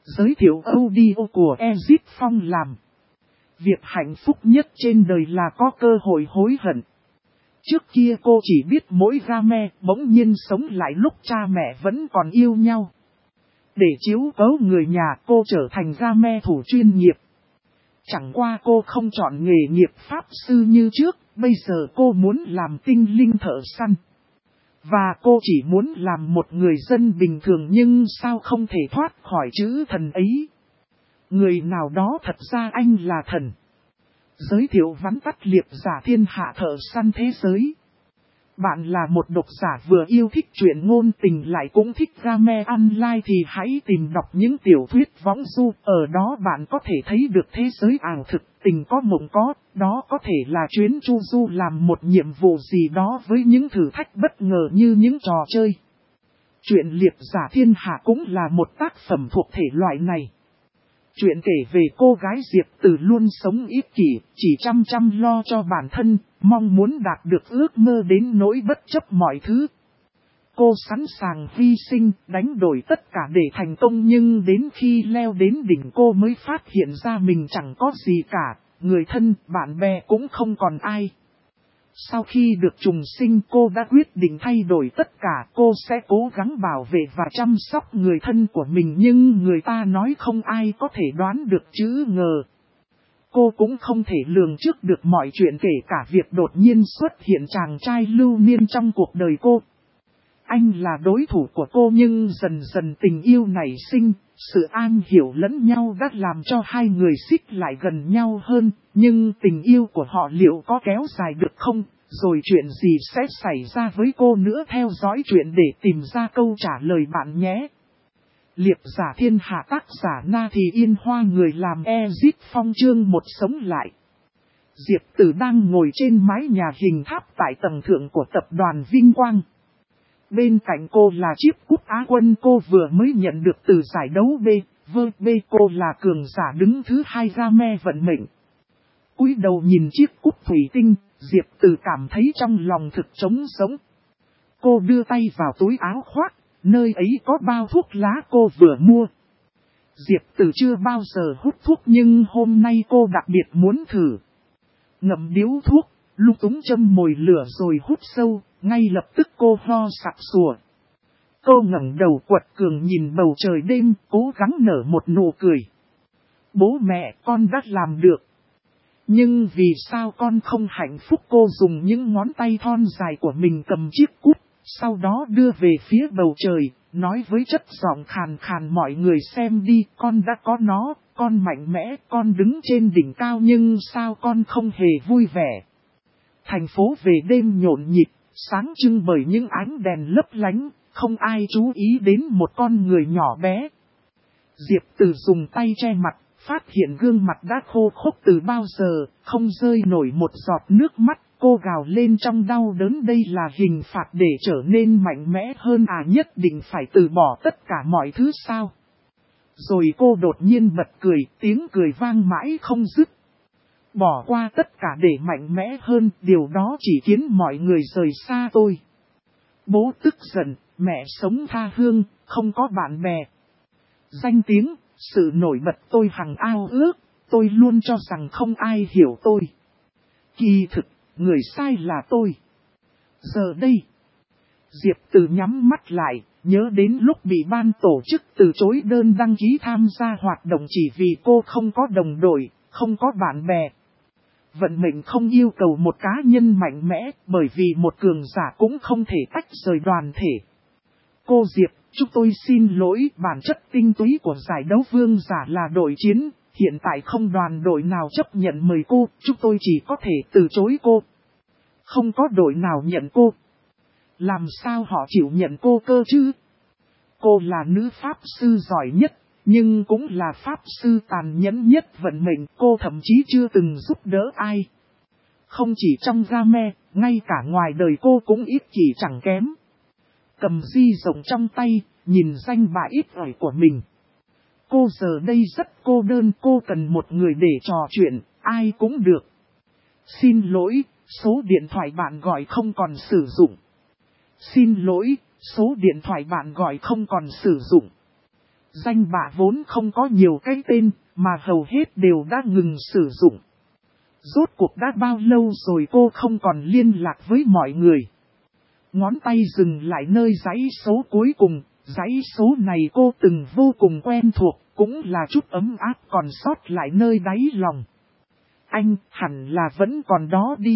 Giới thiệu audio của Ezip Phong làm. Việc hạnh phúc nhất trên đời là có cơ hội hối hận. Trước kia cô chỉ biết mỗi game bỗng nhiên sống lại lúc cha mẹ vẫn còn yêu nhau. Để chiếu cố người nhà cô trở thành game thủ chuyên nghiệp. Chẳng qua cô không chọn nghề nghiệp pháp sư như trước, bây giờ cô muốn làm tinh linh thợ săn. Và cô chỉ muốn làm một người dân bình thường nhưng sao không thể thoát khỏi chữ thần ấy. Người nào đó thật ra anh là thần. Giới thiệu vắn tắt liệp giả thiên hạ thợ săn thế giới. Bạn là một độc giả vừa yêu thích truyện ngôn tình lại cũng thích game online thì hãy tìm đọc những tiểu thuyết võng du. Ở đó bạn có thể thấy được thế giới ảo thực, tình có mộng có, đó có thể là chuyến chu du làm một nhiệm vụ gì đó với những thử thách bất ngờ như những trò chơi. Truyện liệp giả thiên hạ cũng là một tác phẩm thuộc thể loại này. Chuyện kể về cô gái Diệp Từ luôn sống ích kỷ, chỉ chăm lo cho bản thân, mong muốn đạt được ước mơ đến nỗi bất chấp mọi thứ. Cô sẵn sàng hy sinh, đánh đổi tất cả để thành công nhưng đến khi leo đến đỉnh cô mới phát hiện ra mình chẳng có gì cả, người thân, bạn bè cũng không còn ai. Sau khi được trùng sinh cô đã quyết định thay đổi tất cả, cô sẽ cố gắng bảo vệ và chăm sóc người thân của mình nhưng người ta nói không ai có thể đoán được chữ ngờ. Cô cũng không thể lường trước được mọi chuyện kể cả việc đột nhiên xuất hiện chàng trai lưu niên trong cuộc đời cô. Anh là đối thủ của cô nhưng dần dần tình yêu nảy sinh, sự an hiểu lẫn nhau đã làm cho hai người xích lại gần nhau hơn, nhưng tình yêu của họ liệu có kéo dài được không, rồi chuyện gì sẽ xảy ra với cô nữa, theo dõi chuyện để tìm ra câu trả lời bạn nhé. Liệp giả thiên hạ tác giả Na Thì Yên Hoa, người làm Ezip Phong, chương 1 sống lại. Diệp Từ đang ngồi trên mái nhà hình tháp tại tầng thượng của tập đoàn Vinh Quang. Bên cạnh cô là chiếc cúp Á quân cô vừa mới nhận được từ giải đấu B. Cô là cường giả đứng thứ 2 game vận mệnh. Cúi đầu nhìn chiếc cúp thủy tinh, Diệp Từ cảm thấy trong lòng thực trống sống. Cô đưa tay vào túi áo khoác, nơi ấy có bao thuốc lá cô vừa mua. Diệp Từ chưa bao giờ hút thuốc nhưng hôm nay cô đặc biệt muốn thử. Ngậm điếu thuốc, lung túng châm mồi lửa rồi hút sâu, ngay lập tức cô ho sặc sùa. Cô ngẩng đầu quật cường nhìn bầu trời đêm, cố gắng nở một nụ cười. Bố mẹ, con đã làm được. Nhưng vì sao con không hạnh phúc? Cô dùng những ngón tay thon dài của mình cầm chiếc cúp, sau đó đưa về phía bầu trời, nói với chất giọng khàn khàn: mọi người xem đi, con đã có nó, con mạnh mẽ, con đứng trên đỉnh cao nhưng sao con không hề vui vẻ. Thành phố về đêm nhộn nhịp, sáng trưng bởi những ánh đèn lấp lánh, không ai chú ý đến một con người nhỏ bé. Diệp Từ dùng tay che mặt, phát hiện gương mặt đã khô khốc từ bao giờ, không rơi nổi một giọt nước mắt. Cô gào lên trong đau đớn: đây là hình phạt để trở nên mạnh mẽ hơn à, nhất định phải từ bỏ tất cả mọi thứ sao? Rồi cô đột nhiên bật cười, tiếng cười vang mãi không dứt. Bỏ qua tất cả để mạnh mẽ hơn, điều đó chỉ khiến mọi người rời xa tôi. Bố tức giận, mẹ sống tha hương, không có bạn bè. Danh tiếng, sự nổi bật tôi hằng ao ước, tôi luôn cho rằng không ai hiểu tôi. Kỳ thực, người sai là tôi. Giờ đây, Diệp Từ nhắm mắt lại, nhớ đến lúc bị ban tổ chức từ chối đơn đăng ký tham gia hoạt động chỉ vì cô không có đồng đội, không có bạn bè. Vận mệnh không yêu cầu một cá nhân mạnh mẽ, bởi vì một cường giả cũng không thể tách rời đoàn thể. Cô Diệp, chúng tôi xin lỗi, bản chất tinh túy của giải đấu vương giả là đội chiến, hiện tại không đoàn đội nào chấp nhận mời cô, chúng tôi chỉ có thể từ chối cô. Không có đội nào nhận cô. Làm sao họ chịu nhận cô cơ chứ? Cô là nữ pháp sư giỏi nhất, nhưng cũng là pháp sư tàn nhẫn nhất vận mệnh. Cô thậm chí chưa từng giúp đỡ ai. Không chỉ trong game, ngay cả ngoài đời cô cũng ích kỷ chẳng kém. Cầm di rộng trong tay, nhìn danh bạ ít ỏi của mình. Cô giờ đây rất cô đơn, cô cần một người để trò chuyện, ai cũng được. Xin lỗi, số điện thoại bạn gọi không còn sử dụng. Xin lỗi, số điện thoại bạn gọi không còn sử dụng. Danh bạ vốn không có nhiều cái tên, mà hầu hết đều đã ngừng sử dụng. Rốt cuộc đã bao lâu rồi cô không còn liên lạc với mọi người. Ngón tay dừng lại nơi dãy số cuối cùng, dãy số này cô từng vô cùng quen thuộc, cũng là chút ấm áp còn sót lại nơi đáy lòng. Anh hẳn là vẫn còn đó đi.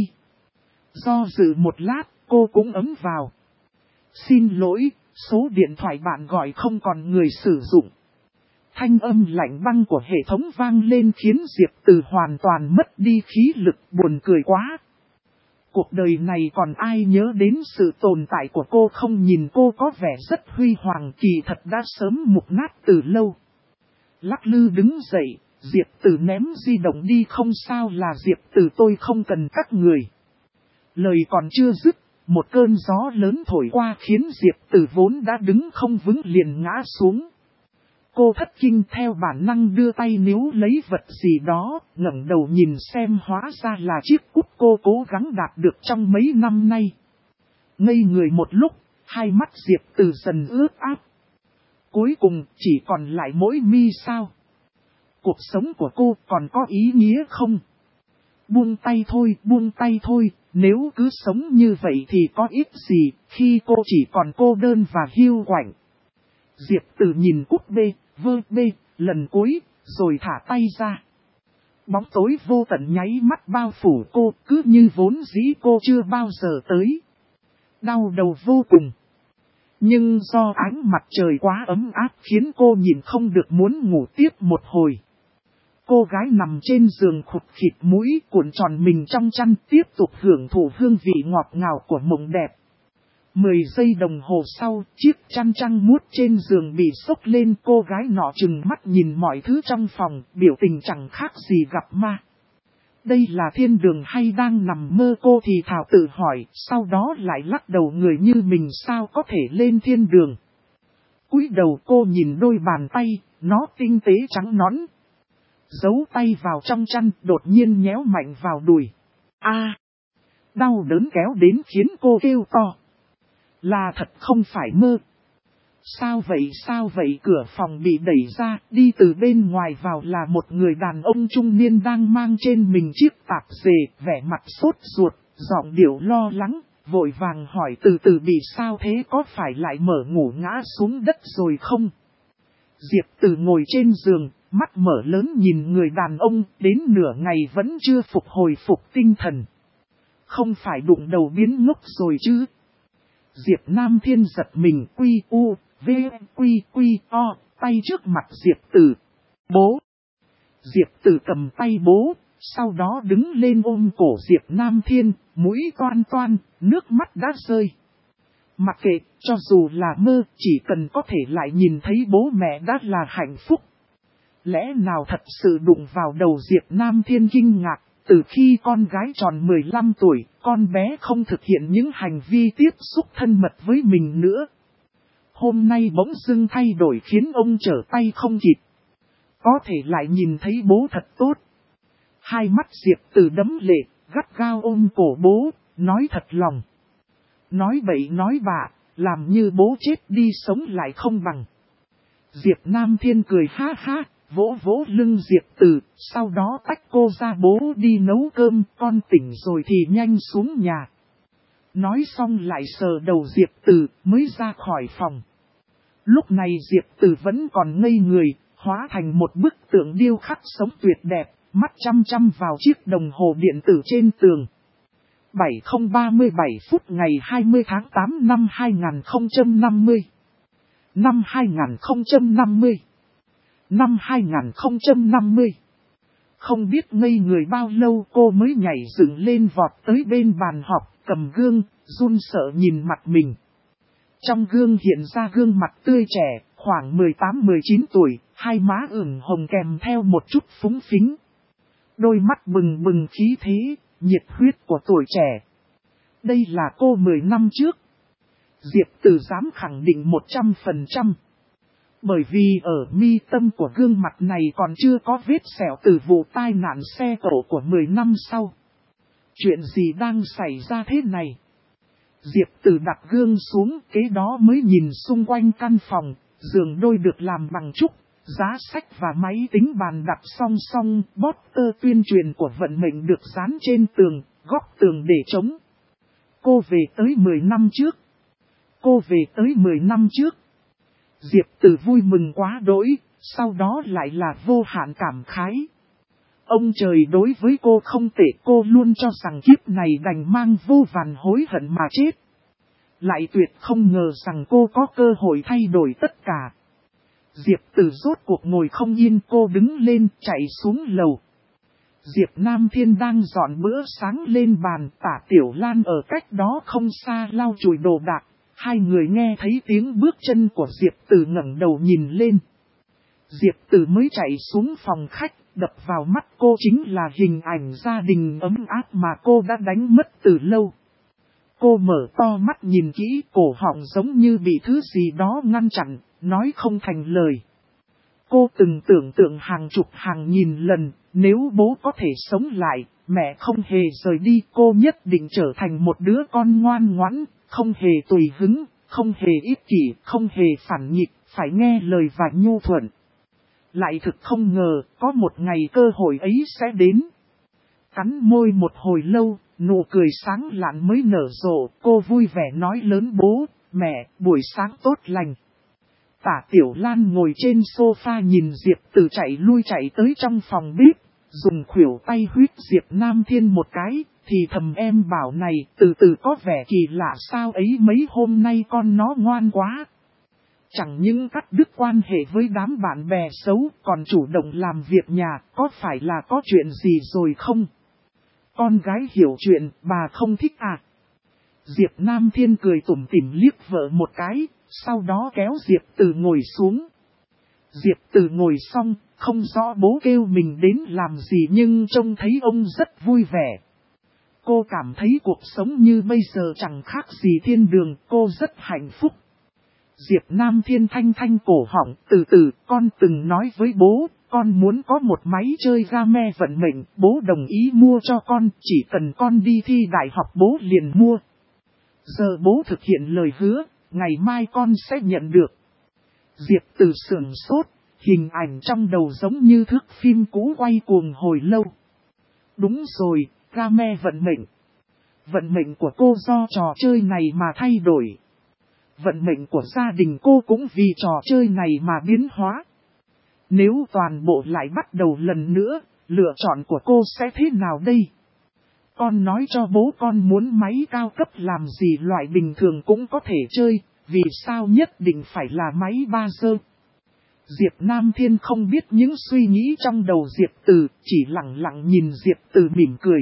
Do dự một lát, cô cũng ấn vào. Xin lỗi, số điện thoại bạn gọi không còn người sử dụng. Thanh âm lạnh băng của hệ thống vang lên khiến Diệp Từ hoàn toàn mất đi khí lực, buồn cười quá. Cuộc đời này còn ai nhớ đến sự tồn tại của cô không, nhìn cô có vẻ rất huy hoàng, kỳ thật đã sớm mục nát từ lâu. Lắc lư đứng dậy, Diệp Từ ném di động đi. Không sao là Diệp Từ, tôi không cần các người. Lời còn chưa dứt, một cơn gió lớn thổi qua khiến Diệp Từ vốn đã đứng không vững liền ngã xuống. Cô thất kinh theo bản năng đưa tay níu lấy vật gì đó, ngẩng đầu nhìn xem hóa ra là chiếc cúp cô cố gắng đạt được trong mấy năm nay. Ngây người một lúc, hai mắt Diệp Từ dần ướt át. Cuối cùng chỉ còn lại mỗi mi sao. Cuộc sống của cô còn có ý nghĩa không? Buông tay thôi, nếu cứ sống như vậy thì có ích gì, khi cô chỉ còn cô đơn và hiu quạnh. Diệp Từ nhìn cúp bê, lần cuối, rồi thả tay ra. Bóng tối vô tận nháy mắt bao phủ cô, cứ như vốn dĩ cô chưa bao giờ tới. Đau đầu vô cùng. Nhưng do ánh mặt trời quá ấm áp khiến cô nhìn không được muốn ngủ tiếp một hồi. Cô gái nằm trên giường khụt khịt mũi cuộn tròn mình trong chăn, tiếp tục hưởng thụ hương vị ngọt ngào của mộng đẹp. 10 giây đồng hồ sau, chiếc chăn trăng muốt trên giường bị xốc lên, cô gái nọ trừng mắt nhìn mọi thứ trong phòng, biểu tình chẳng khác gì gặp ma. Đây là thiên đường hay đang nằm mơ, cô thì thào tự hỏi, sau đó lại lắc đầu, người như mình sao có thể lên thiên đường. Cúi đầu cô nhìn đôi bàn tay, nó tinh tế trắng nõn. Giấu tay vào trong chăn, đột nhiên nhéo mạnh vào đùi. Đau đớn kéo đến khiến cô kêu to. Là thật không phải mơ. Sao vậy, cửa phòng bị đẩy ra, đi từ bên ngoài vào là một người đàn ông trung niên đang mang trên mình chiếc tạp dề, vẻ mặt sốt ruột, giọng điệu lo lắng, vội vàng hỏi từ từ bị sao thế, có phải lại mở ngủ ngã xuống đất rồi không? Diệp Từ ngồi trên giường, mắt mở lớn nhìn người đàn ông, đến nửa ngày vẫn chưa hồi phục tinh thần. Không phải đụng đầu biến ngốc rồi chứ? Diệp Nam Thiên giật mình, quy o, tay trước mặt Diệp Từ. Bố! Diệp Từ cầm tay bố, sau đó đứng lên ôm cổ Diệp Nam Thiên, mũi toan, nước mắt đã rơi. Mặc kệ, cho dù là mơ, chỉ cần có thể lại nhìn thấy bố mẹ đã là hạnh phúc. Lẽ nào thật sự đụng vào đầu Diệp Nam Thiên kinh ngạc, từ khi con gái tròn 15 tuổi, con bé không thực hiện những hành vi tiếp xúc thân mật với mình nữa. Hôm nay bỗng dưng thay đổi khiến ông trở tay không kịp. Có thể lại nhìn thấy bố thật tốt. Hai mắt Diệp Từ đẫm lệ, gắt gao ôm cổ bố, nói thật lòng. Nói bậy nói bạ, làm như bố chết đi sống lại không bằng. Diệp Nam Thiên cười ha ha, vỗ vỗ lưng Diệp Từ, sau đó tách cô ra, bố đi nấu cơm, con tỉnh rồi thì nhanh xuống nhà. Nói xong lại sờ đầu Diệp Từ, mới ra khỏi phòng. Lúc này Diệp Từ vẫn còn ngây người, hóa thành một bức tượng điêu khắc sống tuyệt đẹp, mắt chăm chăm vào chiếc đồng hồ điện tử trên tường. 7037 phút ngày 20 tháng 8 năm 2050. Năm 2050. Năm 2050. Không biết ngây người bao lâu cô mới nhảy dựng lên vọt tới bên bàn học, cầm gương, run sợ nhìn mặt mình. Trong gương hiện ra gương mặt tươi trẻ, khoảng 18-19 tuổi, hai má ửng hồng kèm theo một chút phúng phính. Đôi mắt bừng bừng khí thế, nhiệt huyết của tuổi trẻ. Đây là cô 10 năm trước. Diệp Từ dám khẳng định 100%. Bởi vì ở mi tâm của gương mặt này còn chưa có vết sẹo từ vụ tai nạn xe cộ của 10 năm sau. Chuyện gì đang xảy ra thế này? Diệp Từ đặt gương xuống, kế đó mới nhìn xung quanh căn phòng, Giường đôi được làm bằng trúc, giá sách và máy tính bàn đặt song song, poster tuyên truyền của vận mệnh được dán trên tường, góc tường để trống. Cô về tới 10 năm trước. Cô về tới 10 năm trước. Diệp Tử vui mừng quá đỗi, sau đó lại là vô hạn cảm khái. Ông trời đối với cô không tệ, cô luôn cho rằng kiếp này đành mang vô vàn hối hận mà chết. Lại tuyệt không ngờ rằng cô có cơ hội thay đổi tất cả. Diệp Tử rốt cuộc ngồi không yên, cô đứng lên chạy xuống lầu. Diệp Nam Thiên đang dọn bữa sáng lên bàn, Tả Tiểu Lan ở cách đó không xa lau chùi đồ đạc. Hai người nghe thấy tiếng bước chân của Diệp Tử ngẩng đầu nhìn lên. Diệp Tử mới chạy xuống phòng khách, đập vào mắt cô chính là hình ảnh gia đình ấm áp mà cô đã đánh mất từ lâu. Cô mở to mắt nhìn kỹ, cổ họng giống như bị thứ gì đó ngăn chặn, nói không thành lời. Cô từng tưởng tượng hàng chục hàng nghìn lần, nếu bố có thể sống lại, mẹ không hề rời đi, cô nhất định trở thành một đứa con ngoan ngoãn, không hề tùy hứng, không hề ích kỷ, không hề phản nghịch, phải nghe lời và nhu thuận. Lại thực không ngờ, có một ngày cơ hội ấy sẽ đến. Cắn môi một hồi lâu, nụ cười sáng lạn mới nở rộ, cô vui vẻ nói lớn: bố, mẹ, buổi sáng tốt lành. Tả Tiểu Lan ngồi trên sofa nhìn Diệp Tử chạy lui chạy tới trong phòng bếp, dùng khuỷu tay huýt Diệp Nam Thiên một cái, thì thầm: em bảo này, từ từ có vẻ kỳ lạ sao ấy, mấy hôm nay con nó ngoan quá. Chẳng những cắt đứt quan hệ với đám bạn bè xấu, còn chủ động làm việc nhà, có phải là có chuyện gì rồi không? Con gái hiểu chuyện, bà không thích à? Diệp Nam Thiên cười tủm tỉm liếc vợ một cái, sau đó kéo Diệp Tử ngồi xuống. Diệp Tử ngồi xong, không rõ bố kêu mình đến làm gì nhưng trông thấy ông rất vui vẻ. Cô cảm thấy cuộc sống như bây giờ chẳng khác gì thiên đường, cô rất hạnh phúc. Diệp Nam Thiên thanh thanh cổ họng: từ từ, con từng nói với bố, con muốn có một máy chơi game vận mệnh, bố đồng ý mua cho con, chỉ cần con đi thi đại học bố liền mua. Giờ bố thực hiện lời hứa, ngày mai con sẽ nhận được. Diệp Tử sửng sốt, hình ảnh trong đầu giống như thước phim cũ quay cuồng hồi lâu. Đúng rồi, game vận mệnh. Vận mệnh của cô do trò chơi này mà thay đổi. Vận mệnh của gia đình cô cũng vì trò chơi này mà biến hóa. Nếu toàn bộ lại bắt đầu lần nữa, lựa chọn của cô sẽ thế nào đây? Con nói cho bố con muốn máy cao cấp làm gì loại bình thường cũng có thể chơi, vì sao nhất định phải là máy 3G? Diệp Nam Thiên không biết những suy nghĩ trong đầu Diệp Tử, chỉ lặng lặng nhìn Diệp Tử mỉm cười.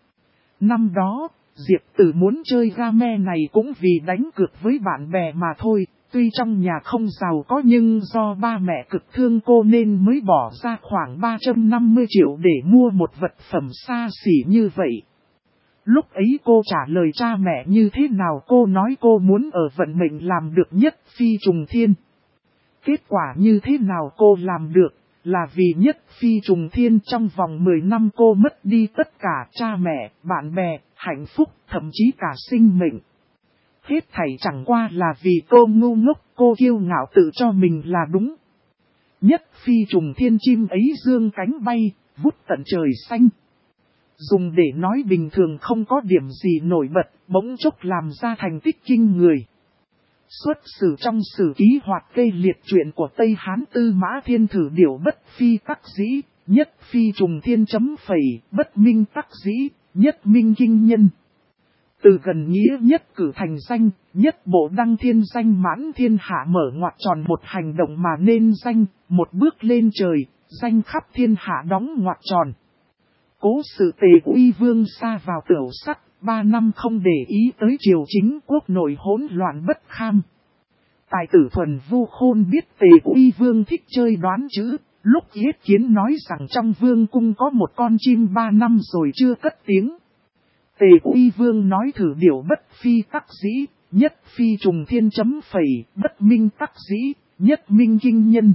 Năm đó, Diệp Tử muốn chơi game này cũng vì đánh cược với bạn bè mà thôi, tuy trong nhà không giàu có nhưng do ba mẹ cực thương cô nên mới bỏ ra khoảng 350 triệu để mua một vật phẩm xa xỉ như vậy. Lúc ấy cô trả lời cha mẹ như thế nào? Cô nói cô muốn ở vận mệnh làm được nhất phi trùng thiên. Kết quả như thế nào cô làm được? Là vì nhất phi trùng thiên trong vòng 10 năm cô mất đi tất cả cha mẹ, bạn bè, hạnh phúc, thậm chí cả sinh mệnh. Hết thảy chẳng qua là vì cô ngu ngốc, cô kiêu ngạo tự cho mình là đúng. Nhất phi trùng thiên, chim ấy dương cánh bay, vút tận trời xanh. Dùng để nói bình thường không có điểm gì nổi bật, bỗng chốc làm ra thành tích kinh người. Xuất sử trong sử ký hoạt cây liệt truyện của Tây Hán Tư Mã Thiên thử điểu bất phi tắc dĩ, nhất phi trùng thiên chấm phẩy, bất minh tắc dĩ, nhất minh kinh nhân. Từ gần nghĩa nhất cử thành danh, nhất bộ đăng thiên danh mãn thiên hạ, mở ngoặc tròn một hành động mà nên danh, một bước lên trời, danh khắp thiên hạ đóng ngoặc tròn. Cố sự Tề Uy Vương sa vào tửu sắc, 3 năm không để ý tới triều chính quốc nội hỗn loạn bất kham. Tài tử Thuần Vu Khôn biết Tề Uy Vương thích chơi đoán chữ, lúc Yết Kiến nói rằng trong vương cung có một con chim 3 năm rồi chưa cất tiếng. Tề Uy Vương nói thử điểu bất phi tắc dĩ, nhất phi trùng thiên chấm phẩy, bất minh tắc dĩ, nhất minh kinh nhân.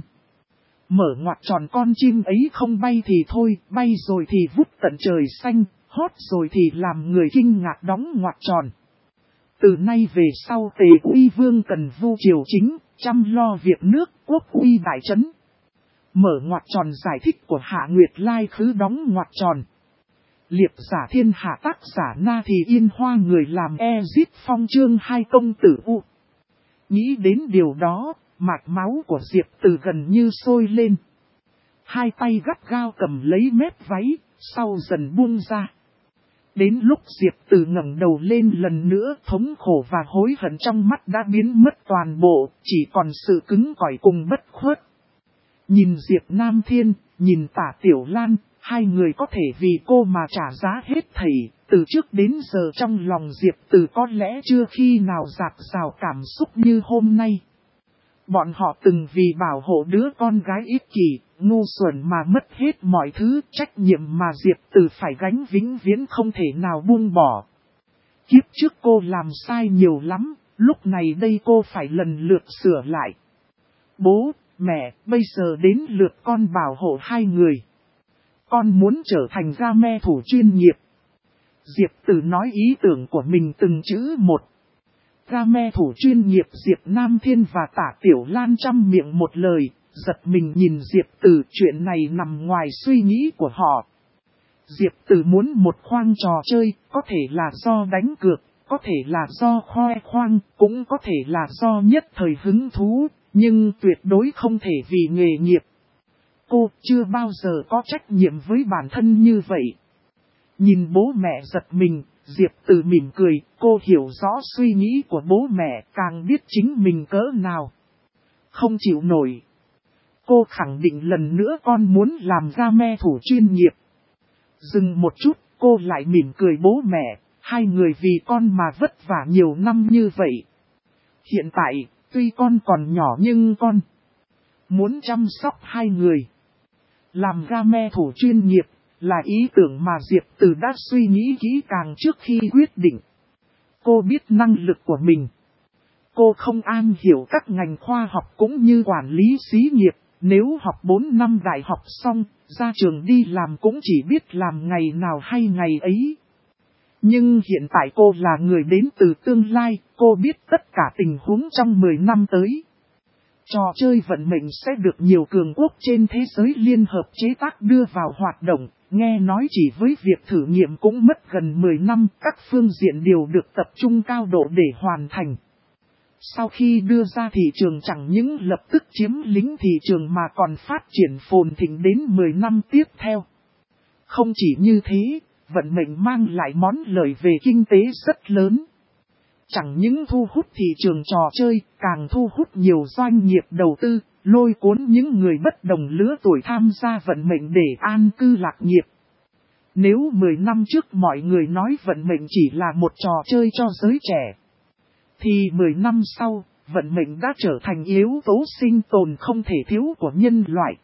Mở ngoặc tròn, con chim ấy không bay thì thôi, bay rồi thì vút tận trời xanh, hót rồi thì làm người kinh ngạc đóng ngoặc tròn. Từ nay về sau Tề Uy Vương cần vu triều chính, chăm lo việc nước quốc uy đại trấn. Mở ngoặc tròn giải thích của Hạ Nguyệt Lai khứ đóng ngoặc tròn. Liệp giả thiên hạ tác giả Na Thì Yên Hoa người làm Ezit Phong chương 2 công tử U. Nghĩ đến điều đó, mạch máu của Diệp Từ gần như sôi lên. Hai tay gắt gao cầm lấy mép váy, sau dần buông ra. Đến lúc Diệp Từ ngẩng đầu lên lần nữa, thống khổ và hối hận trong mắt đã biến mất toàn bộ, chỉ còn sự cứng cỏi cùng bất khuất. Nhìn Diệp Nam Thiên, nhìn Tả Tiểu Lan, hai người có thể vì cô mà trả giá hết thảy, từ trước đến giờ trong lòng Diệp Từ có lẽ chưa khi nào dạt dào cảm xúc như hôm nay. Bọn họ từng vì bảo hộ đứa con gái ích kỷ, ngu xuẩn mà mất hết mọi thứ, trách nhiệm mà Diệp Từ phải gánh vĩnh viễn không thể nào buông bỏ. Kiếp trước cô làm sai nhiều lắm, lúc này đây cô phải lần lượt sửa lại. Bố, mẹ, bây giờ đến lượt con bảo hộ hai người. Con muốn trở thành game thủ chuyên nghiệp. Diệp Từ nói ý tưởng của mình từng chữ một. Game thủ chuyên nghiệp Diệp Nam Thiên và Tả Tiểu Lan trăm miệng một lời, giật mình nhìn Diệp Từ, chuyện này nằm ngoài suy nghĩ của họ. Diệp Từ muốn một khoang trò chơi, có thể là do đánh cược, có thể là do khoe khoang, cũng có thể là do nhất thời hứng thú, nhưng tuyệt đối không thể vì nghề nghiệp. Cô chưa bao giờ có trách nhiệm với bản thân như vậy. Nhìn bố mẹ giật mình, Diệp Từ mỉm cười, cô hiểu rõ suy nghĩ của bố mẹ, càng biết chính mình cỡ nào. Không chịu nổi. Cô khẳng định lần nữa con muốn làm game thủ chuyên nghiệp. Dừng một chút, cô lại mỉm cười bố mẹ, hai người vì con mà vất vả nhiều năm như vậy. Hiện tại, tuy con còn nhỏ nhưng con muốn chăm sóc hai người. Làm game thủ chuyên nghiệp là ý tưởng mà Diệp Từ đã suy nghĩ kỹ càng trước khi quyết định. Cô biết năng lực của mình. Cô không am hiểu các ngành khoa học cũng như quản lý xí nghiệp. Nếu học 4 năm đại học xong, ra trường đi làm cũng chỉ biết làm ngày nào hay ngày ấy. Nhưng hiện tại cô là người đến từ tương lai, cô biết tất cả tình huống trong 10 năm tới. Trò chơi vận mệnh sẽ được nhiều cường quốc trên thế giới liên hợp chế tác đưa vào hoạt động, nghe nói chỉ với việc thử nghiệm cũng mất gần 10 năm, các phương diện đều được tập trung cao độ để hoàn thành. Sau khi đưa ra thị trường chẳng những lập tức chiếm lĩnh thị trường mà còn phát triển phồn thịnh đến 10 năm tiếp theo. Không chỉ như thế, vận mệnh mang lại món lợi về kinh tế rất lớn. Chẳng những thu hút thị trường trò chơi, càng thu hút nhiều doanh nghiệp đầu tư, lôi cuốn những người bất đồng lứa tuổi tham gia vận mệnh để an cư lạc nghiệp. Nếu 10 năm trước mọi người nói vận mệnh chỉ là một trò chơi cho giới trẻ, thì 10 năm sau, vận mệnh đã trở thành yếu tố sinh tồn không thể thiếu của nhân loại.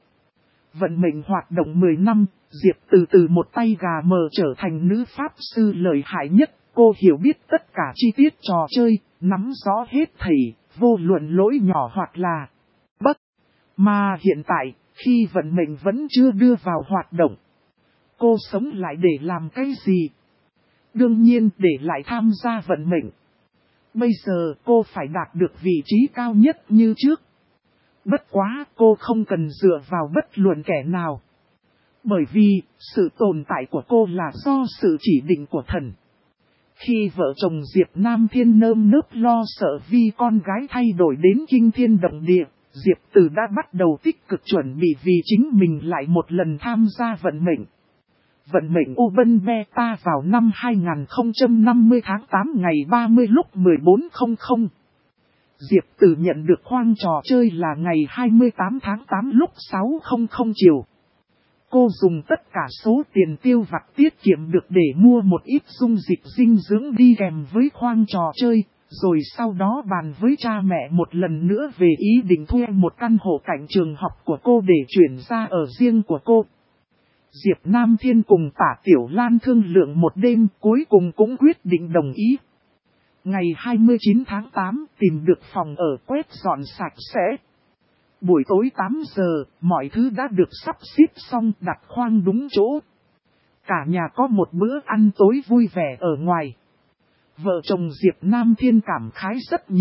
Vận mệnh hoạt động 10 năm, Diệp từ một tay gà mờ trở thành nữ pháp sư lợi hại nhất. Cô hiểu biết tất cả chi tiết trò chơi, nắm rõ hết thảy, vô luận lỗi nhỏ hoặc là bất. Mà hiện tại, khi vận mệnh vẫn chưa đưa vào hoạt động, cô sống lại để làm cái gì? Đương nhiên để lại tham gia vận mệnh. Bây giờ cô phải đạt được vị trí cao nhất như trước. Bất quá cô không cần dựa vào bất luận kẻ nào. Bởi vì sự tồn tại của cô là do sự chỉ định của thần. Khi vợ chồng Diệp Nam Thiên nơm nớp lo sợ vì con gái thay đổi đến kinh thiên động địa, Diệp Từ đã bắt đầu tích cực chuẩn bị vì chính mình lại một lần tham gia vận mệnh. Vận mệnh Open Beta vào năm 2050 tháng 8 ngày 30 lúc 14:00. Diệp Từ nhận được khoang trò chơi là ngày 28 tháng 8 lúc 6:00 chiều. Cô dùng tất cả số tiền tiêu vặt tiết kiệm được để mua một ít dung dịch dinh dưỡng đi kèm với khoang trò chơi, rồi sau đó bàn với cha mẹ một lần nữa về ý định thuê một căn hộ cạnh trường học của cô để chuyển ra ở riêng của cô. Diệp Nam Thiên cùng Tả Tiểu Lan thương lượng một đêm cuối cùng cũng quyết định đồng ý. Ngày 29 tháng 8 tìm được phòng ở quét dọn sạch sẽ. Buổi tối 8 giờ, mọi thứ đã được sắp xếp xong đặt khoang đúng chỗ. Cả nhà có một bữa ăn tối vui vẻ ở ngoài. Vợ chồng Diệp Nam Thiên cảm khái rất nhiều,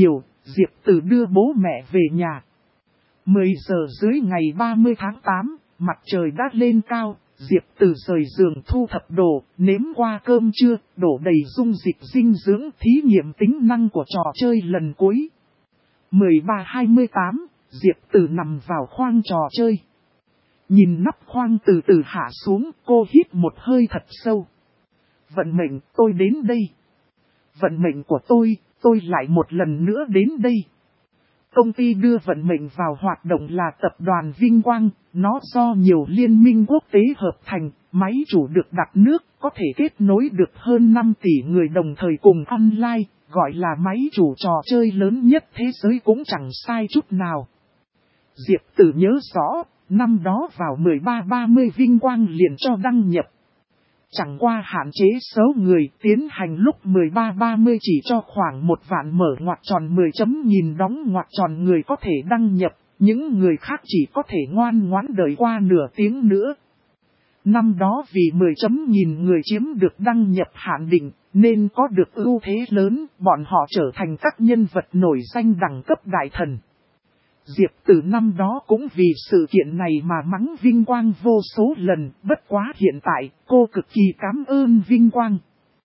Diệp Tử đưa bố mẹ về nhà. 10 giờ dưới ngày 30 tháng 8, mặt trời đã lên cao, Diệp Tử rời giường thu thập đồ, nếm qua cơm trưa, đổ đầy dung dịch dinh dưỡng thí nghiệm tính năng của trò chơi lần cuối. 13:28, Diệp Tử nằm vào khoang trò chơi. Nhìn nắp khoang từ từ hạ xuống, cô hít một hơi thật sâu. Vận mệnh, tôi đến đây. Vận mệnh của tôi lại một lần nữa đến đây. Công ty đưa vận mệnh vào hoạt động là tập đoàn Vinh Quang, nó do nhiều liên minh quốc tế hợp thành, máy chủ được đặt nước, có thể kết nối được hơn 5 tỷ người đồng thời cùng online, gọi là máy chủ trò chơi lớn nhất thế giới cũng chẳng sai chút nào. Diệp Tử nhớ rõ, năm đó vào 13:30 Vinh Quang liền cho đăng nhập. Chẳng qua hạn chế số người tiến hành lúc 13:30 chỉ cho khoảng 1 vạn mở ngoặc tròn 10 chấm nhìn đóng ngoặc tròn người có thể đăng nhập, những người khác chỉ có thể ngoan ngoãn đợi qua nửa tiếng nữa. Năm đó vì 10 chấm nhìn người chiếm được đăng nhập hạn định, nên có được ưu thế lớn, bọn họ trở thành các nhân vật nổi danh đẳng cấp đại thần. Diệp Tử năm đó cũng vì sự kiện này mà mắng Vinh Quang vô số lần, bất quá hiện tại, cô cực kỳ cảm ơn Vinh Quang.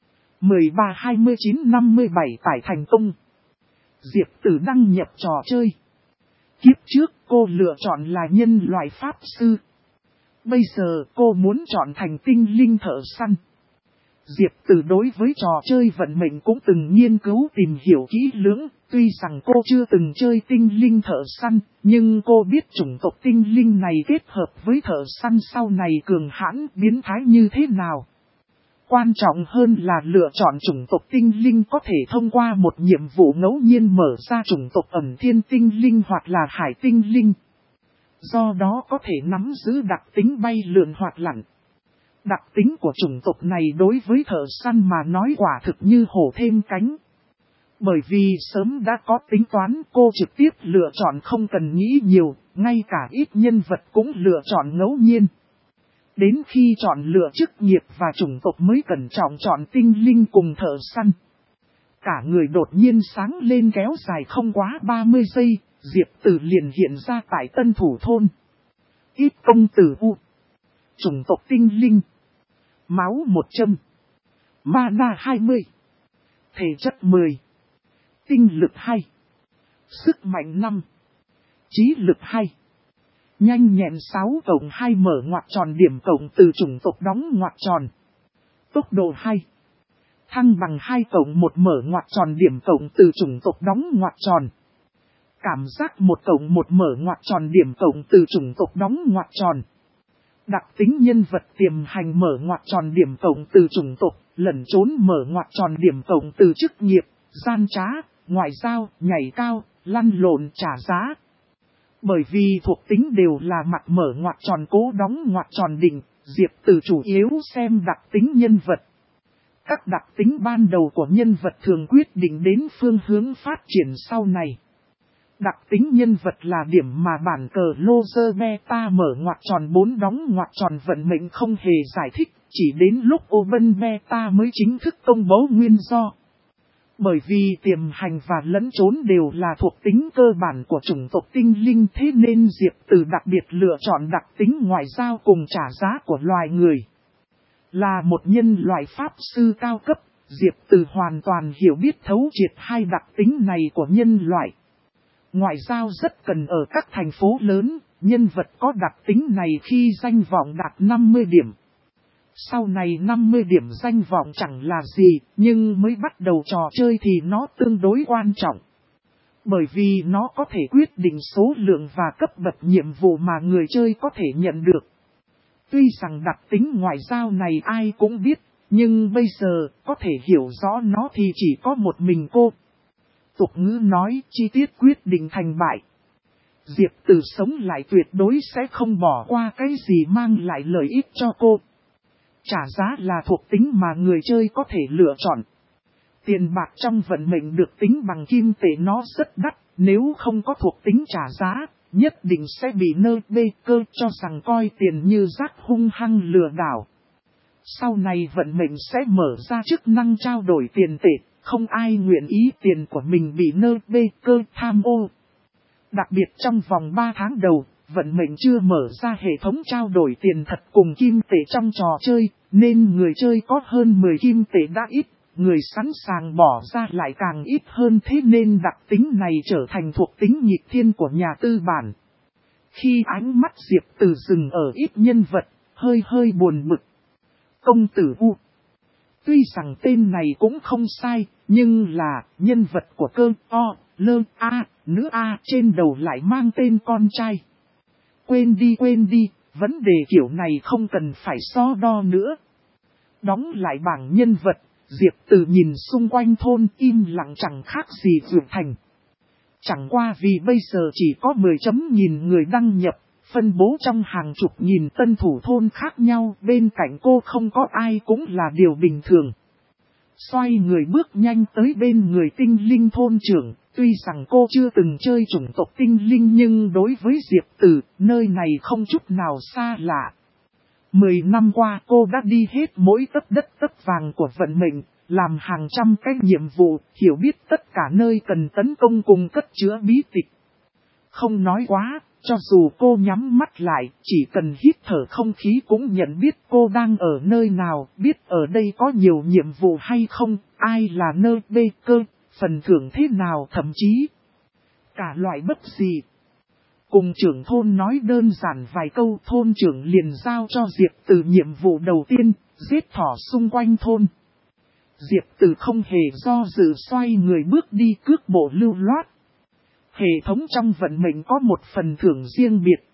13:29:57 tải thành công. Diệp Tử đăng nhập trò chơi. Kiếp trước cô lựa chọn là nhân loại pháp sư. Bây giờ cô muốn chọn thành tinh linh thợ săn. Diệp Tử đối với trò chơi vận mệnh cũng từng nghiên cứu tìm hiểu kỹ lưỡng, tuy rằng cô chưa từng chơi tinh linh thợ săn, nhưng cô biết chủng tộc tinh linh này kết hợp với thợ săn sau này cường hãn biến thái như thế nào. Quan trọng hơn là lựa chọn chủng tộc tinh linh có thể thông qua một nhiệm vụ ngẫu nhiên mở ra chủng tộc ẩn thiên tinh linh hoặc là hải tinh linh. Do đó có thể nắm giữ đặc tính bay lượn hoặc lặn. Đặc tính của chủng tộc này đối với thợ săn mà nói quả thực như hổ thêm cánh. Bởi vì sớm đã có tính toán, cô trực tiếp lựa chọn không cần nghĩ nhiều, ngay cả ít nhân vật cũng lựa chọn ngẫu nhiên. Đến khi chọn lựa chức nghiệp và chủng tộc mới cẩn trọng chọn tinh linh cùng thợ săn. Cả người đột nhiên sáng lên kéo dài không quá 30 giây, Diệp Tử liền hiện ra tại Tân Thủ Thôn. Ít công tử U. Chủng tộc tinh linh. Máu 100. Mana 20. Thể chất 10. Tinh lực 2. Sức mạnh 5. Trí lực 2. Nhanh nhẹn 6+2 mở ngoặc tròn điểm cộng từ chủng tộc đóng ngoặc tròn. Tốc độ 2. Thăng bằng 2+1 mở ngoặc tròn điểm cộng từ chủng tộc đóng ngoặc tròn. Cảm giác 1+1 mở ngoặc tròn điểm cộng từ chủng tộc đóng ngoặc tròn. Đặc tính nhân vật tiềm hành mở ngoặc tròn điểm cộng từ chủng tộc, lẩn trốn mở ngoặc tròn điểm cộng từ chức nghiệp, gian trá, ngoại giao, nhảy cao, lăn lộn trả giá. Bởi vì thuộc tính đều là mặt mở ngoặc tròn cố đóng ngoặc tròn đỉnh, Diệp Tử chủ yếu xem đặc tính nhân vật. Các đặc tính ban đầu của nhân vật thường quyết định đến phương hướng phát triển sau này. Đặc tính nhân vật là điểm mà bản cờ Loser Beta mở ngoặc tròn 4 đóng ngoặc tròn vận mệnh không hề giải thích, chỉ đến lúc Open Beta mới chính thức công bố nguyên do. Bởi vì tiềm hành và lẫn trốn đều là thuộc tính cơ bản của chủng tộc tinh linh, thế nên Diệp Tử đặc biệt lựa chọn đặc tính ngoại giao cùng trả giá của loài người. Là một nhân loại pháp sư cao cấp, Diệp Tử hoàn toàn hiểu biết thấu triệt hai đặc tính này của nhân loại. Ngoại giao rất cần ở các thành phố lớn, nhân vật có đặc tính này khi danh vọng đạt 50 điểm. Sau này 50 điểm danh vọng chẳng là gì, nhưng mới bắt đầu trò chơi thì nó tương đối quan trọng. Bởi vì nó có thể quyết định số lượng và cấp bậc nhiệm vụ mà người chơi có thể nhận được. Tuy rằng đặc tính ngoại giao này ai cũng biết, nhưng bây giờ có thể hiểu rõ nó thì chỉ có một mình cô. Tục ngữ nói chi tiết quyết định thành bại. Diệp Tử sống lại tuyệt đối sẽ không bỏ qua cái gì mang lại lợi ích cho cô. Trả giá là thuộc tính mà người chơi có thể lựa chọn. Tiền bạc trong vận mệnh được tính bằng kim tệ nó rất đắt, nếu không có thuộc tính trả giá, nhất định sẽ bị nơ bê cơ cho rằng coi tiền như rác hung hăng lừa đảo. Sau này vận mệnh sẽ mở ra chức năng trao đổi tiền tệ, không ai nguyện ý tiền của mình bị nơ bê cơ tham ô. Đặc biệt trong vòng 3 tháng đầu, vận mệnh chưa mở ra hệ thống trao đổi tiền thật cùng kim tệ trong trò chơi, nên người chơi có hơn 10 kim tệ đã ít, người sẵn sàng bỏ ra lại càng ít hơn, thế nên đặc tính này trở thành thuộc tính nghịch thiên của nhà tư bản. Khi ánh mắt Diệp Từ dừng ở ít nhân vật, hơi buồn bực. Công tử U. Tuy rằng tên này cũng không sai, nhưng là nhân vật của cơ o, lơ a, nữ a trên đầu lại mang tên con trai. Quên đi, vấn đề kiểu này không cần phải so đo nữa. Đóng lại bảng nhân vật, Diệp Từ nhìn xung quanh thôn im lặng chẳng khác gì Dược Thành. Chẳng qua vì bây giờ chỉ có 10 chấm nhìn người đăng nhập, phân bố trong hàng chục nghìn tân thủ thôn khác nhau, bên cạnh cô không có ai cũng là điều bình thường. Xoay người bước nhanh tới bên người tinh linh thôn trưởng, tuy rằng cô chưa từng chơi chủng tộc tinh linh nhưng đối với Diệp Từ, nơi này không chút nào xa lạ. 10 năm qua cô đã đi hết mỗi tấc đất tấc vàng của vận mệnh, làm hàng trăm cái nhiệm vụ, hiểu biết tất cả nơi cần tấn công cùng cất chứa bí tịch. Không nói quá, cho dù cô nhắm mắt lại, chỉ cần hít thở không khí cũng nhận biết cô đang ở nơi nào, biết ở đây có nhiều nhiệm vụ hay không, ai là nơi bê cơ, phần thưởng thế nào, thậm chí cả loại bất gì. Cùng trưởng thôn nói đơn giản vài câu, thôn trưởng liền giao cho Diệp Từ nhiệm vụ đầu tiên, giết thỏ xung quanh thôn. Diệp Từ không hề do dự xoay người bước đi cước bộ lưu loát. Hệ thống trong vận mệnh có một phần thưởng riêng biệt.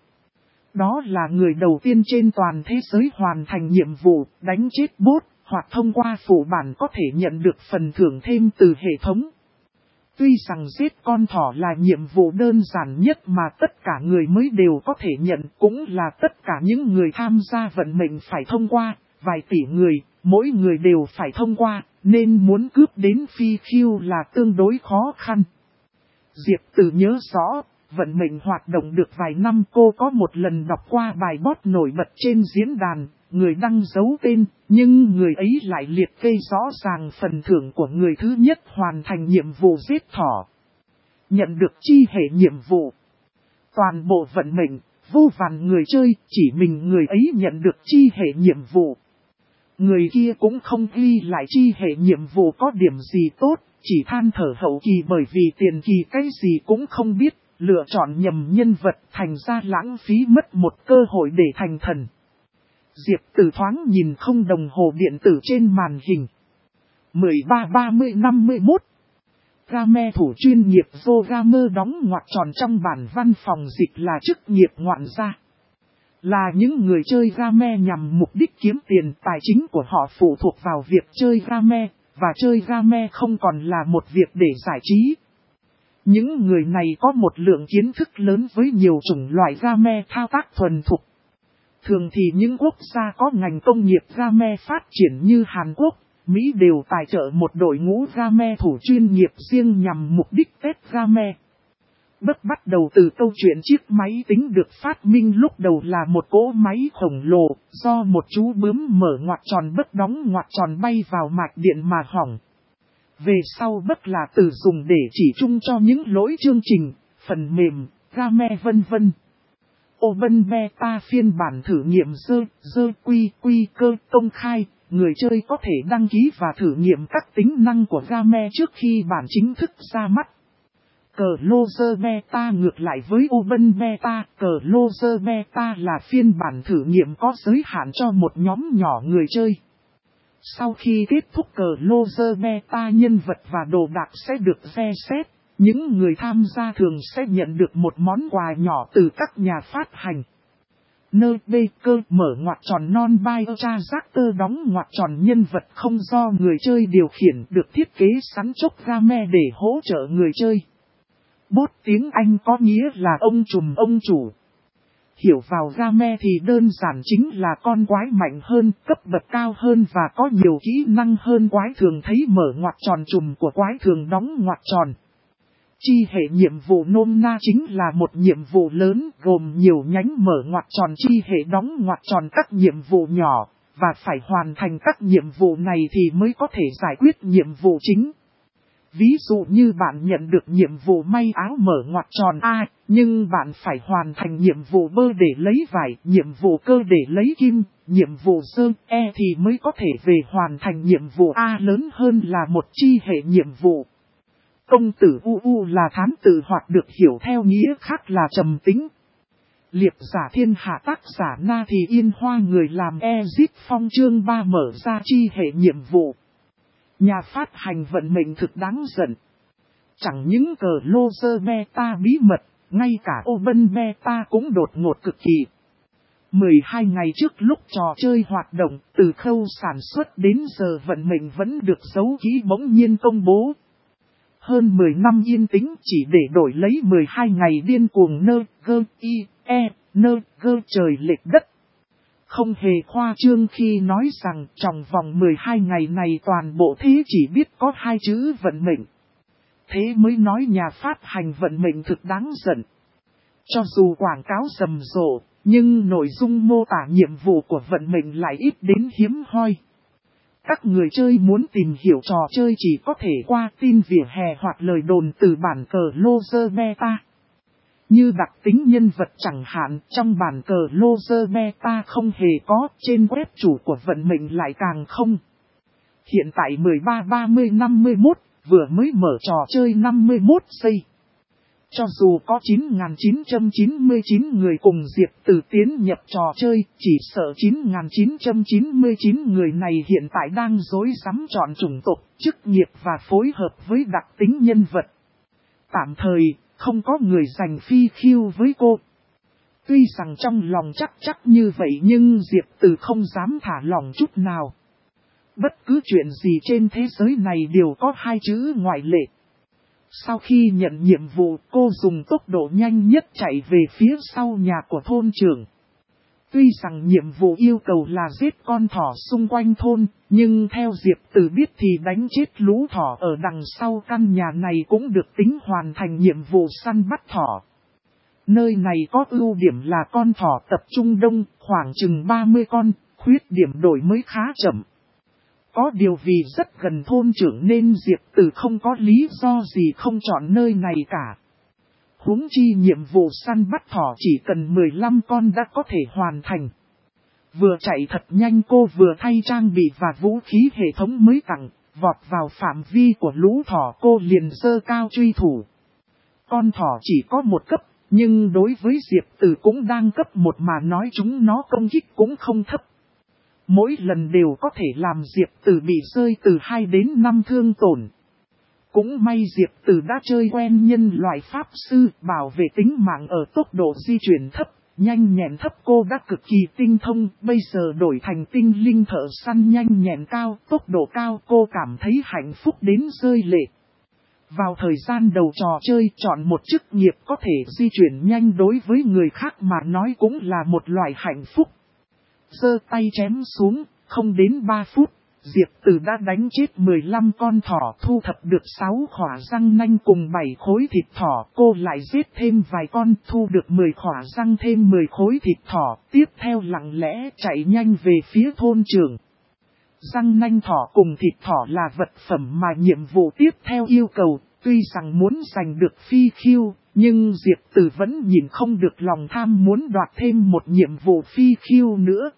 Đó là người đầu tiên trên toàn thế giới hoàn thành nhiệm vụ, đánh chết bot, hoặc thông qua phụ bản có thể nhận được phần thưởng thêm từ hệ thống. Tuy rằng giết con thỏ là nhiệm vụ đơn giản nhất mà tất cả người mới đều có thể nhận, cũng là tất cả những người tham gia vận mệnh phải thông qua, vài tỷ người, mỗi người đều phải thông qua, nên muốn cướp đến phi khiêu là tương đối khó khăn. Diệp Từ nhớ rõ, vận mệnh hoạt động được vài năm, cô có một lần đọc qua bài post nổi bật trên diễn đàn, người đăng giấu tên, nhưng người ấy lại liệt kê rõ ràng phần thưởng của người thứ nhất hoàn thành nhiệm vụ giết thỏ. Nhận được chi hệ nhiệm vụ. Toàn bộ vận mệnh, vô vàn người chơi, chỉ mình người ấy nhận được chi hệ nhiệm vụ. Người kia cũng không ghi lại chi hệ nhiệm vụ có điểm gì tốt, chỉ than thở hậu kỳ bởi vì tiền kỳ cái gì cũng không biết, lựa chọn nhầm nhân vật thành ra lãng phí mất một cơ hội để thành thần. Diệp Từ thoáng nhìn không đồng hồ điện tử trên màn hình. 13-30-51 Game thủ chuyên nghiệp Zogamer đóng ngoặc tròn trong bản văn phòng dịch là chức nghiệp ngoạn gia. Là những người chơi game nhằm mục đích kiếm tiền, tài chính của họ phụ thuộc vào việc chơi game, và chơi game không còn là một việc để giải trí. Những người này có một lượng kiến thức lớn với nhiều chủng loại game thao tác thuần thục. Thường thì những quốc gia có ngành công nghiệp game phát triển như Hàn Quốc, Mỹ đều tài trợ một đội ngũ game thủ chuyên nghiệp riêng nhằm mục đích test game. Bắt đầu từ câu chuyện chiếc máy tính được phát minh lúc đầu là một cỗ máy khổng lồ, do một chú bướm mở ngoặc tròn đóng ngoặc tròn bay vào mạch điện mà hỏng. Về sau là từ dùng để chỉ chung cho những lỗi chương trình, phần mềm, game vân vân. Open Beta phiên bản thử nghiệm quy cơ công khai, người chơi có thể đăng ký và thử nghiệm các tính năng của game trước khi bản chính thức ra mắt. Closed Beta ngược lại với Open Beta, Closed Beta là phiên bản thử nghiệm có giới hạn cho một nhóm nhỏ người chơi. Sau khi kết thúc Closed Beta, nhân vật và đồ đạc sẽ được reset. Những người tham gia thường sẽ nhận được một món quà nhỏ từ các nhà phát hành. Nơi bê cơ mở ngoặc tròn non-biochazactor đóng ngoặc tròn nhân vật không do người chơi điều khiển được thiết kế sẵn chốc game để hỗ trợ người chơi. Bot tiếng Anh có nghĩa là ông trùm ông chủ. Hiểu vào game thì đơn giản chính là con quái mạnh hơn, cấp bậc cao hơn và có nhiều kỹ năng hơn quái thường thấy mở ngoặc tròn trùm của quái thường đóng ngoặc tròn. Chi hệ nhiệm vụ nôm na chính là một nhiệm vụ lớn gồm nhiều nhánh mở ngoặc tròn chi hệ đóng ngoặc tròn các nhiệm vụ nhỏ, và phải hoàn thành các nhiệm vụ này thì mới có thể giải quyết nhiệm vụ chính. Ví dụ như bạn nhận được nhiệm vụ may áo mở ngoặc tròn A, nhưng bạn phải hoàn thành nhiệm vụ bơ để lấy vải, nhiệm vụ cơ để lấy kim, nhiệm vụ sơ E thì mới có thể về hoàn thành nhiệm vụ A lớn hơn là một chi hệ nhiệm vụ. Công tử UU là thám tử hoặc được hiểu theo nghĩa khác là trầm tính. Liệp giả thiên hạ tác giả Na Thì Yên Hoa người làm Ezip Phong chương 3 mở ra chi hệ nhiệm vụ. Nhà phát hành vận mệnh thực đáng giận. Chẳng những cờ lô dơ beta bí mật, ngay cả Open beta cũng đột ngột cực kỳ. 12 ngày trước lúc trò chơi hoạt động, từ khâu sản xuất đến giờ vận mệnh vẫn được giấu kỹ bỗng nhiên công bố. Hơn 10 năm yên tĩnh chỉ để đổi lấy 12 ngày điên cuồng trời lệch đất. Không hề khoa trương khi nói rằng trong vòng 12 ngày này toàn bộ thế chỉ biết có 2 chữ vận mệnh. Thế mới nói nhà phát hành vận mệnh thực đáng giận. Cho dù quảng cáo rầm rộ, nhưng nội dung mô tả nhiệm vụ của vận mệnh lại ít đến hiếm hoi. Các người chơi muốn tìm hiểu trò chơi chỉ có thể qua tin vỉa hè hoặc lời đồn từ bản cờ Loser Beta. Như đặc tính nhân vật chẳng hạn, trong bản cờ Loser Beta không hề có, trên web chủ của vận mệnh lại càng không. Hiện tại 13-30-51, vừa mới mở trò chơi 51 giây. Cho dù có 9.999 người cùng Diệp Tử tiến nhập trò chơi, chỉ sợ 9.999 người này hiện tại đang rối rắm chọn chủng tộc, chức nghiệp và phối hợp với đặc tính nhân vật. Tạm thời, không có người giành phi khiêu với cô. Tuy rằng trong lòng chắc như vậy nhưng Diệp Tử không dám thả lòng chút nào. Bất cứ chuyện gì trên thế giới này đều có 2 chữ ngoại lệ. Sau khi nhận nhiệm vụ, cô dùng tốc độ nhanh nhất chạy về phía sau nhà của thôn trưởng. Tuy rằng nhiệm vụ yêu cầu là giết con thỏ xung quanh thôn, nhưng theo Diệp Tử biết thì đánh chết lũ thỏ ở đằng sau căn nhà này cũng được tính hoàn thành nhiệm vụ săn bắt thỏ. Nơi này có ưu điểm là con thỏ tập trung đông, khoảng chừng 30 con, khuyết điểm đổi mới khá chậm. Có điều vì rất gần thôn trưởng nên Diệp Tử không có lý do gì không chọn nơi này cả. Huống chi nhiệm vụ săn bắt thỏ chỉ cần 15 con đã có thể hoàn thành. Vừa chạy thật nhanh cô vừa thay trang bị và vũ khí hệ thống mới tặng, vọt vào phạm vi của lũ thỏ cô liền giơ cao truy thủ. Con thỏ chỉ có 1 cấp, nhưng đối với Diệp Tử cũng đang cấp 1 mà nói chúng nó công kích cũng không thấp. Mỗi lần đều có thể làm Diệp Tử bị rơi từ 2 đến 5 thương tổn. Cũng may Diệp Tử đã chơi quen nhân loại pháp sư, bảo vệ tính mạng ở tốc độ di chuyển thấp, nhanh nhẹn thấp cô đã cực kỳ tinh thông, bây giờ đổi thành tinh linh thợ săn nhanh nhẹn cao, tốc độ cao cô cảm thấy hạnh phúc đến rơi lệ. Vào thời gian đầu trò chơi chọn một chức nghiệp có thể di chuyển nhanh đối với người khác mà nói cũng là một loại hạnh phúc. Giơ tay chém xuống, không đến 3 phút, Diệp Tử đã đánh chết 15 con thỏ thu thập được 6 khỏa răng nanh cùng 7 khối thịt thỏ. Cô lại giết thêm vài con thu được 10 khỏa răng thêm 10 khối thịt thỏ. Tiếp theo lặng lẽ chạy nhanh về phía thôn trưởng. Răng nanh thỏ cùng thịt thỏ là vật phẩm mà nhiệm vụ tiếp theo yêu cầu. Tuy rằng muốn giành được phi khiêu, nhưng Diệp Tử vẫn nhìn không được lòng tham muốn đoạt thêm một nhiệm vụ phi khiêu nữa.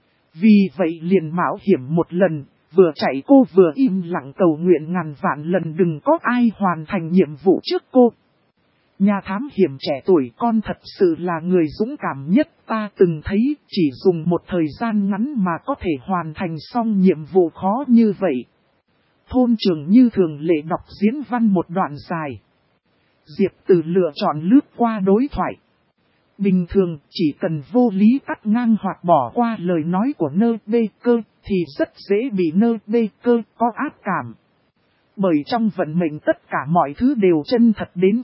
Vì vậy liền mạo hiểm một lần, vừa chạy cô vừa im lặng cầu nguyện ngàn vạn lần đừng có ai hoàn thành nhiệm vụ trước cô. Nhà thám hiểm trẻ tuổi con thật sự là người dũng cảm nhất ta từng thấy, chỉ dùng một thời gian ngắn mà có thể hoàn thành xong nhiệm vụ khó như vậy. Thôn trưởng như thường lệ đọc diễn văn một đoạn dài. Diệp Tử lựa chọn lướt qua đối thoại. Bình thường chỉ cần vô lý cắt ngang hoặc bỏ qua lời nói của nơ bê cơ thì rất dễ bị nơ bê cơ có ác cảm. Bởi trong vận mệnh tất cả mọi thứ đều chân thật đến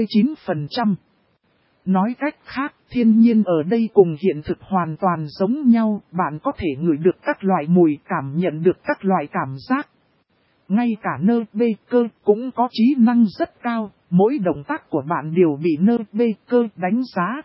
99%. Nói cách khác, thiên nhiên ở đây cùng hiện thực hoàn toàn giống nhau, bạn có thể ngửi được các loại mùi, cảm nhận được các loại cảm giác. Ngay cả nơ bê cơ cũng có trí năng rất cao, mỗi động tác của bạn đều bị nơ bê cơ đánh giá.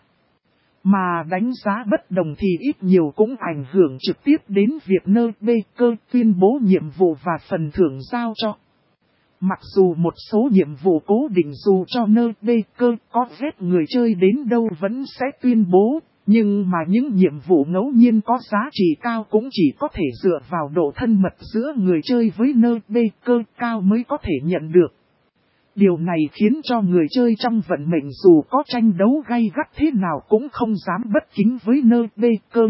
Mà đánh giá bất đồng thì ít nhiều cũng ảnh hưởng trực tiếp đến việc nơ bê cơ tuyên bố nhiệm vụ và phần thưởng giao cho. Mặc dù một số nhiệm vụ cố định dù cho nơi bê cơ có ghét người chơi đến đâu vẫn sẽ tuyên bố, nhưng mà những nhiệm vụ ngẫu nhiên có giá trị cao cũng chỉ có thể dựa vào độ thân mật giữa người chơi với nơi bê cơ cao mới có thể nhận được. Điều này khiến cho người chơi trong vận mệnh dù có tranh đấu gay gắt thế nào cũng không dám bất kính với nơi bê cơ.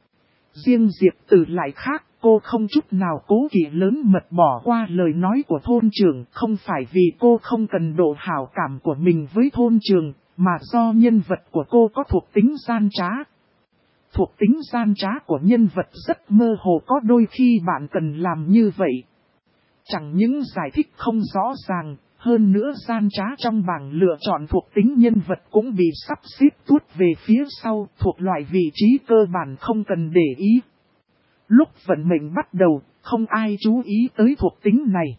Riêng Diệp Tử lại khác, cô không chút nào cố kỵ lớn mật bỏ qua lời nói của thôn trưởng, không phải vì cô không cần độ hảo cảm của mình với thôn trưởng, mà do nhân vật của cô có thuộc tính gian trá. Thuộc tính gian trá của nhân vật rất mơ hồ, có đôi khi bạn cần làm như vậy. Chẳng những giải thích không rõ ràng, hơn nữa gian trá trong bảng lựa chọn thuộc tính nhân vật cũng bị sắp xếp tuốt về phía sau, thuộc loại vị trí cơ bản không cần để ý. Lúc vận mệnh bắt đầu, không ai chú ý tới thuộc tính này.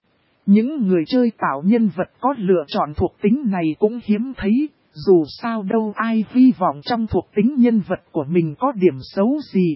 Những người chơi tạo nhân vật có lựa chọn thuộc tính này cũng hiếm thấy, dù sao đâu ai hy vọng trong thuộc tính nhân vật của mình có điểm xấu gì.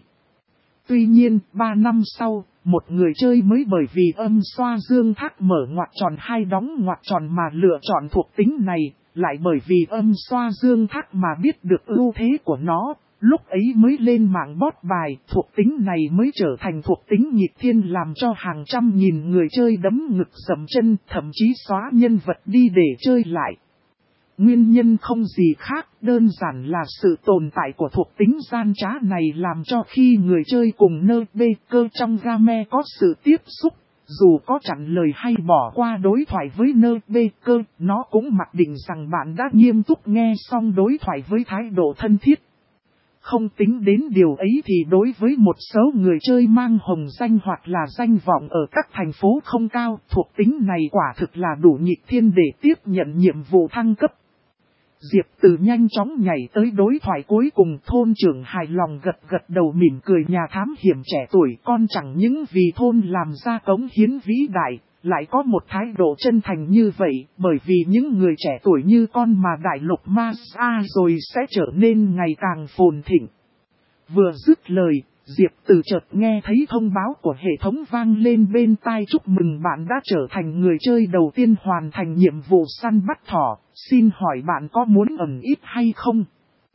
Tuy nhiên, 3 năm sau, một người chơi mới bởi vì âm xoa dương thác mở ngoặc tròn 2 đóng ngoặc tròn mà lựa chọn thuộc tính này, lại bởi vì âm xoa dương thác mà biết được ưu thế của nó, lúc ấy mới lên mạng bót bài, thuộc tính này mới trở thành thuộc tính nghịch thiên làm cho hàng trăm nghìn người chơi đấm ngực dậm chân, thậm chí xóa nhân vật đi để chơi lại. Nguyên nhân không gì khác, đơn giản là sự tồn tại của thuộc tính gian trá này làm cho khi người chơi cùng nơi bê cơ trong game có sự tiếp xúc, dù có chặn lời hay bỏ qua đối thoại với nơi bê cơ, nó cũng mặc định rằng bạn đã nghiêm túc nghe xong đối thoại với thái độ thân thiết. Không tính đến điều ấy thì đối với một số người chơi mang hồng danh hoặc là danh vọng ở các thành phố không cao, thuộc tính này quả thực là đủ nghịch thiên để tiếp nhận nhiệm vụ thăng cấp. Diệp Tử nhanh chóng nhảy tới đối thoại cuối cùng, thôn trưởng hài lòng gật gật đầu mỉm cười, nhà thám hiểm trẻ tuổi con chẳng những vì thôn làm ra cống hiến vĩ đại, lại có một thái độ chân thành như vậy, bởi vì những người trẻ tuổi như con mà đại lục Ma Sa rồi sẽ trở nên ngày càng phồn thịnh. Vừa dứt lời, Diệp Tử chợt nghe thấy thông báo của hệ thống vang lên bên tai, chúc mừng bạn đã trở thành người chơi đầu tiên hoàn thành nhiệm vụ săn bắt thỏ, xin hỏi bạn có muốn ẩn ít hay không?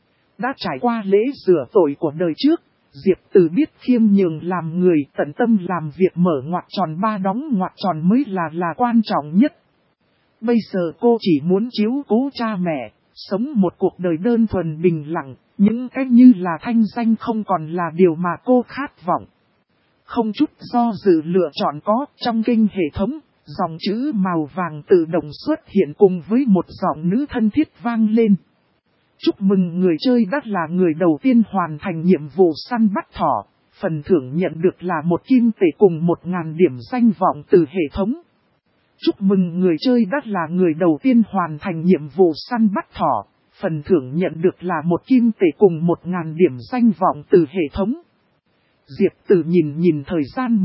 Đã trải qua lễ rửa tội của đời trước, Diệp Tử biết khiêm nhường làm người, tận tâm làm việc, mở ngoặc tròn 3 đóng ngoặc tròn mới là quan trọng nhất. Bây giờ cô chỉ muốn chiếu cố cha mẹ, sống một cuộc đời đơn thuần bình lặng, những cái như là thanh danh không còn là điều mà cô khát vọng. Không chút do dự lựa chọn có, trong kênh hệ thống, dòng chữ màu vàng tự động xuất hiện cùng với một giọng nữ thân thiết vang lên. Chúc mừng người chơi đã là người đầu tiên hoàn thành nhiệm vụ săn bắt thỏ, phần thưởng nhận được là 1 kim tệ cùng 1000 điểm danh vọng từ hệ thống. Chúc mừng người chơi đã là người đầu tiên hoàn thành nhiệm vụ săn bắt thỏ, phần thưởng nhận được là 1 kim tệ cùng 1000 điểm danh vọng từ hệ thống. Diệp Tử nhìn thời gian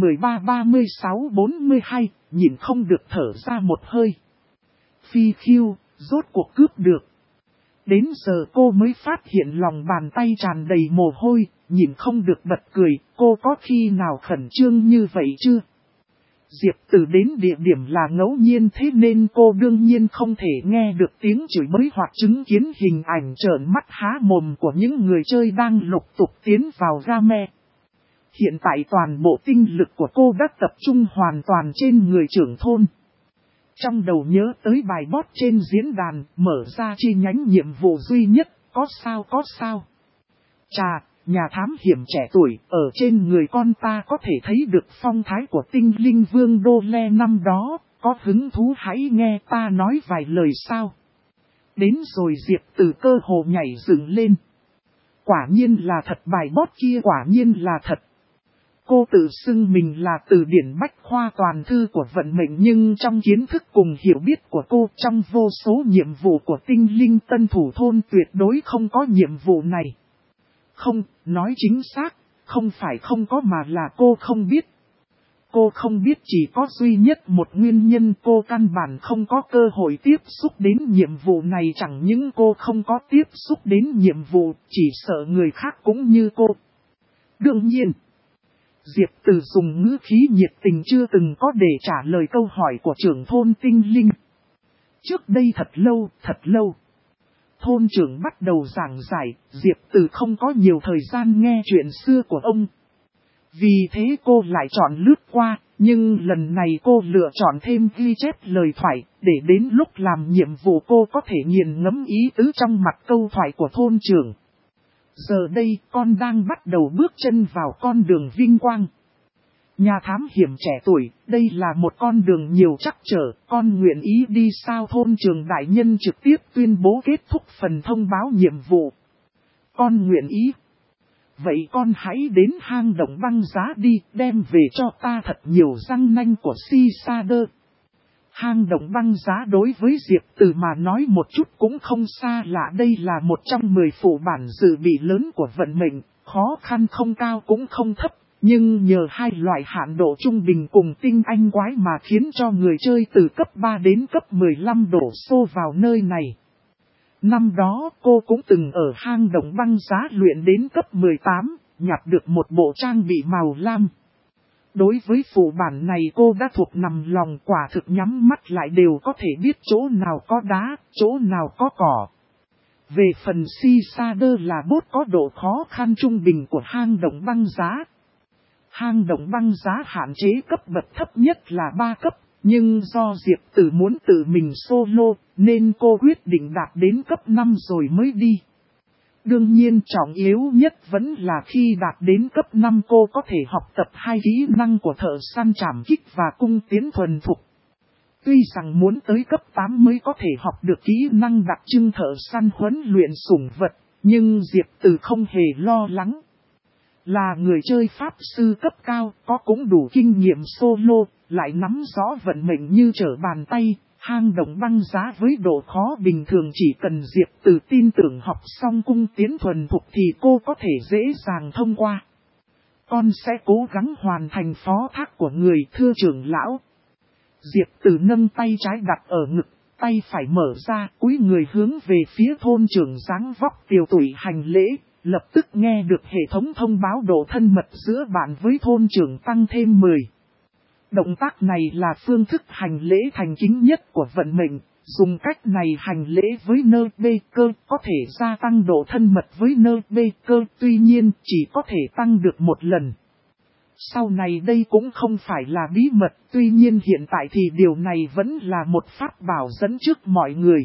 13:36:42, nhìn không được thở ra một hơi. Phi khiêu, rốt cuộc cướp được. Đến giờ cô mới phát hiện lòng bàn tay tràn đầy mồ hôi, nhìn không được bật cười, cô có khi nào khẩn trương như vậy chưa? Diệp Tử đến địa điểm là ngẫu nhiên, thế nên cô đương nhiên không thể nghe được tiếng chửi bới hoặc chứng kiến hình ảnh trợn mắt há mồm của những người chơi đang lục tục tiến vào game. Hiện tại toàn bộ tinh lực của cô đã tập trung hoàn toàn trên người trưởng thôn. Trong đầu nhớ tới bài bot trên diễn đàn, mở ra chi nhánh nhiệm vụ duy nhất, có sao. Chà, nhà thám hiểm trẻ tuổi, ở trên người con ta có thể thấy được phong thái của tinh linh vương Đô Le năm đó, có hứng thú hãy nghe ta nói vài lời sao. Đến rồi Diệp Tử cơ hồ nhảy dựng lên. Quả nhiên là thật, bài bot kia quả nhiên là thật. Cô tự xưng mình là từ điển bách khoa toàn thư của vận mệnh, nhưng trong kiến thức cùng hiểu biết của cô, trong vô số nhiệm vụ của tinh linh tân thủ thôn tuyệt đối không có nhiệm vụ này. Không, nói chính xác, không phải không có mà là cô không biết. Cô không biết chỉ có duy nhất một nguyên nhân, cô căn bản không có cơ hội tiếp xúc đến nhiệm vụ này. Chẳng những cô không có tiếp xúc đến nhiệm vụ, chỉ sợ người khác cũng như cô. Đương nhiên, Diệp Từ dùng ngữ khí nhiệt tình chưa từng có để trả lời câu hỏi của trưởng thôn Tinh Linh. Trước đây thật lâu. Thôn trưởng bắt đầu giảng giải, Diệp Từ không có nhiều thời gian nghe chuyện xưa của ông. Vì thế cô lại chọn lướt qua, nhưng lần này cô lựa chọn thêm ghi chép lời thoại, để đến lúc làm nhiệm vụ cô có thể nghiền ngẫm ý tứ trong mặt câu thoại của thôn trưởng. Giờ đây con đang bắt đầu bước chân vào con đường vinh quang. Nhà thám hiểm trẻ tuổi, đây là một con đường nhiều trắc trở, con nguyện ý đi sao? Thôn trưởng đại nhân trực tiếp tuyên bố kết thúc phần thông báo nhiệm vụ. Con nguyện ý. Vậy con hãy đến hang động băng giá đi, đem về cho ta thật nhiều răng nanh của Cisader. Hang động băng giá đối với Diệp Từ mà nói một chút cũng không xa lạ, đây là một trong 10 phụ bản dự bị lớn của vận mệnh, khó khăn không cao cũng không thấp, nhưng nhờ hai loại hạn độ trung bình cùng tinh anh quái mà khiến cho người chơi từ cấp 3 đến cấp 15 đổ xô vào nơi này. Năm đó cô cũng từng ở hang động băng giá luyện đến cấp 18, nhặt được một bộ trang bị màu lam. Đối với phụ bản này cô đã thuộc nằm lòng, quả thực nhắm mắt lại đều có thể biết chỗ nào có đá, chỗ nào có cỏ. Về phần Cisader là bốt có độ khó khăn trung bình của hang động băng giá. Hang động băng giá hạn chế cấp bậc thấp nhất là 3 cấp, nhưng do Diệp Từ muốn tự mình solo, nên cô quyết định đạt đến cấp 5 rồi mới đi. Đương nhiên trọng yếu nhất vẫn là khi đạt đến cấp 5 cô có thể học tập 2 kỹ năng của thợ săn trảm kích và cung tiến thuần thục. Tuy rằng muốn tới cấp 8 mới có thể học được kỹ năng đặc trưng thợ săn huấn luyện sủng vật, nhưng Diệp Từ không hề lo lắng. Là người chơi pháp sư cấp cao, có cũng đủ kinh nghiệm solo, lại nắm rõ vận mệnh như trở bàn tay. Hang động băng giá với độ khó bình thường chỉ cần Diệp Từ tin tưởng học xong cung tiến thuần thục thì cô có thể dễ dàng thông qua. Con sẽ cố gắng hoàn thành phó thác của người, thưa trưởng lão. Diệp Từ nâng tay trái đặt ở ngực, tay phải mở ra, cúi người hướng về phía thôn trưởng dáng vóc tiều tụy hành lễ. Lập tức nghe được hệ thống thông báo độ thân mật giữa bạn với thôn trưởng tăng thêm 10. Động tác này là phương thức hành lễ thành kính nhất của vận mệnh, dùng cách này hành lễ với nơ bê cơ có thể gia tăng độ thân mật với nơ bê cơ, tuy nhiên chỉ có thể tăng được một lần. Sau này đây cũng không phải là bí mật, tuy nhiên hiện tại thì điều này vẫn là một pháp bảo dẫn trước mọi người.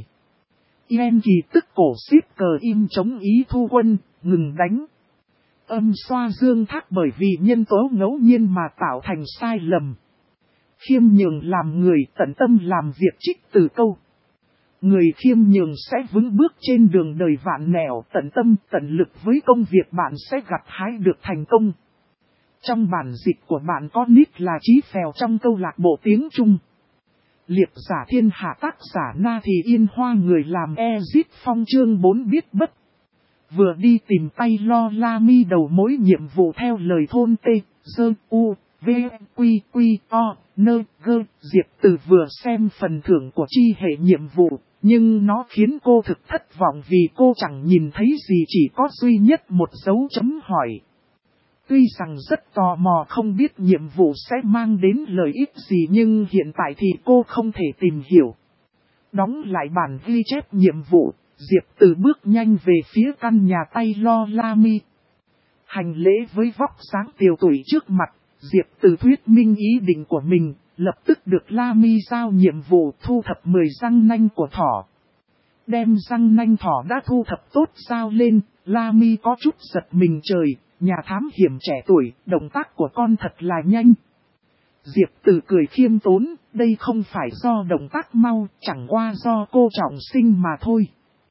Yên kỳ tức cổ ship cờ im chống ý thu quân, ngừng đánh. Âm xoa dương thác bởi vì nhân tố ngẫu nhiên mà tạo thành sai lầm. Khiêm nhường làm người, tận tâm làm việc, trích từ câu. Người khiêm nhường sẽ vững bước trên đường đời vạn nẻo, tận tâm tận lực với công việc bạn sẽ gặt hái được thành công. Trong bản dịch của bạn có nick là Chí Phèo trong câu lạc bộ tiếng Trung. Liệp giả thiên hạ tác giả Na Thì Yên Hoa, người làm Ezit Phong, chương 4 biết bất. Vừa đi tìm tay lo la mi đầu mối nhiệm vụ theo lời thôn T, Dơ, U, V, Quy, Quy, O, Nơ, Gơ. Diệp Từ vừa xem phần thưởng của chi hệ nhiệm vụ, nhưng nó khiến cô thực thất vọng vì cô chẳng nhìn thấy gì, chỉ có duy nhất một dấu chấm hỏi. Tuy rằng rất tò mò không biết nhiệm vụ sẽ mang đến lợi ích gì, nhưng hiện tại thì cô không thể tìm hiểu. Đóng lại bản ghi chép nhiệm vụ, Diệp Từ bước nhanh về phía căn nhà tay lo la mi. Hành lễ với vóc dáng tiều tụy trước mặt, Diệp Từ thuyết minh ý định của mình, lập tức được la mi giao nhiệm vụ thu thập 10 răng nanh của thỏ. Đem răng nanh thỏ đã thu thập tốt giao lên, la mi có chút giật mình, trời, nhà thám hiểm trẻ tuổi, động tác của con thật là nhanh. Diệp Từ cười khiêm tốn, đây không phải do động tác mau, chẳng qua do cô trọng sinh mà thôi.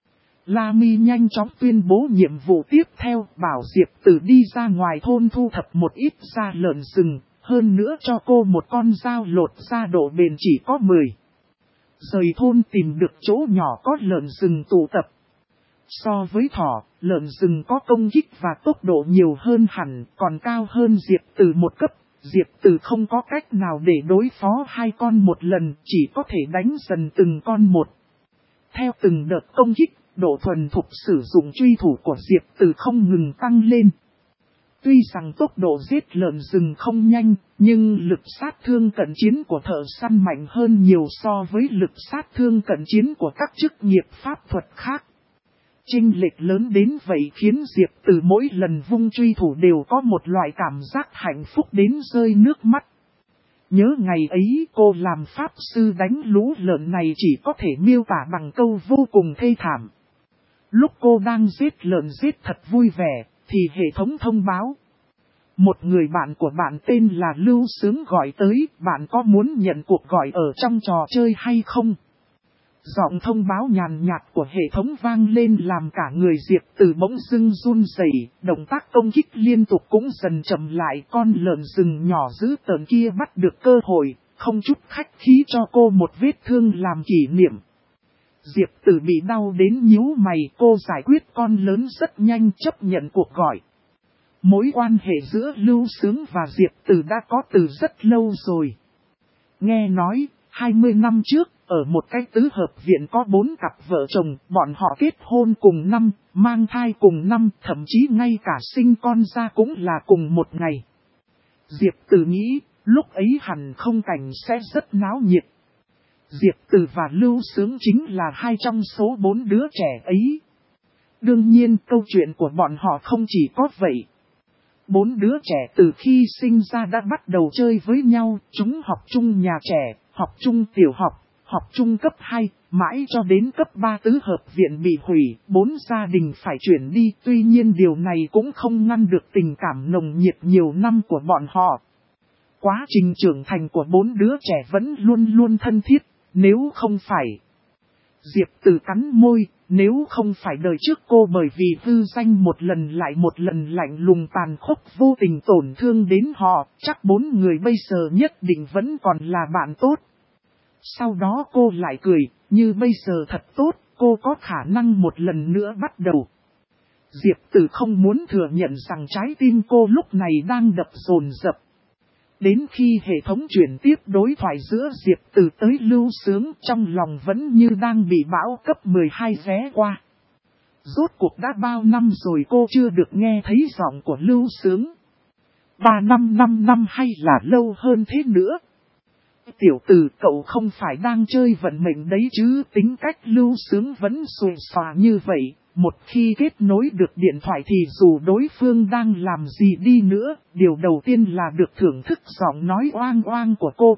La Mi nhanh chóng tuyên bố nhiệm vụ tiếp theo, bảo Diệp Từ đi ra ngoài thôn thu thập một ít da lợn rừng, hơn nữa cho cô một con dao lột da độ bền chỉ có 10. Rời thôn tìm được chỗ nhỏ có lợn rừng tụ tập. So với thỏ, lợn rừng có công kích và tốc độ nhiều hơn hẳn, còn cao hơn Diệp Từ một cấp. Diệp Từ không có cách nào để đối phó hai con một lần, chỉ có thể đánh dần từng con một. Theo từng đợt công kích, độ thuần thục sử dụng truy thủ của Diệp Từ không ngừng tăng lên. Tuy rằng tốc độ giết lợn rừng không nhanh, nhưng lực sát thương cận chiến của thợ săn mạnh hơn nhiều so với lực sát thương cận chiến của các chức nghiệp pháp thuật khác. Chênh lệch lớn đến vậy khiến Diệp Từ mỗi lần vung truy thủ đều có một loại cảm giác hạnh phúc đến rơi nước mắt. Nhớ ngày ấy cô làm pháp sư đánh lũ lợn này chỉ có thể miêu tả bằng câu vô cùng thê thảm. Lúc cô đang giết lợn giết thật vui vẻ, thì hệ thống thông báo. Một người bạn của bạn tên là Lưu Sướng gọi tới, bạn có muốn nhận cuộc gọi ở trong trò chơi hay không? Giọng thông báo nhàn nhạt của hệ thống vang lên làm cả người Diệp Từ bỗng dưng run rẩy, động tác công kích liên tục cũng dần chậm lại. Con lợn rừng nhỏ dữ tợn kia bắt được cơ hội, không chút khách khí cho cô một vết thương làm kỷ niệm. Diệp Từ bị đau đến nhíu mày, cô giải quyết con lớn rất nhanh chấp nhận cuộc gọi. Mối quan hệ giữa Lưu Sướng và Diệp Từ đã có từ rất lâu rồi. Nghe nói, 20 năm trước, ở một cái tứ hợp viện có 4 cặp vợ chồng, bọn họ kết hôn cùng năm, mang thai cùng năm, thậm chí ngay cả sinh con ra cũng là cùng một ngày. Diệp Từ nghĩ, lúc ấy hẳn không cảnh sẽ rất náo nhiệt. Diệp Từ và Lưu Sướng chính là hai trong số 4 đứa trẻ ấy. Đương nhiên câu chuyện của bọn họ không chỉ có vậy. 4 đứa trẻ từ khi sinh ra đã bắt đầu chơi với nhau, chúng học chung nhà trẻ, học chung tiểu học chung cấp 2, mãi cho đến cấp 3 tứ hợp viện bị hủy, 4 gia đình phải chuyển đi. Tuy nhiên điều này cũng không ngăn được tình cảm nồng nhiệt nhiều năm của bọn họ. Quá trình trưởng thành của 4 đứa trẻ vẫn luôn luôn thân thiết, nếu không phải. Diệp Từ cắn môi, nếu không phải đời trước cô bởi vì hư danh một lần lại một lần lạnh lùng tàn khốc vô tình tổn thương đến họ, chắc 4 người bây giờ nhất định vẫn còn là bạn tốt. Sau đó cô lại cười, như bây giờ thật tốt, cô có khả năng một lần nữa bắt đầu. Diệp Từ không muốn thừa nhận rằng trái tim cô lúc này đang đập dồn dập. Đến khi hệ thống chuyển tiếp đối thoại giữa Diệp Từ tới Lưu Sướng, trong lòng vẫn như đang bị bão cấp 12 ghé qua. Rốt cuộc đã bao năm rồi cô chưa được nghe thấy giọng của Lưu Sướng. 3 năm 5 năm hay là lâu hơn thế nữa? Tiểu Từ, cậu không phải đang chơi vận mệnh đấy chứ? Tính cách Lưu Sướng vẫn xuề xòa như vậy. Một khi kết nối được điện thoại thì dù đối phương đang làm gì đi nữa, điều đầu tiên là được thưởng thức giọng nói oang oang của cô.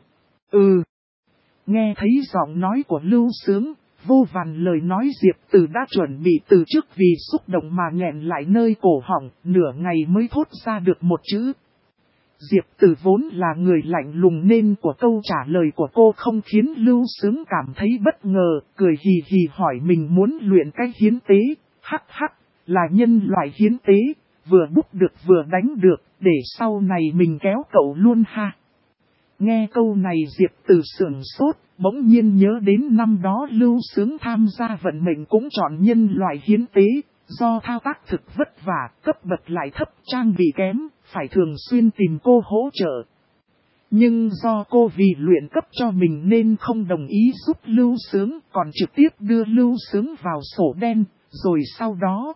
Nghe thấy giọng nói của Lưu Sướng, vô vàn lời nói Diệp Từ đã chuẩn bị từ trước vì xúc động mà nghẹn lại nơi cổ họng, nửa ngày mới thốt ra được một chữ. Diệp Từ vốn là người lạnh lùng nên của câu trả lời của cô không khiến Lưu Sướng cảm thấy bất ngờ, cười hì hì hỏi mình muốn luyện cái hiến tế. Hắc hắc, là nhân loại hiến tế, vừa búp được vừa đánh được, để sau này mình kéo cậu luôn ha. Nghe câu này Diệp Từ sửng sốt, bỗng nhiên nhớ đến năm đó Lưu Sướng tham gia vận mệnh cũng chọn nhân loại hiến tế, do thao tác thực vất vả, cấp bậc lại thấp, trang bị kém, phải thường xuyên tìm cô hỗ trợ. Nhưng do cô vì luyện cấp cho mình nên không đồng ý giúp Lưu Sướng, còn trực tiếp đưa Lưu Sướng vào sổ đen. Rồi sau đó,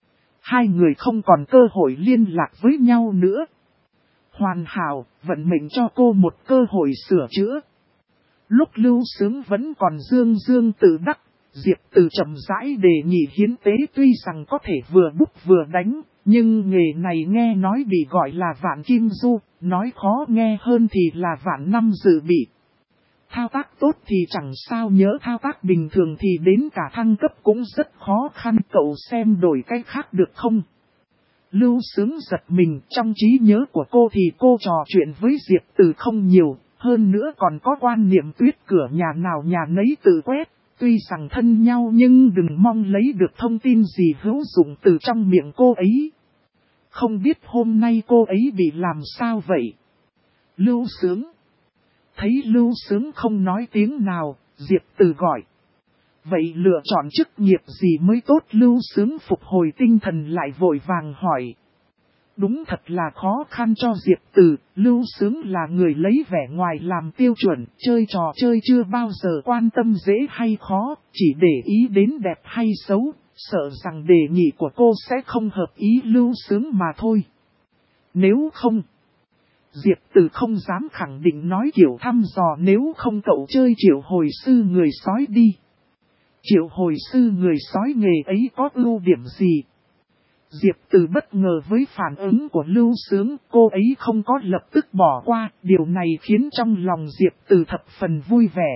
hai người không còn cơ hội liên lạc với nhau nữa. Hoàn hảo, vận mệnh cho cô một cơ hội sửa chữa. Lúc Lưu Sướng vẫn còn dương dương tự đắc, Diệp Từ chậm rãi đề nghị hiến tế tuy rằng có thể vừa búp vừa đánh, nhưng nghề này nghe nói bị gọi là vạn kim du, nói khó nghe hơn thì là vạn năm dự bị. Thao tác tốt thì chẳng sao nhớ thao tác bình thường thì đến cả thăng cấp cũng rất khó khăn, cậu xem đổi cách khác được không? Lưu Sướng giật mình, trong trí nhớ của cô thì cô trò chuyện với Diệp Từ không nhiều, hơn nữa còn có quan niệm tuyết cửa nhà nào nhà nấy tự quét, tuy rằng thân nhau nhưng đừng mong lấy được thông tin gì hữu dụng từ trong miệng cô ấy. Không biết hôm nay cô ấy bị làm sao vậy? Lưu Sướng. Thấy Lưu Sướng không nói tiếng nào, Diệp Từ gọi. Vậy lựa chọn chức nghiệp gì mới tốt? Lưu Sướng phục hồi tinh thần lại vội vàng hỏi. Đúng thật là khó khăn cho Diệp Từ, Lưu Sướng là người lấy vẻ ngoài làm tiêu chuẩn, chơi trò chơi chưa bao giờ quan tâm dễ hay khó, chỉ để ý đến đẹp hay xấu, sợ rằng đề nghị của cô sẽ không hợp ý Lưu Sướng mà thôi. Nếu không, Diệp Từ không dám khẳng định nói kiểu thăm dò, nếu không cậu chơi triệu hồi sư người sói đi. Triệu hồi sư người sói nghề ấy có ưu điểm gì? Diệp Từ bất ngờ với phản ứng của Lưu Sướng, cô ấy không có lập tức bỏ qua, điều này khiến trong lòng Diệp Từ thập phần vui vẻ.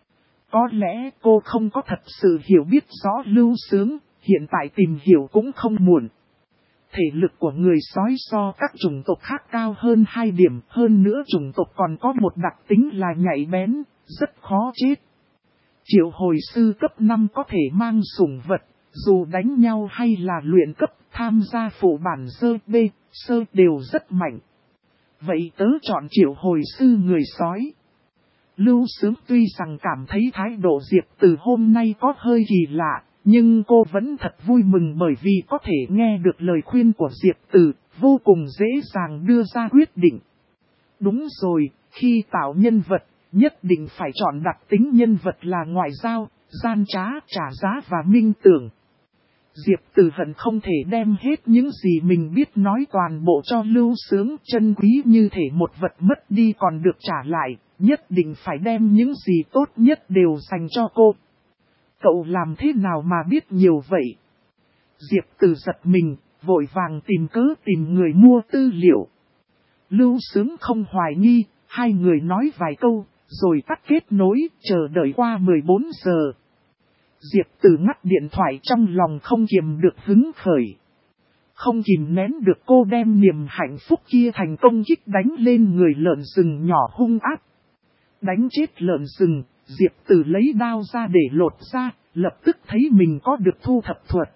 Có lẽ cô không có thật sự hiểu biết rõ Lưu Sướng, hiện tại tìm hiểu cũng không muộn. Thể lực của người sói so các chủng tộc khác cao hơn 2 điểm, hơn nữa chủng tộc còn có một đặc tính là nhạy bén, rất khó chết. Triệu hồi sư cấp 5 có thể mang sủng vật, dù đánh nhau hay là luyện cấp, tham gia phụ bản sơ B, sơ đều rất mạnh. Vậy tớ chọn triệu hồi sư người sói. Lưu Sướng tuy rằng cảm thấy thái độ Diệp Từ hôm nay có hơi kỳ lạ, nhưng cô vẫn thật vui mừng bởi vì có thể nghe được lời khuyên của Diệp Từ, vô cùng dễ dàng đưa ra quyết định. Đúng rồi, khi tạo nhân vật, nhất định phải chọn đặc tính nhân vật là ngoại giao, gian trá, trả giá và minh tưởng. Diệp Từ hận không thể đem hết những gì mình biết nói toàn bộ cho Lưu Sướng, chân quý như thể một vật mất đi còn được trả lại, nhất định phải đem những gì tốt nhất đều dành cho cô. Cậu làm thế nào mà biết nhiều vậy? Diệp Từ giật mình, vội vàng tìm cớ tìm người mua tư liệu. Lưu Sướng không hoài nghi, hai người nói vài câu, rồi tắt kết nối, chờ đợi qua 14 giờ. Diệp Từ ngắt điện thoại, trong lòng không kiềm được hứng khởi. Không kìm nén được cô đem niềm hạnh phúc kia thành công kích đánh lên người lợn rừng nhỏ hung ác. Đánh chết lợn rừng, Diệp Từ lấy đao ra để lột ra, lập tức thấy mình có được thu thập thuật.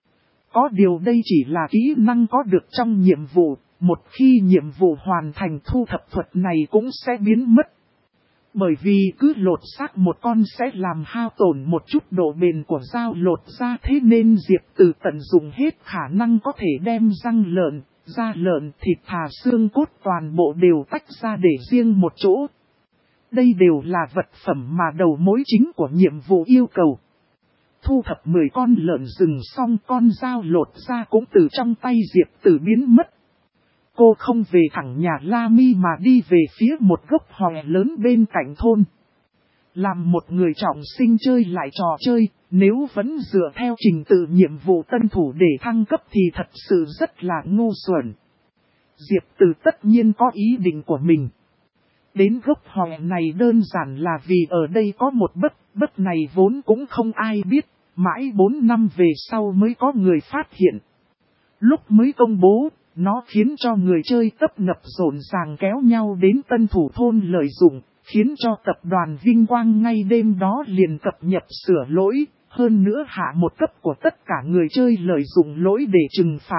Có điều đây chỉ là kỹ năng có được trong nhiệm vụ, một khi nhiệm vụ hoàn thành thu thập thuật này cũng sẽ biến mất. Bởi vì cứ lột xác một con sẽ làm hao tổn một chút độ bền của dao lột ra, thế nên Diệp Từ tận dụng hết khả năng có thể đem răng lợn, da lợn, thịt thà xương cốt toàn bộ đều tách ra để riêng một chỗ. Đây đều là vật phẩm mà đầu mối chính của nhiệm vụ yêu cầu. Thu thập 10 con lợn rừng xong, con dao lột ra cũng từ trong tay Diệp Từ biến mất. Cô không về thẳng nhà La Mi mà đi về phía một gốc hòe lớn bên cạnh thôn. Làm một người trọng sinh chơi lại trò chơi, nếu vẫn dựa theo trình tự nhiệm vụ tân thủ để thăng cấp thì thật sự rất là ngu xuẩn. Diệp Từ tất nhiên có ý định của mình. Đến gốc hòe này đơn giản là vì ở đây có một bất này vốn cũng không ai biết, mãi 4 năm về sau mới có người phát hiện. Lúc mới công bố, nó khiến cho người chơi tấp nập rộn ràng kéo nhau đến tân thủ thôn lợi dụng, khiến cho tập đoàn Vinh Quang ngay đêm đó liền cập nhật sửa lỗi, hơn nữa hạ một cấp của tất cả người chơi lợi dụng lỗi để trừng phạt.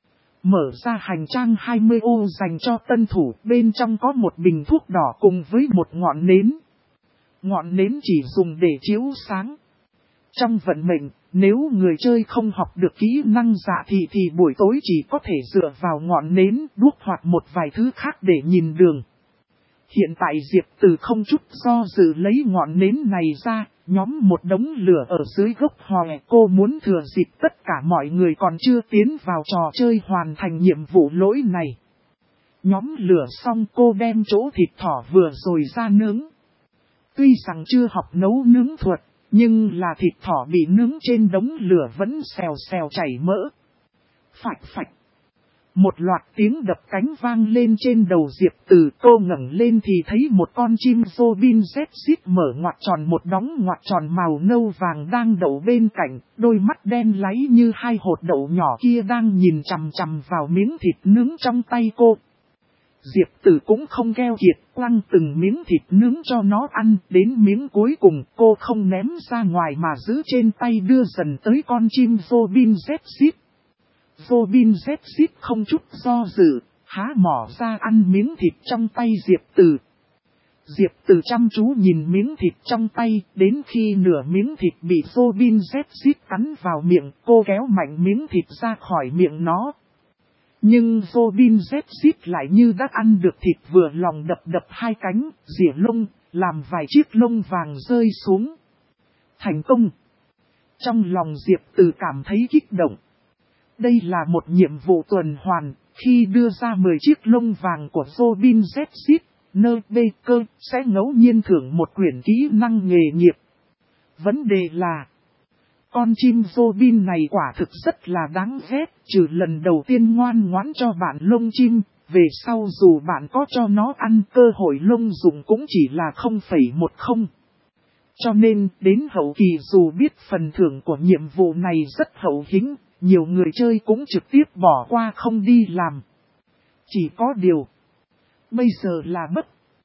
Mở ra hành trang 20 ô dành cho tân thủ, bên trong có một bình thuốc đỏ cùng với một ngọn nến. Ngọn nến chỉ dùng để chiếu sáng. Trong vận mệnh, nếu người chơi không học được kỹ năng dạ thì buổi tối chỉ có thể dựa vào ngọn nến, đuốc hoặc một vài thứ khác để nhìn đường. Hiện tại Diệp Từ không chút do dự lấy ngọn nến này ra, nhóm một đống lửa ở dưới gốc hòe. Cô muốn thừa dịp tất cả mọi người còn chưa tiến vào trò chơi hoàn thành nhiệm vụ lỗi này. Nhóm lửa xong, cô đem chỗ thịt thỏ vừa rồi ra nướng. Tuy rằng chưa học nấu nướng thuật, nhưng là thịt thỏ bị nướng trên đống lửa vẫn xèo xèo chảy mỡ. Phạch phạch. Một loạt tiếng đập cánh vang lên trên đầu Diệp Từ. Cô ngẩng lên thì thấy một con chim Robin Z mở ngoặt tròn một đống ngoặt tròn màu nâu vàng đang đậu bên cạnh. Đôi mắt đen láy như hai hột đậu nhỏ kia đang nhìn chằm chằm vào miếng thịt nướng trong tay cô. Diệp Từ cũng không keo kiệt, quăng từng miếng thịt nướng cho nó ăn. Đến miếng cuối cùng cô không ném ra ngoài mà giữ trên tay đưa dần tới con chim Robin Z. Robin Z không chút do dự, há mỏ ra ăn miếng thịt trong tay Diệp Từ. Diệp Từ chăm chú nhìn miếng thịt trong tay, đến khi nửa miếng thịt bị Robin Z cắn vào miệng, cô kéo mạnh miếng thịt ra khỏi miệng nó. Nhưng Robin Z lại như đã ăn được thịt, vừa lòng đập đập hai cánh, rỉa lông, làm vài chiếc lông vàng rơi xuống. Thành công! Trong lòng Diệp Từ cảm thấy kích động. Đây là một nhiệm vụ tuần hoàn, khi đưa ra 10 chiếc lông vàng của Robin Z nơ bê cơ sẽ ngẫu nhiên thưởng một quyển kỹ năng nghề nghiệp. Vấn đề là, con chim Robin này quả thực rất là đáng ghét, trừ lần đầu tiên ngoan ngoãn cho bạn lông chim, về sau dù bạn có cho nó ăn cơ hội lông dụng cũng chỉ là 0,10. Cho nên, đến hậu kỳ dù biết phần thưởng của nhiệm vụ này rất hậu hĩnh, nhiều người chơi cũng trực tiếp bỏ qua không đi làm. Chỉ có điều, bây giờ là bất.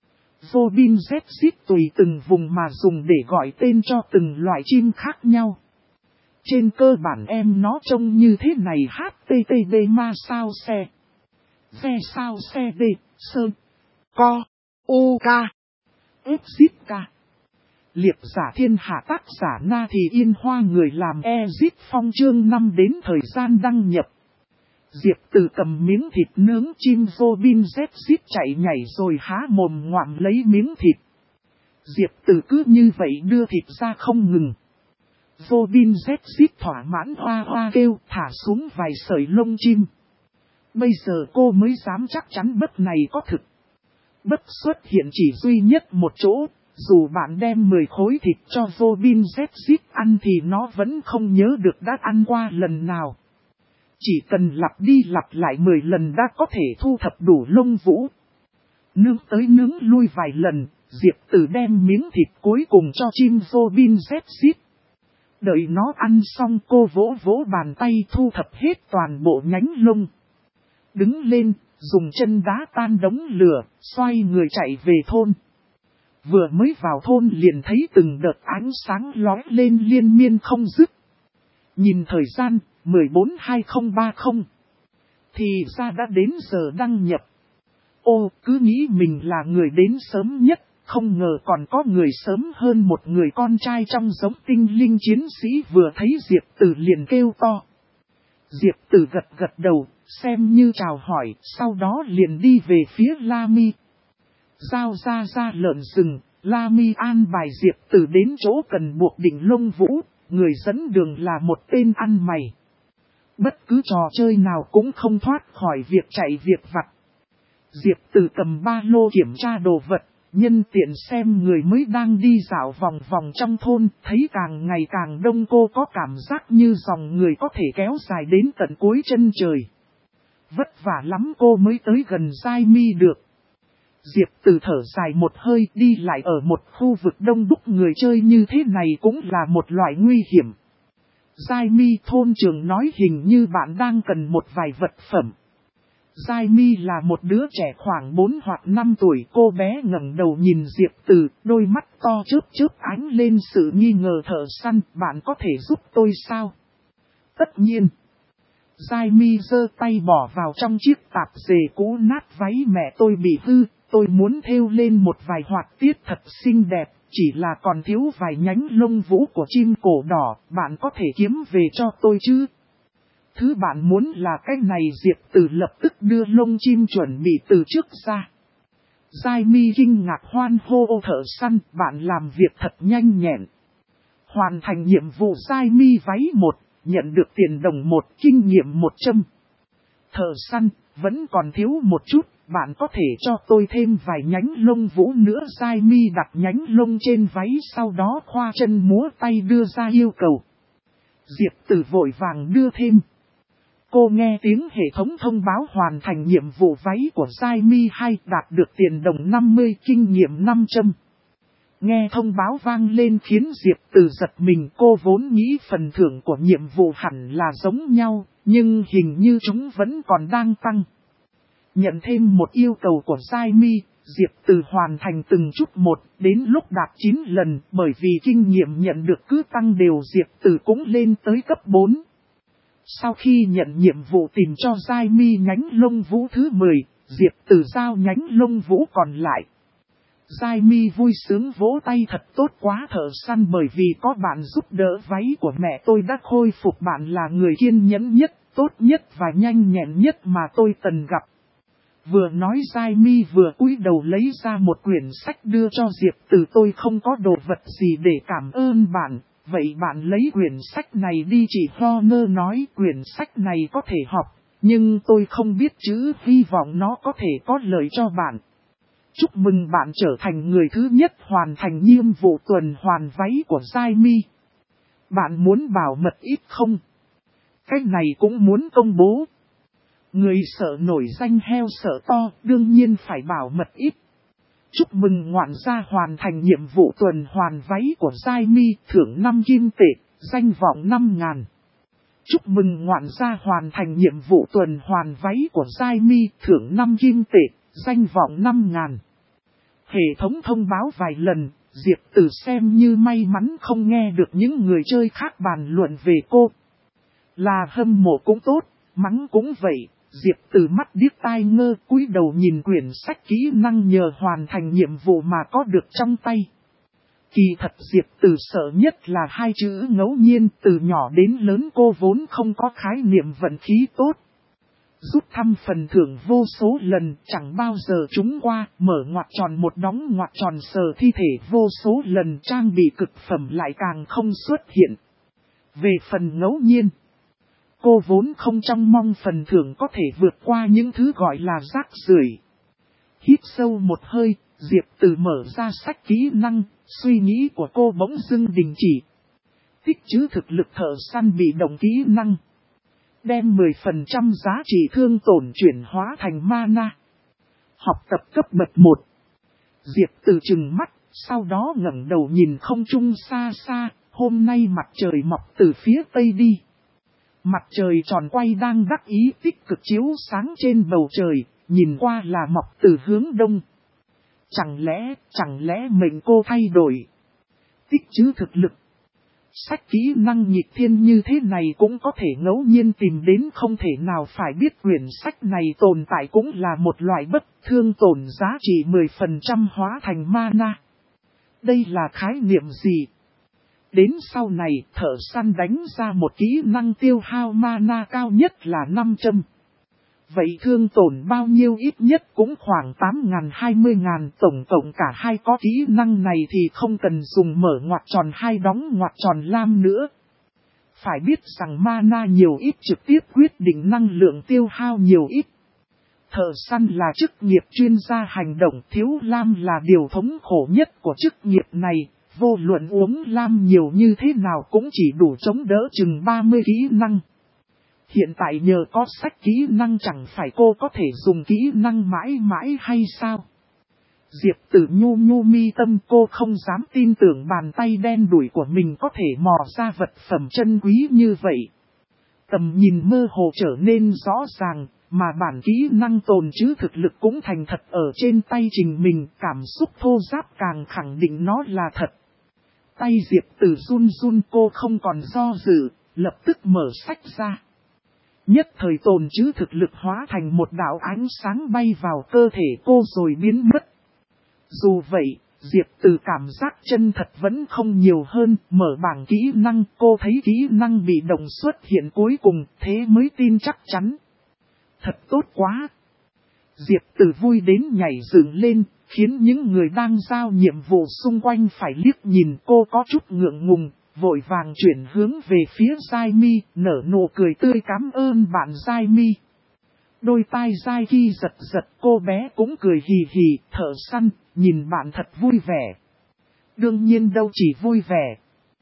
Robin Z tùy từng vùng mà dùng để gọi tên cho từng loại chim khác nhau. Trên cơ bản em nó trông như thế này HTTP ma sao xe. Ve sao xe D, Sơn, Co, U K, Exit K. Liệp giả thiên hạ tác giả Na Thì Yên Hoa người làm Exit Phong chương 5 đến thời gian đăng nhập. Diệp Tử cầm miếng thịt nướng chim Robin Z chạy nhảy rồi há mồm ngoạm lấy miếng thịt. Diệp Tử cứ như vậy đưa thịt ra không ngừng. Robin Z thỏa mãn hoa hoa kêu thả xuống vài sợi lông chim. Bây giờ cô mới dám chắc chắn bất này có thực. Bất xuất hiện chỉ duy nhất một chỗ, dù bạn đem 10 khối thịt cho Robin Z ăn thì nó vẫn không nhớ được đã ăn qua lần nào. Chỉ cần lặp đi lặp lại 10 lần đã có thể thu thập đủ lông vũ. Nướng tới nướng lui vài lần, Diệp Tử đem miếng thịt cuối cùng cho chim Robin Z. Đợi nó ăn xong cô vỗ vỗ bàn tay thu thập hết toàn bộ nhánh lông. Đứng lên, dùng chân đá tan đống lửa, xoay người chạy về thôn. Vừa mới vào thôn liền thấy từng đợt ánh sáng lóe lên liên miên không dứt. Nhìn thời gian, 14:2030. Thì ra đã đến giờ đăng nhập. Ô, cứ nghĩ mình là người đến sớm nhất, không ngờ còn có người sớm hơn một người con trai trong giống tinh linh chiến sĩ vừa thấy Diệp Tử liền kêu to. Diệp Tử gật gật đầu, xem như chào hỏi, sau đó liền đi về phía La Mi. Giao ra lợn rừng, La Mi an bài Diệp Tử đến chỗ cần buộc đỉnh lông vũ, người dẫn đường là một tên ăn mày. Bất cứ trò chơi nào cũng không thoát khỏi việc chạy việc vặt. Diệp Tử cầm ba lô kiểm tra đồ vật, nhân tiện xem người mới đang đi dạo vòng vòng trong thôn, thấy càng ngày càng đông cô có cảm giác như dòng người có thể kéo dài đến tận cuối chân trời. Vất vả lắm cô mới tới gần Giai Mi được. Diệp Tử thở dài một hơi đi lại ở một khu vực đông đúc người chơi như thế này cũng là một loại nguy hiểm. Giai Mi thôn trưởng nói hình như bạn đang cần một vài vật phẩm. Giai Mi là một đứa trẻ khoảng 4 hoặc 5 tuổi, cô bé ngẩng đầu nhìn Diệp Tử, đôi mắt to chớp chớp ánh lên sự nghi ngờ thợ săn, bạn có thể giúp tôi sao? Tất nhiên. Giai Mi giơ tay bỏ vào trong chiếc tạp dề cũ nát váy mẹ tôi bị hư, tôi muốn thêu lên một vài họa tiết thật xinh đẹp, chỉ là còn thiếu vài nhánh lông vũ của chim cổ đỏ, bạn có thể kiếm về cho tôi chứ? Thứ bạn muốn là cái này. Diệp Tử lập tức đưa lông chim chuẩn bị từ trước ra. Giai Mi kinh ngạc hoan hô thợ săn, bạn làm việc thật nhanh nhẹn. Hoàn thành nhiệm vụ Giai Mi váy 1, nhận được tiền đồng 1, kinh nghiệm 100. Thợ săn, vẫn còn thiếu một chút, bạn có thể cho tôi thêm vài nhánh lông vũ nữa. Giai Mi đặt nhánh lông trên váy sau đó khoa chân múa tay đưa ra yêu cầu. Diệp Tử vội vàng đưa thêm. Cô nghe tiếng hệ thống thông báo hoàn thành nhiệm vụ váy của Giai Mi 2 đạt được tiền đồng 50, kinh nghiệm 500. Nghe thông báo vang lên khiến Diệp Tử giật mình, cô vốn nghĩ phần thưởng của nhiệm vụ hẳn là giống nhau, nhưng hình như chúng vẫn còn đang tăng. Nhận thêm một yêu cầu của Giai Mi, Diệp Tử hoàn thành từng chút một, đến lúc đạt 9 lần, bởi vì kinh nghiệm nhận được cứ tăng đều Diệp Tử cũng lên tới cấp 4. Sau khi nhận nhiệm vụ tìm cho Giai Mi nhánh lông vũ thứ 10, Diệp Tử giao nhánh lông vũ còn lại. Giai Mi vui sướng vỗ tay, thật tốt quá thợ săn, bởi vì có bạn giúp đỡ váy của mẹ tôi đã khôi phục, bạn là người kiên nhẫn nhất, tốt nhất và nhanh nhẹn nhất mà tôi từng gặp. Vừa nói Giai Mi vừa cúi đầu lấy ra một quyển sách đưa cho Diệp Tử, tôi không có đồ vật gì để cảm ơn bạn. Vậy bạn lấy quyển sách này đi, chị Horner nói quyển sách này có thể học, Nhưng tôi không biết chứ, hy vọng nó có thể có lợi cho bạn. Chúc mừng bạn trở thành người thứ nhất hoàn thành nhiệm vụ tuần hoàn váy của Giai Mi. Bạn muốn bảo mật ít không? Cái này cũng muốn công bố. Người sợ nổi danh heo sợ to, đương nhiên phải bảo mật ít. Chúc mừng ngoạn gia hoàn thành nhiệm vụ tuần hoàn váy của Giai Mi, thưởng 5 kim tệ, danh vọng 5.000. Chúc mừng ngoạn gia hoàn thành nhiệm vụ tuần hoàn váy của Giai Mi, thưởng 5 kim tệ, danh vọng 5.000. Hệ thống thông báo vài lần, Diệp Tử xem như may mắn không nghe được những người chơi khác bàn luận về cô. Là hâm mộ cũng tốt, mắng cũng vậy, Diệp Tử mắt điếc tai ngơ cúi đầu nhìn quyển sách kỹ năng nhờ hoàn thành nhiệm vụ mà có được trong tay. Kỳ thật Diệp Tử sợ nhất là hai chữ ngẫu nhiên, từ nhỏ đến lớn cô vốn không có khái niệm vận khí tốt. Rút thăm phần thưởng vô số lần chẳng bao giờ trúng qua, mở ngoặc tròn một đóng ngoặc tròn sờ thi thể vô số lần trang bị cực phẩm lại càng không xuất hiện. Về phần ngẫu nhiên, cô vốn không trông mong phần thưởng có thể vượt qua những thứ gọi là rác rưởi. Hít sâu một hơi, Diệp Tử mở ra sách kỹ năng, suy nghĩ của cô bỗng dưng đình chỉ. Tích trữ thực lực thợ săn bị động kỹ năng. Đem 10% giá trị thương tổn chuyển hóa thành mana. Học tập cấp bậc 1. Diệp Tử trừng mắt, sau đó ngẩng đầu nhìn không trung xa xa, hôm nay mặt trời mọc từ phía tây đi. Mặt trời tròn quay đang đắc ý tích cực chiếu sáng trên bầu trời, nhìn qua là mọc từ hướng đông. Chẳng lẽ mệnh cô thay đổi? Tích trữ thực lực. Sách kỹ năng nghịch thiên như thế này cũng có thể ngẫu nhiên tìm đến, không thể nào phải biết quyển sách này tồn tại cũng là một loại bất thương tổn giá trị 10% hóa thành mana. Đây là khái niệm gì? Đến sau này thợ săn đánh ra một kỹ năng tiêu hao mana cao nhất là 500. Vậy thương tổn bao nhiêu? Ít nhất cũng khoảng 8.000-20.000, tổng cả hai có kỹ năng này thì không cần dùng mở ngoặc tròn hai đóng ngoặc tròn lam nữa. Phải biết rằng mana nhiều ít trực tiếp quyết định năng lượng tiêu hao nhiều ít. Thợ săn là chức nghiệp chuyên gia hành động, thiếu lam là điều thống khổ nhất của chức nghiệp này. Vô luận uống lam nhiều như thế nào cũng chỉ đủ chống đỡ chừng 30 kỹ năng. Hiện tại nhờ có sách kỹ năng chẳng phải cô có thể dùng kỹ năng mãi mãi hay sao? Diệp Tử nhu mi tâm, cô không dám tin tưởng bàn tay đen đủi của mình có thể mò ra vật phẩm chân quý như vậy. Tầm nhìn mơ hồ trở nên rõ ràng, mà bản kỹ năng tồn trữ thực lực cũng thành thật ở trên tay trình mình, cảm xúc thô ráp càng khẳng định nó là thật. Tay Diệp Tử run run, cô không còn do dự, lập tức mở sách ra. Nhất thời tồn trữ thực lực hóa thành một đạo ánh sáng bay vào cơ thể cô rồi biến mất. Dù vậy, Diệp Tử cảm giác chân thật vẫn không nhiều hơn, mở bảng kỹ năng, cô thấy kỹ năng bị động xuất hiện cuối cùng, thế mới tin chắc chắn. Thật tốt quá! Diệp Tử vui đến nhảy dựng lên, khiến những người đang giao nhiệm vụ xung quanh phải liếc nhìn. Cô có chút ngượng ngùng, vội vàng chuyển hướng về phía Giai Mi, nở nụ cười tươi cảm ơn bạn Giai Mi. Đôi tai Giai Ki giật giật, cô bé cũng cười hì hì, thợ săn, nhìn bạn thật vui vẻ. Đương nhiên đâu chỉ vui vẻ.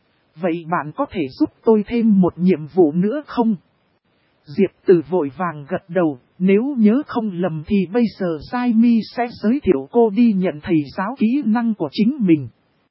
Vậy bạn có thể giúp tôi thêm một nhiệm vụ nữa không? Diệp Tử vội vàng gật đầu, nếu nhớ không lầm thì bây giờ Giai Mi sẽ giới thiệu cô đi nhận thầy giáo kỹ năng của chính mình.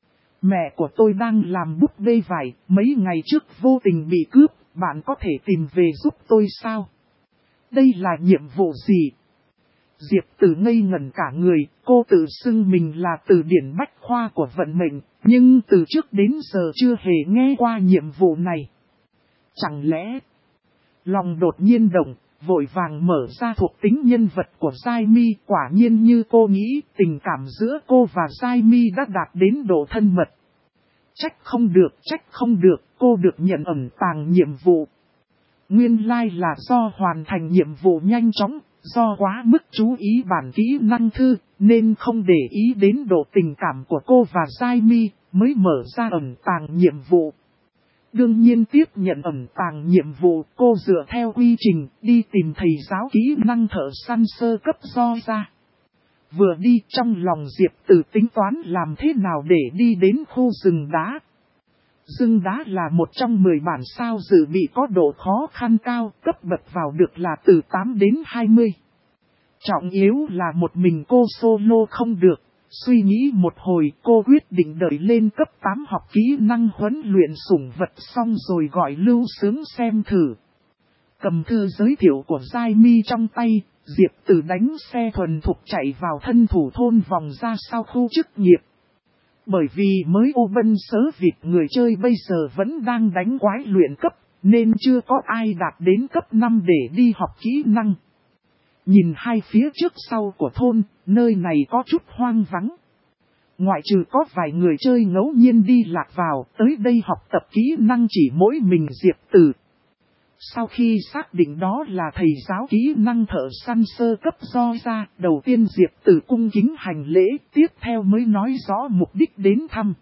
Mẹ của tôi đang làm búp bê vải, mấy ngày trước vô tình bị cướp, bạn có thể tìm về giúp tôi sao? Đây là nhiệm vụ gì? Diệp Tử ngây ngẩn cả người, cô tự xưng mình là từ điển bách khoa của vận mệnh, nhưng từ trước đến giờ chưa hề nghe qua nhiệm vụ này. Chẳng lẽ... Lòng đột nhiên động, vội vàng mở ra thuộc tính nhân vật của Giai Mi, quả nhiên như cô nghĩ, tình cảm giữa cô và Giai Mi đã đạt đến độ thân mật. Trách không được, cô được nhận ẩn tàng nhiệm vụ. Nguyên lai là do hoàn thành nhiệm vụ nhanh chóng, do quá mức chú ý bản kỹ năng thư, nên không để ý đến độ tình cảm của cô và Giai Mi, mới mở ra ẩn tàng nhiệm vụ. Đương nhiên tiếp nhận ẩn tàng nhiệm vụ, cô dựa theo quy trình đi tìm thầy giáo kỹ năng thợ săn sơ cấp Do ra. Vừa đi trong lòng Diệp Tử tính toán làm thế nào để đi đến khu rừng đá. Rừng đá là một trong 10 bản sao dự bị có độ khó khăn cao, cấp bậc vào được là từ 8 đến 20. Trọng yếu là một mình cô solo không được. Suy nghĩ một hồi cô quyết định đợi lên cấp 8 học kỹ năng huấn luyện sủng vật xong rồi gọi Lưu Sướng xem thử. Cầm thư giới thiệu của Giai Mi trong tay, Diệp Tử đánh xe thuần thục chạy vào thân thủ thôn vòng ra sau khu chức nghiệp. Bởi vì mới ô bân sớ vịt người chơi bây giờ vẫn đang đánh quái luyện cấp, nên chưa có ai đạt đến cấp 5 để đi học kỹ năng. Nhìn hai phía trước sau của thôn, nơi này có chút hoang vắng. Ngoại trừ có vài người chơi ngẫu nhiên đi lạc vào, tới đây học tập kỹ năng chỉ mỗi mình Diệp Tử. Sau khi xác định đó là thầy giáo kỹ năng thợ săn sơ cấp Do ra, đầu tiên Diệp Tử cung kính hành lễ, tiếp theo mới nói rõ mục đích đến thăm.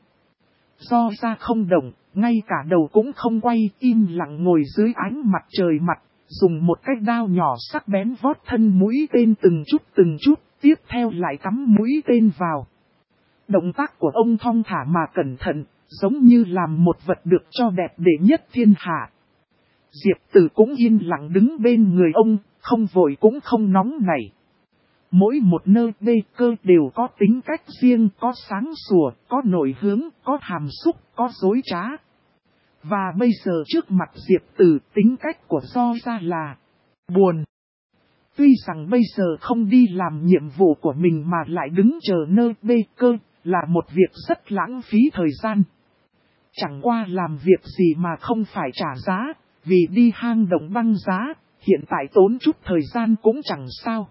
Do ra không động, ngay cả đầu cũng không quay, im lặng ngồi dưới ánh mặt trời mặt, dùng một cái đao nhỏ sắc bén vót thân mũi tên từng chút, tiếp theo lại cắm mũi tên vào. Động tác của ông thong thả mà cẩn thận, giống như làm một vật được cho đẹp để nhất thiên hạ. Diệp Tử cũng yên lặng đứng bên người ông, không vội cũng không nóng nảy. Mỗi một nơi bê cơ đều có tính cách riêng, có sáng sủa, có nội hướng, có hàm xúc, có dối trá. Và bây giờ trước mặt Diệp Tử tính cách của Do ra là buồn. Tuy rằng bây giờ không đi làm nhiệm vụ của mình mà lại đứng chờ nơi bê cơ là một việc rất lãng phí thời gian. Chẳng qua làm việc gì mà không phải trả giá, vì đi hang động băng giá, hiện tại tốn chút thời gian cũng chẳng sao.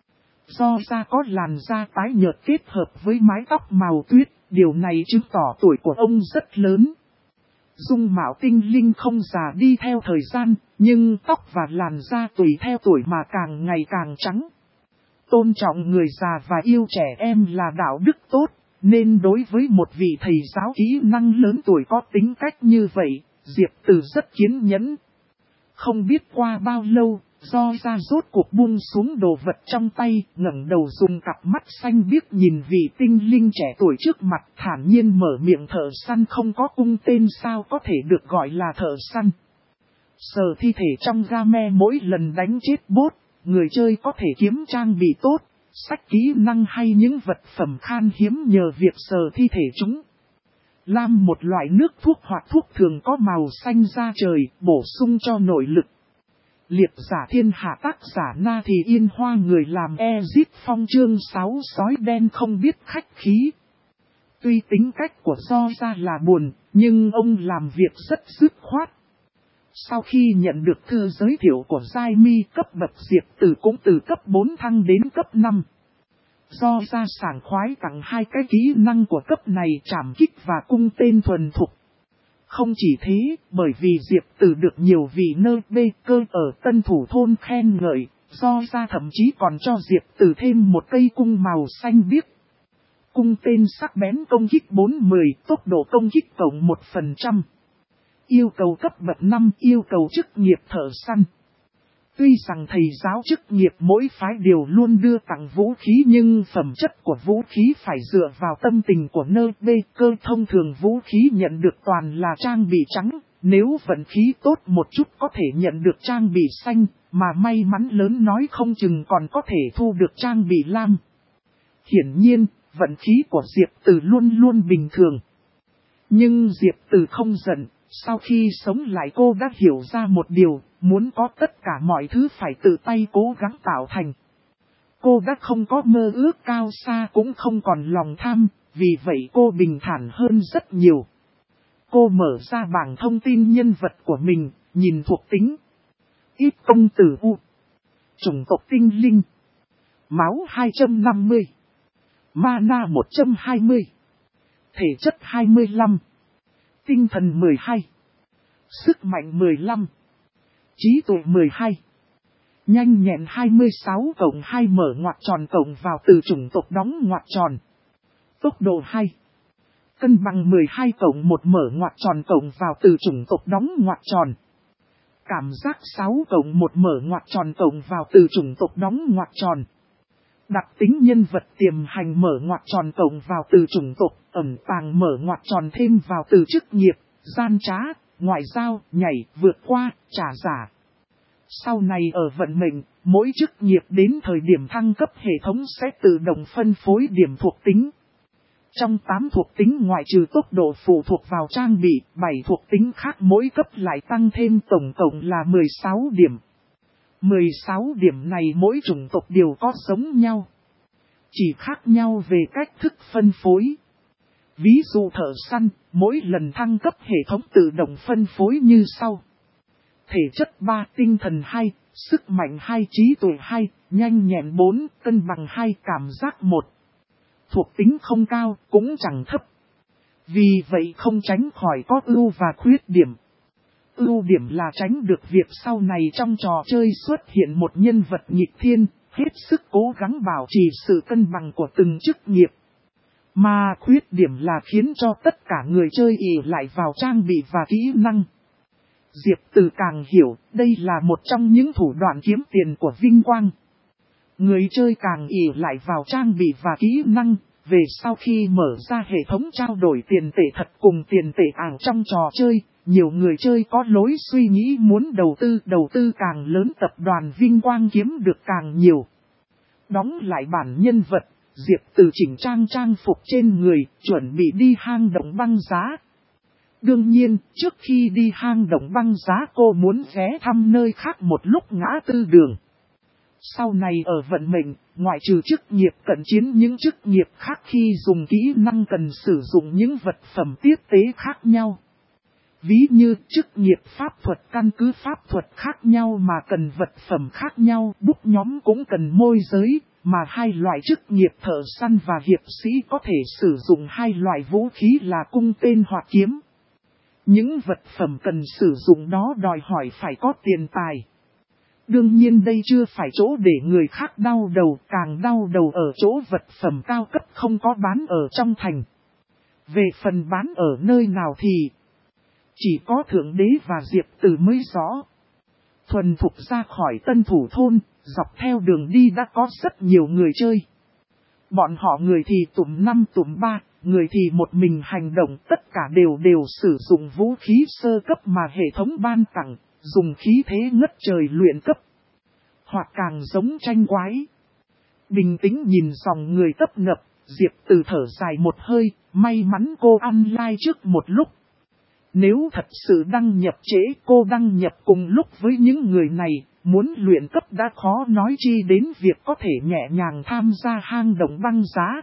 Do ra có làn da tái nhợt kết hợp với mái tóc màu tuyết, điều này chứng tỏ tuổi của ông rất lớn. Dung mạo tinh linh không già đi theo thời gian, nhưng tóc và làn da tùy theo tuổi mà càng ngày càng trắng. Tôn trọng người già và yêu trẻ em là đạo đức tốt, nên đối với một vị thầy giáo kỹ năng lớn tuổi có tính cách như vậy, Diệp Tử rất kiên nhẫn. Không biết qua bao lâu, Do ra rốt cuộc buông xuống đồ vật trong tay, ngẩng đầu dùng cặp mắt xanh biếc nhìn vị tinh linh trẻ tuổi trước mặt, thản nhiên mở miệng thợ săn không có cung tên sao có thể được gọi là thợ săn. Sờ thi thể trong game mỗi lần đánh chết boss, người chơi có thể kiếm trang bị tốt, sách kỹ năng hay những vật phẩm khan hiếm nhờ việc sờ thi thể chúng. Lam một loại nước thuốc hoặc thuốc thường có màu xanh da trời, bổ sung cho nội lực. Liệt giả thiên hạ tác giả Na Thì Yên Hoa người làm Ezit Phong chương 6 sói đen không biết khách khí. Tuy tính cách của Do ra là buồn, nhưng ông làm việc rất dứt khoát. Sau khi nhận được thư giới thiệu của Giai Mi, cấp bậc Diệp Tử cũng từ cấp 4 thăng đến cấp 5. Do ra sảng khoái tặng hai cái kỹ năng của cấp này trảm kích và cung tên thuần thục. Không chỉ thế, bởi vì Diệp Tử được nhiều vị nơi bê cơ ở tân thủ thôn khen ngợi, Do ra thậm chí còn cho Diệp Tử thêm một cây cung màu xanh biếc. Cung tên sắc bén công kích 4-10, tốc độ công kích cộng 1%. Yêu cầu cấp bậc 5, yêu cầu chức nghiệp thợ săn. Tuy rằng thầy giáo chức nghiệp mỗi phái đều luôn đưa tặng vũ khí nhưng phẩm chất của vũ khí phải dựa vào tâm tình của nơi bê cơ. Thông thường vũ khí nhận được toàn là trang bị trắng, nếu vận khí tốt một chút có thể nhận được trang bị xanh, mà may mắn lớn nói không chừng còn có thể thu được trang bị lam. Hiển nhiên, vận khí của Diệp Tử luôn luôn bình thường. Nhưng Diệp Tử không giận. Sau khi sống lại cô đã hiểu ra một điều, muốn có tất cả mọi thứ phải tự tay cố gắng tạo thành. Cô đã không có mơ ước cao xa cũng không còn lòng tham, vì vậy cô bình thản hơn rất nhiều. Cô mở ra bảng thông tin nhân vật của mình, nhìn thuộc tính. Ít công tử U. Chủng tộc tinh linh. Máu 250. Mana 120. Thể chất 25. Tinh thần 12. Sức mạnh 15. Trí tuệ 12. Nhanh nhẹn 26 cộng 2 mở ngoặc tròn cộng vào từ chủng tộc đóng ngoặc tròn. Tốc độ 2. cân bằng 12 cộng 1 mở ngoặc tròn cộng vào từ chủng tộc đóng ngoặc tròn. Cảm giác 6 cộng 1 mở ngoặc tròn cộng vào từ chủng tộc đóng ngoặc tròn. Đặc tính nhân vật tiềm hành mở ngoặc tròn cộng vào từ chủng tộc, ẩn tàng mở ngoặc tròn thêm vào từ chức nghiệp, gian trá, ngoại giao, nhảy, vượt qua, trả giả. Sau này ở vận mệnh, mỗi chức nghiệp đến thời điểm thăng cấp hệ thống sẽ tự động phân phối điểm thuộc tính. Trong 8 thuộc tính ngoại trừ tốc độ phụ thuộc vào trang bị, 7 thuộc tính khác mỗi cấp lại tăng thêm tổng cộng là 16 điểm. 16 điểm này mỗi chủng tộc đều có giống nhau, chỉ khác nhau về cách thức phân phối. Ví dụ thợ săn, mỗi lần thăng cấp hệ thống tự động phân phối như sau. Thể chất 3, tinh thần 2, sức mạnh 2, trí tuệ 2, nhanh nhẹn 4, cân bằng 2, cảm giác 1. Thuộc tính không cao, cũng chẳng thấp. Vì vậy không tránh khỏi có ưu và khuyết điểm. Ưu điểm là tránh được việc sau này trong trò chơi xuất hiện một nhân vật nghịch thiên, hết sức cố gắng bảo trì sự cân bằng của từng chức nghiệp. Mà khuyết điểm là khiến cho tất cả người chơi ỷ lại vào trang bị và kỹ năng. Diệp Từ càng hiểu, đây là một trong những thủ đoạn kiếm tiền của Vinh Quang. Người chơi càng ỷ lại vào trang bị và kỹ năng, về sau khi mở ra hệ thống trao đổi tiền tệ thật cùng tiền tệ ảo trong trò chơi, nhiều người chơi có lối suy nghĩ muốn đầu tư càng lớn tập đoàn Vinh Quang kiếm được càng nhiều. Đóng lại bản nhân vật, Diệp Từ chỉnh trang phục trên người, chuẩn bị đi hang động băng giá. Đương nhiên, trước khi đi hang động băng giá cô muốn ghé thăm nơi khác một lúc ngã tư đường. Sau này ở vận mệnh, ngoại trừ chức nghiệp cận chiến, những chức nghiệp khác khi dùng kỹ năng cần sử dụng những vật phẩm tiếp tế khác nhau. Ví như chức nghiệp pháp thuật căn cứ pháp thuật khác nhau mà cần vật phẩm khác nhau, bút nhóm cũng cần môi giới, mà hai loại chức nghiệp thợ săn và hiệp sĩ có thể sử dụng hai loại vũ khí là cung tên hoặc kiếm. Những vật phẩm cần sử dụng đó đòi hỏi phải có tiền tài. Đương nhiên đây chưa phải chỗ để người khác đau đầu, càng đau đầu ở chỗ vật phẩm cao cấp không có bán ở trong thành. Về phần bán ở nơi nào thì chỉ có Thượng Đế và Diệp Từ mới rõ. Thuần thục ra khỏi Tân Thủ Thôn, dọc theo đường đi đã có rất nhiều người chơi. Bọn họ người thì tụm 5 tụm 3, người thì một mình hành động, tất cả đều sử dụng vũ khí sơ cấp mà hệ thống ban tặng, dùng khí thế ngất trời luyện cấp. Hoặc càng giống tranh quái. Bình tĩnh nhìn dòng người tấp nập, Diệp Từ thở dài một hơi, may mắn cô ăn lai trước một lúc. Nếu thật sự đăng nhập trễ, cô đăng nhập cùng lúc với những người này, muốn luyện cấp đã khó nói chi đến việc có thể nhẹ nhàng tham gia hang động băng giá.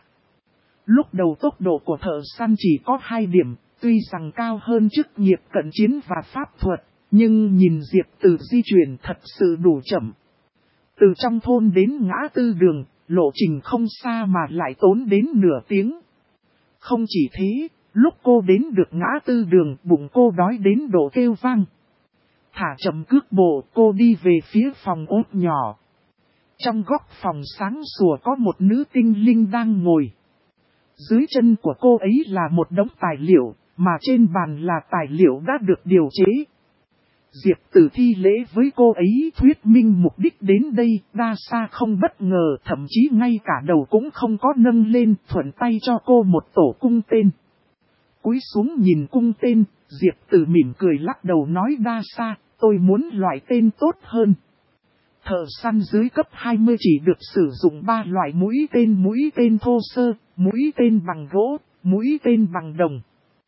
Lúc đầu tốc độ của thợ săn chỉ có 2 điểm, tuy rằng cao hơn chức nghiệp cận chiến và pháp thuật, nhưng nhìn Diệp Từ di chuyển thật sự đủ chậm. Từ trong thôn đến ngã tư đường, lộ trình không xa mà lại tốn đến nửa tiếng. Không chỉ thế, lúc cô đến được ngã tư đường, bụng cô đói đến độ kêu vang. Thả chậm cước bộ, cô đi về phía phòng ốt nhỏ. Trong góc phòng sáng sủa có một nữ tinh linh đang ngồi. Dưới chân của cô ấy là một đống tài liệu, mà trên bàn là tài liệu đã được điều chế. Diệp Từ thi lễ với cô ấy thuyết minh mục đích đến đây, đa xa không bất ngờ, thậm chí ngay cả đầu cũng không có nâng lên, thuận tay cho cô một tổ cung tên. Cúi xuống nhìn cung tên, Diệp Từ mỉm cười lắc đầu nói đa xa, tôi muốn loại tên tốt hơn. Thợ săn dưới cấp 20 chỉ được sử dụng 3 loại mũi tên thô sơ, mũi tên bằng gỗ, mũi tên bằng đồng.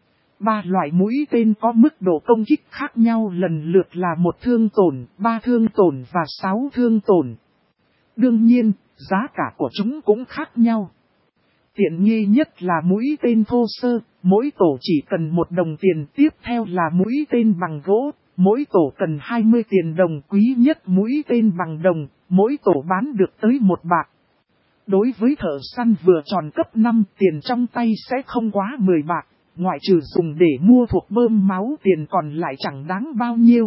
3 loại mũi tên có mức độ công kích khác nhau lần lượt là 1 thương tổn, 3 thương tổn và 6 thương tổn. Đương nhiên, giá cả của chúng cũng khác nhau. Tiện nghi nhất là mũi tên thô sơ, mỗi tổ chỉ cần 1 đồng tiền, tiếp theo là mũi tên bằng gỗ, mỗi tổ cần 20 tiền đồng, quý nhất mũi tên bằng đồng, mỗi tổ bán được tới 1 bạc. Đối với thợ săn vừa tròn cấp 5, tiền trong tay sẽ không quá 10 bạc, ngoại trừ dùng để mua thuộc bơm máu, tiền còn lại chẳng đáng bao nhiêu.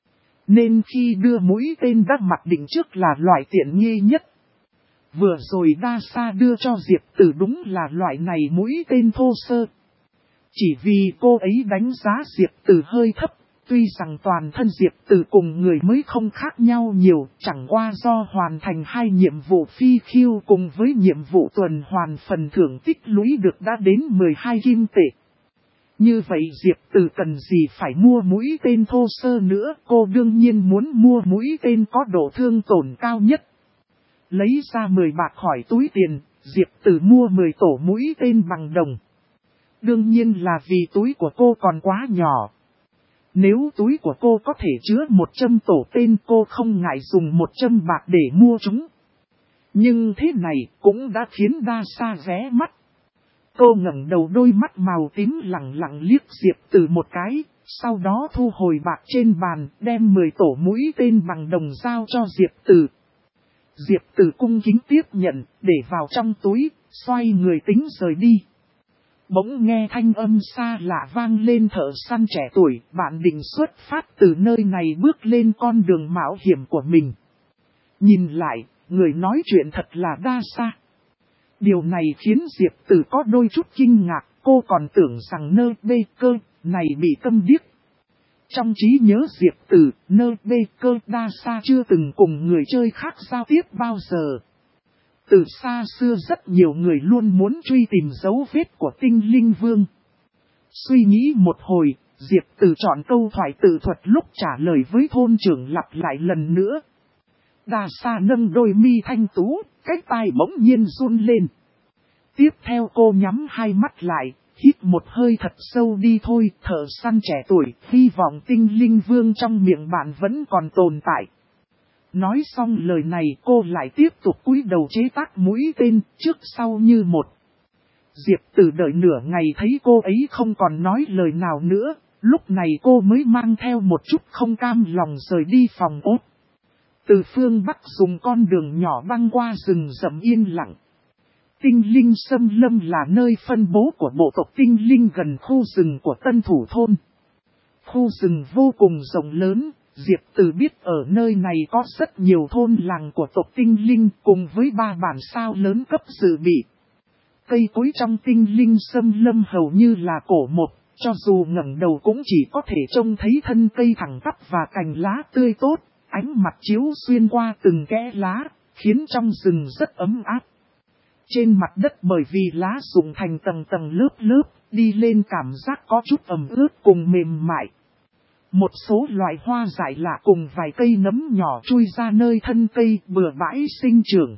Nên khi đưa mũi tên đã mặc định trước là loại tiện nghi nhất. Vừa rồi đa xa đưa cho Diệp Từ đúng là loại này mũi tên thô sơ. Chỉ vì cô ấy đánh giá Diệp Tử hơi thấp, tuy rằng toàn thân Diệp Tử cùng người mới không khác nhau nhiều, chẳng qua do hoàn thành 2 nhiệm vụ phi khiêu cùng với nhiệm vụ tuần hoàn phần thưởng tích lũy được đã đến 12 kim tệ. Như vậy Diệp Tử cần gì phải mua mũi tên thô sơ nữa, cô đương nhiên muốn mua mũi tên có độ thương tổn cao nhất. Lấy ra 10 bạc khỏi túi tiền, Diệp Tử mua 10 tổ mũi tên bằng đồng. Đương nhiên là vì túi của cô còn quá nhỏ. Nếu túi của cô có thể chứa 100 tổ tên, cô không ngại dùng 100 bạc để mua chúng. Nhưng thế này cũng đã khiến Đa-sa ghé mắt. Cô ngẩng đầu, đôi mắt màu tím lẳng lặng liếc Diệp Tử một cái, sau đó thu hồi bạc trên bàn, đem 10 tổ mũi tên bằng đồng giao cho Diệp Tử. Diệp Tử cung kính tiếp nhận, để vào trong túi, xoay người tính rời đi. Bỗng nghe thanh âm xa lạ vang lên, thợ săn trẻ tuổi, bạn định xuất phát từ nơi này bước lên con đường mạo hiểm của mình. Nhìn lại, người nói chuyện thật là Đa-sa. Điều này khiến Diệp Tử có đôi chút kinh ngạc, cô còn tưởng rằng Nơ Bê Cơ này bị câm điếc. Trong trí nhớ Diệp Tử, Nơ Bê Cơ Đa-sa chưa từng cùng người chơi khác giao tiếp bao giờ. Từ xa xưa rất nhiều người luôn muốn truy tìm dấu vết của Tinh Linh Vương. Suy nghĩ một hồi, Diệp Tử chọn câu thoại tự thuật lúc trả lời với thôn trưởng lặp lại lần nữa. Đa-sa nâng đôi mi thanh tú, cái tai bỗng nhiên run lên. Tiếp theo cô nhắm hai mắt lại, hít một hơi thật sâu đi thôi. Thợ săn trẻ tuổi, hy vọng Tinh Linh Vương trong miệng bạn vẫn còn tồn tại. Nói xong lời này, cô lại tiếp tục cúi đầu chế tác mũi tên, trước sau như một. Diệp Tử đợi nửa ngày thấy cô ấy không còn nói lời nào nữa, lúc này cô mới mang theo một chút không cam lòng rời đi phòng ốt. Từ phương Bắc dùng con đường nhỏ băng qua rừng rậm yên lặng. Tinh Linh Xâm Lâm là nơi phân bố của bộ tộc Tinh Linh gần khu rừng của Tân Thủ Thôn. Khu rừng vô cùng rộng lớn, Diệp Tử biết ở nơi này có rất nhiều thôn làng của tộc Tinh Linh cùng với 3 bản sao lớn cấp dự bị. Cây cối trong Tinh Linh Xâm Lâm hầu như là cổ một, cho dù ngẩng đầu cũng chỉ có thể trông thấy thân cây thẳng tắp và cành lá tươi tốt, ánh mặt chiếu xuyên qua từng kẽ lá, khiến trong rừng rất ấm áp. Trên mặt đất bởi vì lá rụng thành tầng tầng lớp lớp, đi lên cảm giác có chút ẩm ướt cùng mềm mại. Một số loại hoa dại lạ cùng vài cây nấm nhỏ chui ra nơi thân cây bừa bãi sinh trưởng.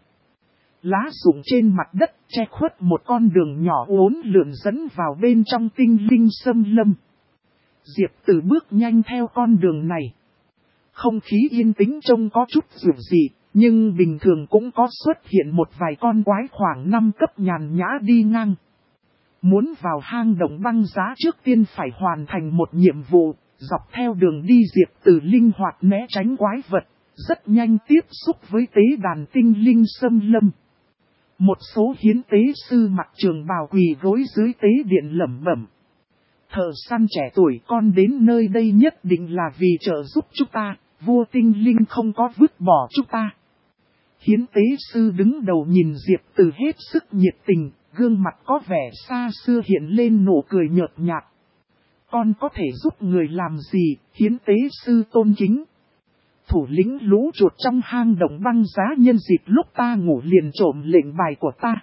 Lá rụng trên mặt đất che khuất một con đường nhỏ uốn lượn dẫn vào bên trong Tinh Linh Xâm Lâm. Diệp Tử bước nhanh theo con đường này. Không khí yên tĩnh trông có chút dịu dị, nhưng bình thường cũng có xuất hiện một vài con quái khoảng 5 cấp nhàn nhã đi ngang. Muốn vào hang động băng giá trước tiên phải hoàn thành một nhiệm vụ, dọc theo đường đi Diệp Tử linh hoạt né tránh quái vật, rất nhanh tiếp xúc với tế đàn Tinh Linh Xâm Lâm. Một số hiến tế sư mặc trường bào quỳ gối dưới tế điện lẩm bẩm. Thợ săn trẻ tuổi, con đến nơi đây nhất định là vì trợ giúp chúng ta, vua Tinh Linh không có vứt bỏ chúng ta. Hiến tế sư đứng đầu nhìn Diệp Tử hết sức nhiệt tình, gương mặt có vẻ xa xưa hiện lên nụ cười nhợt nhạt. Con có thể giúp người làm gì? Hiến tế sư tôn kính. Thủ lĩnh lũ chuột trong hang động băng giá nhân dịp lúc ta ngủ liền trộm lệnh bài của ta.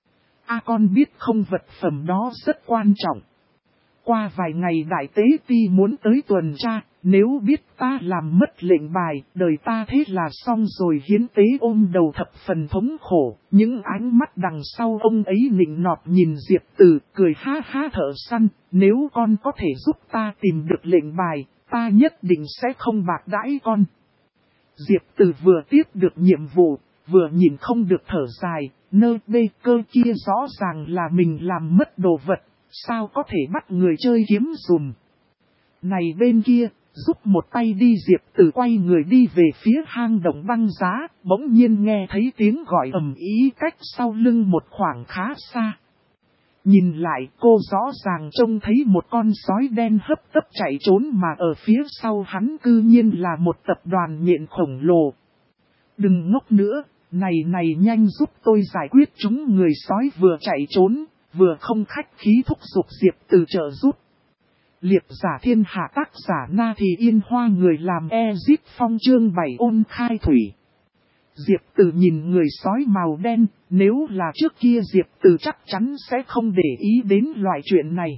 Con biết không, vật phẩm đó rất quan trọng. Qua vài ngày đại tế ti muốn tới tuần tra, nếu biết ta làm mất lệnh bài, đời ta thế là xong rồi. Hiến tế ôm đầu thập phần thống khổ, những ánh mắt đằng sau ông ấy nịnh nọt nhìn Diệp Tử, cười ha ha. Thợ săn, nếu con có thể giúp ta tìm được lệnh bài, ta nhất định sẽ không bạc đãi con. Diệp Tử vừa tiếp được nhiệm vụ, vừa nhìn không được thở dài, Nơ Bê Cơ kia rõ ràng là mình làm mất đồ vật, sao có thể bắt người chơi kiếm dùm. Này bên kia, giúp một tay đi. Diệp Tử quay người đi về phía hang động băng giá, bỗng nhiên nghe thấy tiếng gọi ầm ĩ cách sau lưng một khoảng khá xa. Nhìn lại, cô rõ ràng trông thấy một con sói đen hấp tấp chạy trốn, mà ở phía sau hắn cư nhiên là một tập đoàn nhện khổng lồ. Đừng ngốc nữa, này nhanh giúp tôi giải quyết chúng. Người sói vừa chạy trốn, vừa không khách khí thúc giục Diệp Từ trợ giúp. Liệp giả thiên hạ tác giả Na Thì Yên Hoa, người làm Ezip Phong, chương 7 ôn khai thủy. Diệp Từ nhìn người sói màu đen, nếu là trước kia Diệp Từ chắc chắn sẽ không để ý đến loại chuyện này.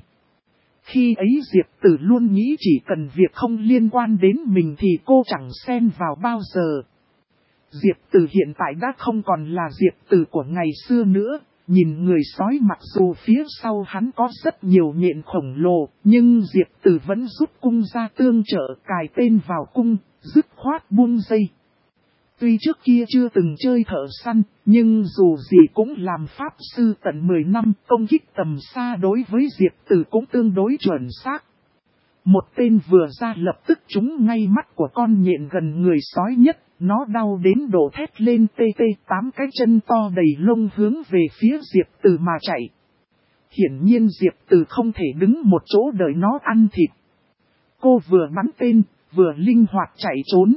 Khi ấy Diệp Từ luôn nghĩ chỉ cần việc không liên quan đến mình thì cô chẳng xen vào bao giờ. Diệp Từ hiện tại đã không còn là Diệp Từ của ngày xưa nữa. Nhìn người sói, mặc dù phía sau hắn có rất nhiều nhện khổng lồ, nhưng Diệp Từ vẫn rút cung ra tương trợ, cài tên vào cung, dứt khoát buông dây. Tuy trước kia chưa từng chơi thợ săn, nhưng dù gì cũng làm pháp sư tận 10 năm, công kích tầm xa đối với Diệp Từ cũng tương đối chuẩn xác. Một tên vừa ra lập tức trúng ngay mắt của con nhện gần người sói nhất, nó đau đến độ thét lên tê tê, 8 cái chân to đầy lông hướng về phía Diệp Từ mà chạy. Hiển nhiên Diệp Từ không thể đứng một chỗ đợi nó ăn thịt. Cô vừa bắn tên, vừa linh hoạt chạy trốn.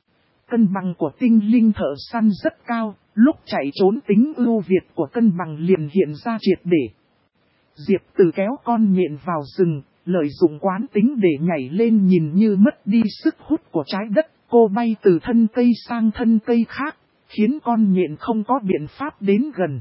Cân bằng của tinh linh thợ săn rất cao, lúc chạy trốn tính ưu việt của cân bằng liền hiện ra triệt để. Diệp Từ kéo con nhện vào rừng, lợi dụng quán tính để nhảy lên, nhìn như mất đi sức hút của trái đất. Cô bay từ thân cây sang thân cây khác, khiến con nhện không có biện pháp đến gần.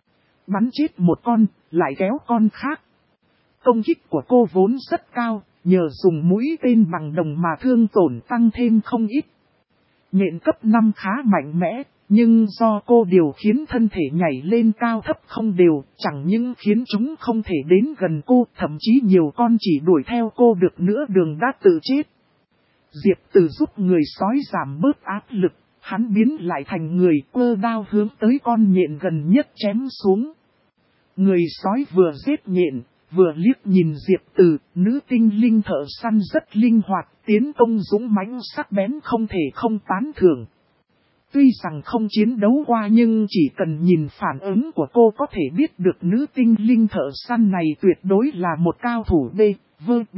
Bắn chết một con, lại kéo con khác. Công kích của cô vốn rất cao, nhờ dùng mũi tên bằng đồng mà thương tổn tăng thêm không ít. Nhện cấp 5 khá mạnh mẽ, nhưng do cô điều khiển thân thể nhảy lên cao thấp không đều, chẳng những khiến chúng không thể đến gần cô, thậm chí nhiều con chỉ đuổi theo cô được nửa đường đã tự chết. Diệp Từ giúp người sói giảm bớt áp lực, hắn biến lại thành người, cơ đao hướng tới con nhện gần nhất chém xuống. Người sói vừa giết nhện, vừa liếc nhìn Diệp Từ, nữ tinh linh thợ săn rất linh hoạt, tiến công dũng mãnh sắc bén không thể không tán thưởng. Tuy rằng không chiến đấu qua nhưng chỉ cần nhìn phản ứng của cô có thể biết được nữ tinh linh thợ săn này tuyệt đối là một cao thủ B.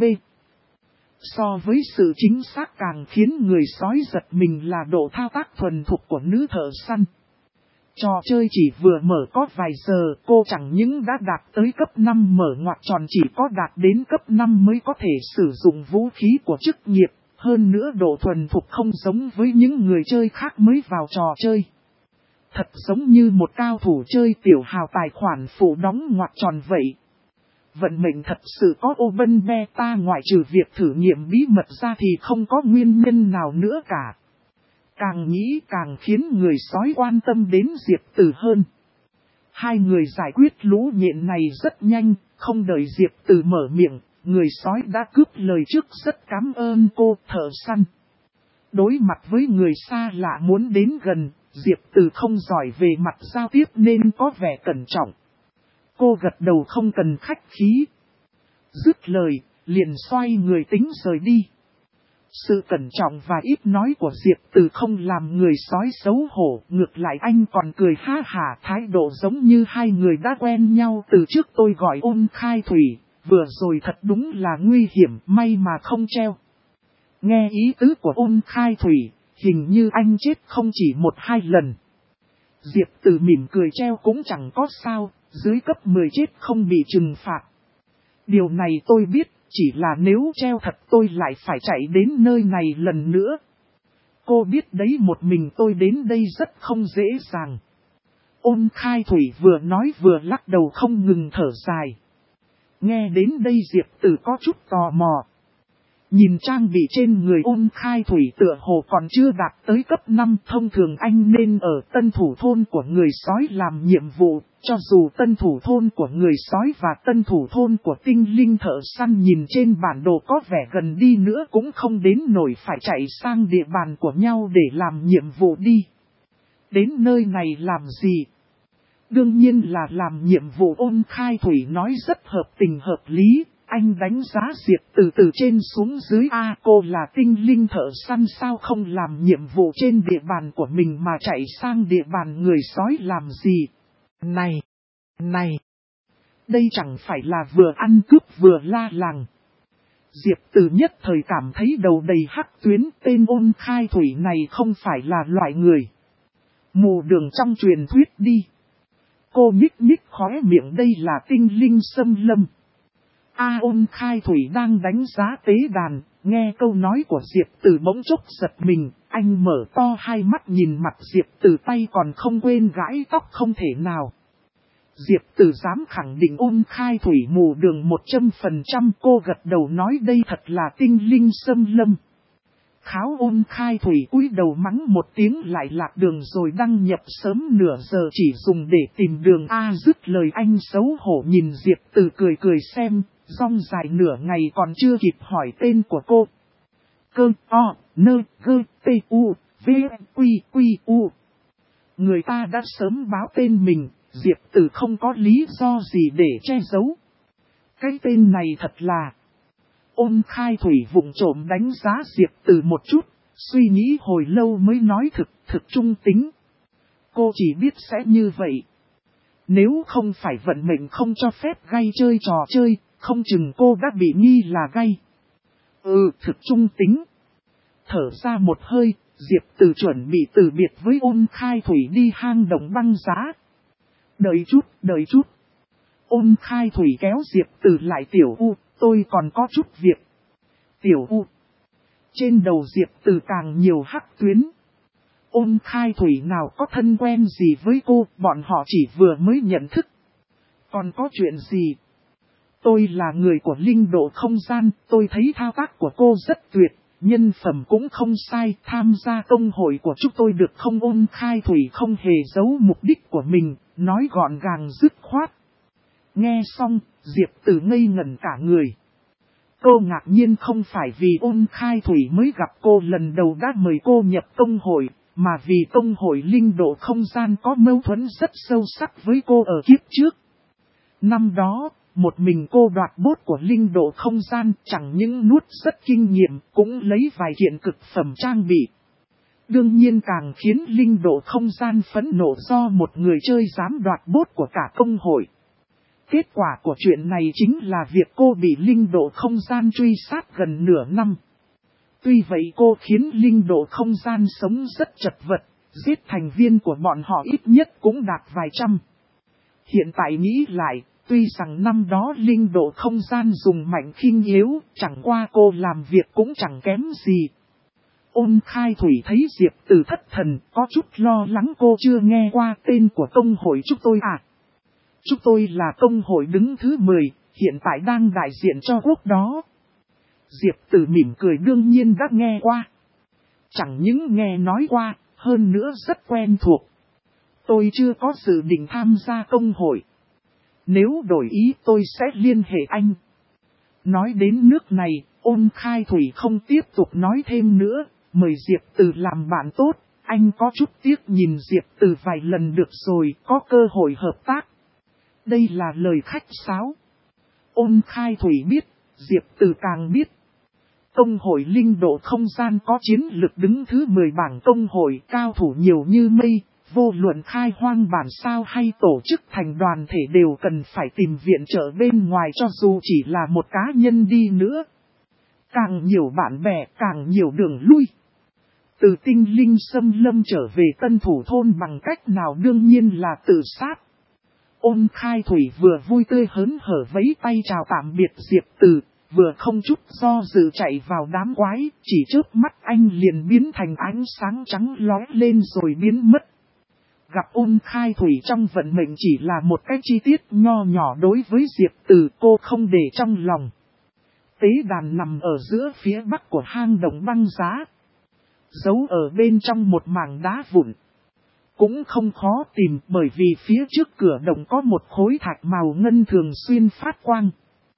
So với sự chính xác càng khiến người sói giật mình là độ thao tác thuần thục của nữ thợ săn. Trò chơi chỉ vừa mở có vài giờ, cô chẳng những đã đạt tới cấp 5 mở ngoặc tròn, chỉ có đạt đến cấp 5 mới có thể sử dụng vũ khí của chức nghiệp. Hơn nữa độ thuần thục không giống với những người chơi khác mới vào trò chơi. Thật giống như một cao thủ chơi tiểu hào tài khoản phụ đóng ngoặc tròn vậy. Vận mệnh thật sự có open beta, ngoại trừ việc thử nghiệm bí mật ra thì không có nguyên nhân nào nữa cả. Càng nghĩ càng khiến người sói quan tâm đến Diệp Từ hơn. Hai người giải quyết lũ nhện này rất nhanh, không đợi Diệp Từ mở miệng, người sói đã cướp lời trước, rất cảm ơn cô, thợ săn. Đối mặt với người xa lạ muốn đến gần, Diệp Từ không giỏi về mặt giao tiếp nên có vẻ cẩn trọng. Cô gật đầu không cần khách khí. Dứt lời, liền xoay người tính rời đi. Sự cẩn trọng và ít nói của Diệp Từ không làm người sói xấu hổ, ngược lại anh còn cười ha hả, thái độ giống như hai người đã quen nhau từ trước. Tôi gọi ôn khai thủy, vừa rồi thật đúng là nguy hiểm, may mà không treo. Nghe ý tứ của ôn khai thủy, hình như anh chết không chỉ 1-2 lần. Diệp Từ mỉm cười, treo cũng chẳng có sao, dưới cấp 10 chết không bị trừng phạt. Điều này tôi biết, chỉ là nếu treo thật tôi lại phải chạy đến nơi này lần nữa. Cô biết đấy, một mình tôi đến đây rất không dễ dàng. Ôn khai thủy vừa nói vừa lắc đầu không ngừng thở dài. Nghe đến đây Diệp Từ có chút tò mò. Nhìn trang bị trên người ôn khai thủy tựa hồ còn chưa đạt tới cấp 5, thông thường anh nên ở tân thủ thôn của người sói làm nhiệm vụ, cho dù tân thủ thôn của người sói và tân thủ thôn của tinh linh thợ săn nhìn trên bản đồ có vẻ gần đi nữa cũng không đến nổi phải chạy sang địa bàn của nhau để làm nhiệm vụ đi. Đến nơi này làm gì? Đương nhiên là làm nhiệm vụ, ôn khai thủy nói rất hợp tình hợp lý. Anh đánh giá Diệp từ trên xuống dưới, cô là tinh linh thợ săn sao không làm nhiệm vụ trên địa bàn của mình mà chạy sang địa bàn người sói làm gì? Này, đây chẳng phải là vừa ăn cướp vừa la làng. Diệp Từ nhất thời cảm thấy đầu đầy hắc tuyến, tên ôn khai thủy này không phải là loại người mù đường trong truyền thuyết đi. Cô nhích nhích khóe miệng, đây là tinh linh xâm lâm. Ôn Khai Thủy đang đánh giá tế đàn, nghe câu nói của Diệp Tử bỗng chốc giật mình, anh mở to hai mắt nhìn mặt Diệp Tử, tay còn không quên gãi tóc không thể nào. Diệp Tử dám khẳng định Ôn Khai Thủy mù đường 100%, cô gật đầu nói đây thật là tinh linh xâm lâm. Kháo Ôn Khai Thủy cúi đầu mắng một tiếng lại lạc đường rồi đăng nhập sớm nửa giờ chỉ dùng để tìm đường. Dứt lời anh xấu hổ nhìn Diệp Tử cười cười xem, rong dài nửa ngày còn chưa kịp hỏi tên của cô. Cơ o nơ gơ t u v quy quy u. Người ta đã sớm báo tên mình, Diệp Tử không có lý do gì để che giấu. Cái tên này thật là... Ôn Khai Thủy vụng trộm đánh giá Diệp Tử một chút, suy nghĩ hồi lâu mới nói thực trung tính. Cô chỉ biết sẽ như vậy. Nếu không phải vận mệnh không cho phép gay chơi trò chơi, không chừng cô đã bị nghi là gay. Thực trung tính. Thở ra một hơi, Diệp Tử chuẩn bị từ biệt với Ôn Khai Thủy đi hang động băng giá. Đợi chút. Ôn Khai Thủy kéo Diệp Tử lại, Tiểu U, tôi còn có chút việc. Tiểu U. Trên đầu Diệp Tử càng nhiều hắc tuyến. Ôn Khai Thủy nào có thân quen gì với cô, bọn họ chỉ vừa mới nhận thức. Còn có chuyện gì? Tôi là người của linh độ không gian, tôi thấy thao tác của cô rất tuyệt, nhân phẩm cũng không sai, tham gia công hội của chúng tôi được không? Ôn Khai Thủy không hề giấu mục đích của mình, nói gọn gàng dứt khoát. Nghe xong, Diệp Tử ngây ngẩn cả người. Cô ngạc nhiên không phải vì Ôn Khai Thủy mới gặp cô lần đầu đã mời cô nhập công hội, mà vì công hội linh độ không gian có mâu thuẫn rất sâu sắc với cô ở kiếp trước. Năm đó, một mình cô đoạt bốt của linh độ không gian, chẳng những nuốt rất kinh nghiệm, cũng lấy vài kiện cực phẩm trang bị. Đương nhiên càng khiến linh độ không gian phẫn nộ do một người chơi dám đoạt bốt của cả công hội. Kết quả của chuyện này chính là việc cô bị linh độ không gian truy sát gần nửa năm. Tuy vậy cô khiến linh độ không gian sống rất chật vật, giết thành viên của bọn họ ít nhất cũng đạt vài trăm. Hiện tại nghĩ lại, tuy rằng năm đó linh độ không gian dùng mạnh khinh yếu, chẳng qua cô làm việc cũng chẳng kém gì. Ôn Khai Thủy thấy Diệp Tử thất thần, có chút lo lắng cô chưa nghe qua tên của công hội chúng tôi à. Chúng tôi là công hội đứng thứ 10, hiện tại đang đại diện cho quốc đó. Diệp Tử mỉm cười, đương nhiên đã nghe qua. Chẳng những nghe nói qua, hơn nữa rất quen thuộc. Tôi chưa có dự định tham gia công hội. Nếu đổi ý tôi sẽ liên hệ anh. Nói đến nước này, Ôn Khai Thủy không tiếp tục nói thêm nữa, mời Diệp Tử làm bạn tốt. Anh có chút tiếc nhìn Diệp Tử vài lần được rồi, có cơ hội hợp tác. Đây là lời khách sáo. Ôn Khai Thủy biết, Diệp Tử càng biết. Công hội linh độ không gian có chiến lực đứng thứ 10 bảng công hội, cao thủ nhiều như mây, vô luận khai hoang bản sao hay tổ chức thành đoàn thể đều cần phải tìm viện trợ bên ngoài cho dù chỉ là một cá nhân đi nữa. Càng nhiều bạn bè càng nhiều đường lui. Từ tinh linh xâm lâm trở về tân thủ thôn bằng cách nào đương nhiên là tự sát. Ôn Khai Thủy vừa vui tươi hớn hở vẫy tay chào tạm biệt Diệp Tử, vừa không chút do dự chạy vào đám quái, chỉ chớp mắt anh liền biến thành ánh sáng trắng lóe lên rồi biến mất. Gặp Ôn Khai Thủy trong vận mệnh chỉ là một cái chi tiết nho nhỏ đối với Diệp Tử, cô không để trong lòng. Tế đàn nằm ở giữa phía bắc của hang động băng giá, giấu ở bên trong một mảng đá vụn. Cũng không khó tìm bởi vì phía trước cửa động có một khối thạch màu ngân thường xuyên phát quang.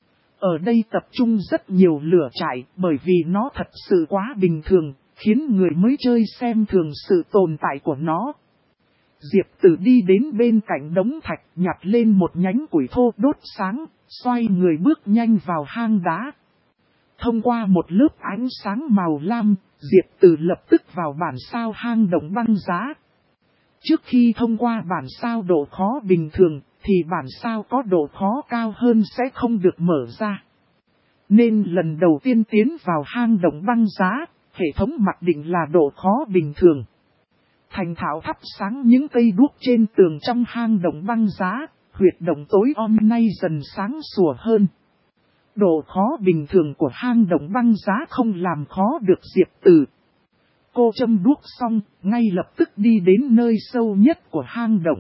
Ở đây tập trung rất nhiều lửa trại bởi vì nó thật sự quá bình thường, khiến người mới chơi xem thường sự tồn tại của nó. Diệp Tử đi đến bên cạnh đống thạch, nhặt lên một nhánh củi thô đốt sáng, xoay người bước nhanh vào hang đá. Thông qua một lớp ánh sáng màu lam, Diệp Tử lập tức vào bản sao hang động băng giá. Trước khi thông qua bản sao độ khó bình thường, thì bản sao có độ khó cao hơn sẽ không được mở ra. Nên lần đầu tiên tiến vào hang động băng giá, hệ thống mặc định là độ khó bình thường. thành thạo thắp sáng những cây đuốc trên tường trong hang động băng giá, huyệt động tối om nay dần sáng sủa hơn. Độ khó bình thường của hang động băng giá không làm khó được Diệp Tử. Cô châm đuốc xong, ngay lập tức đi đến nơi sâu nhất của hang động.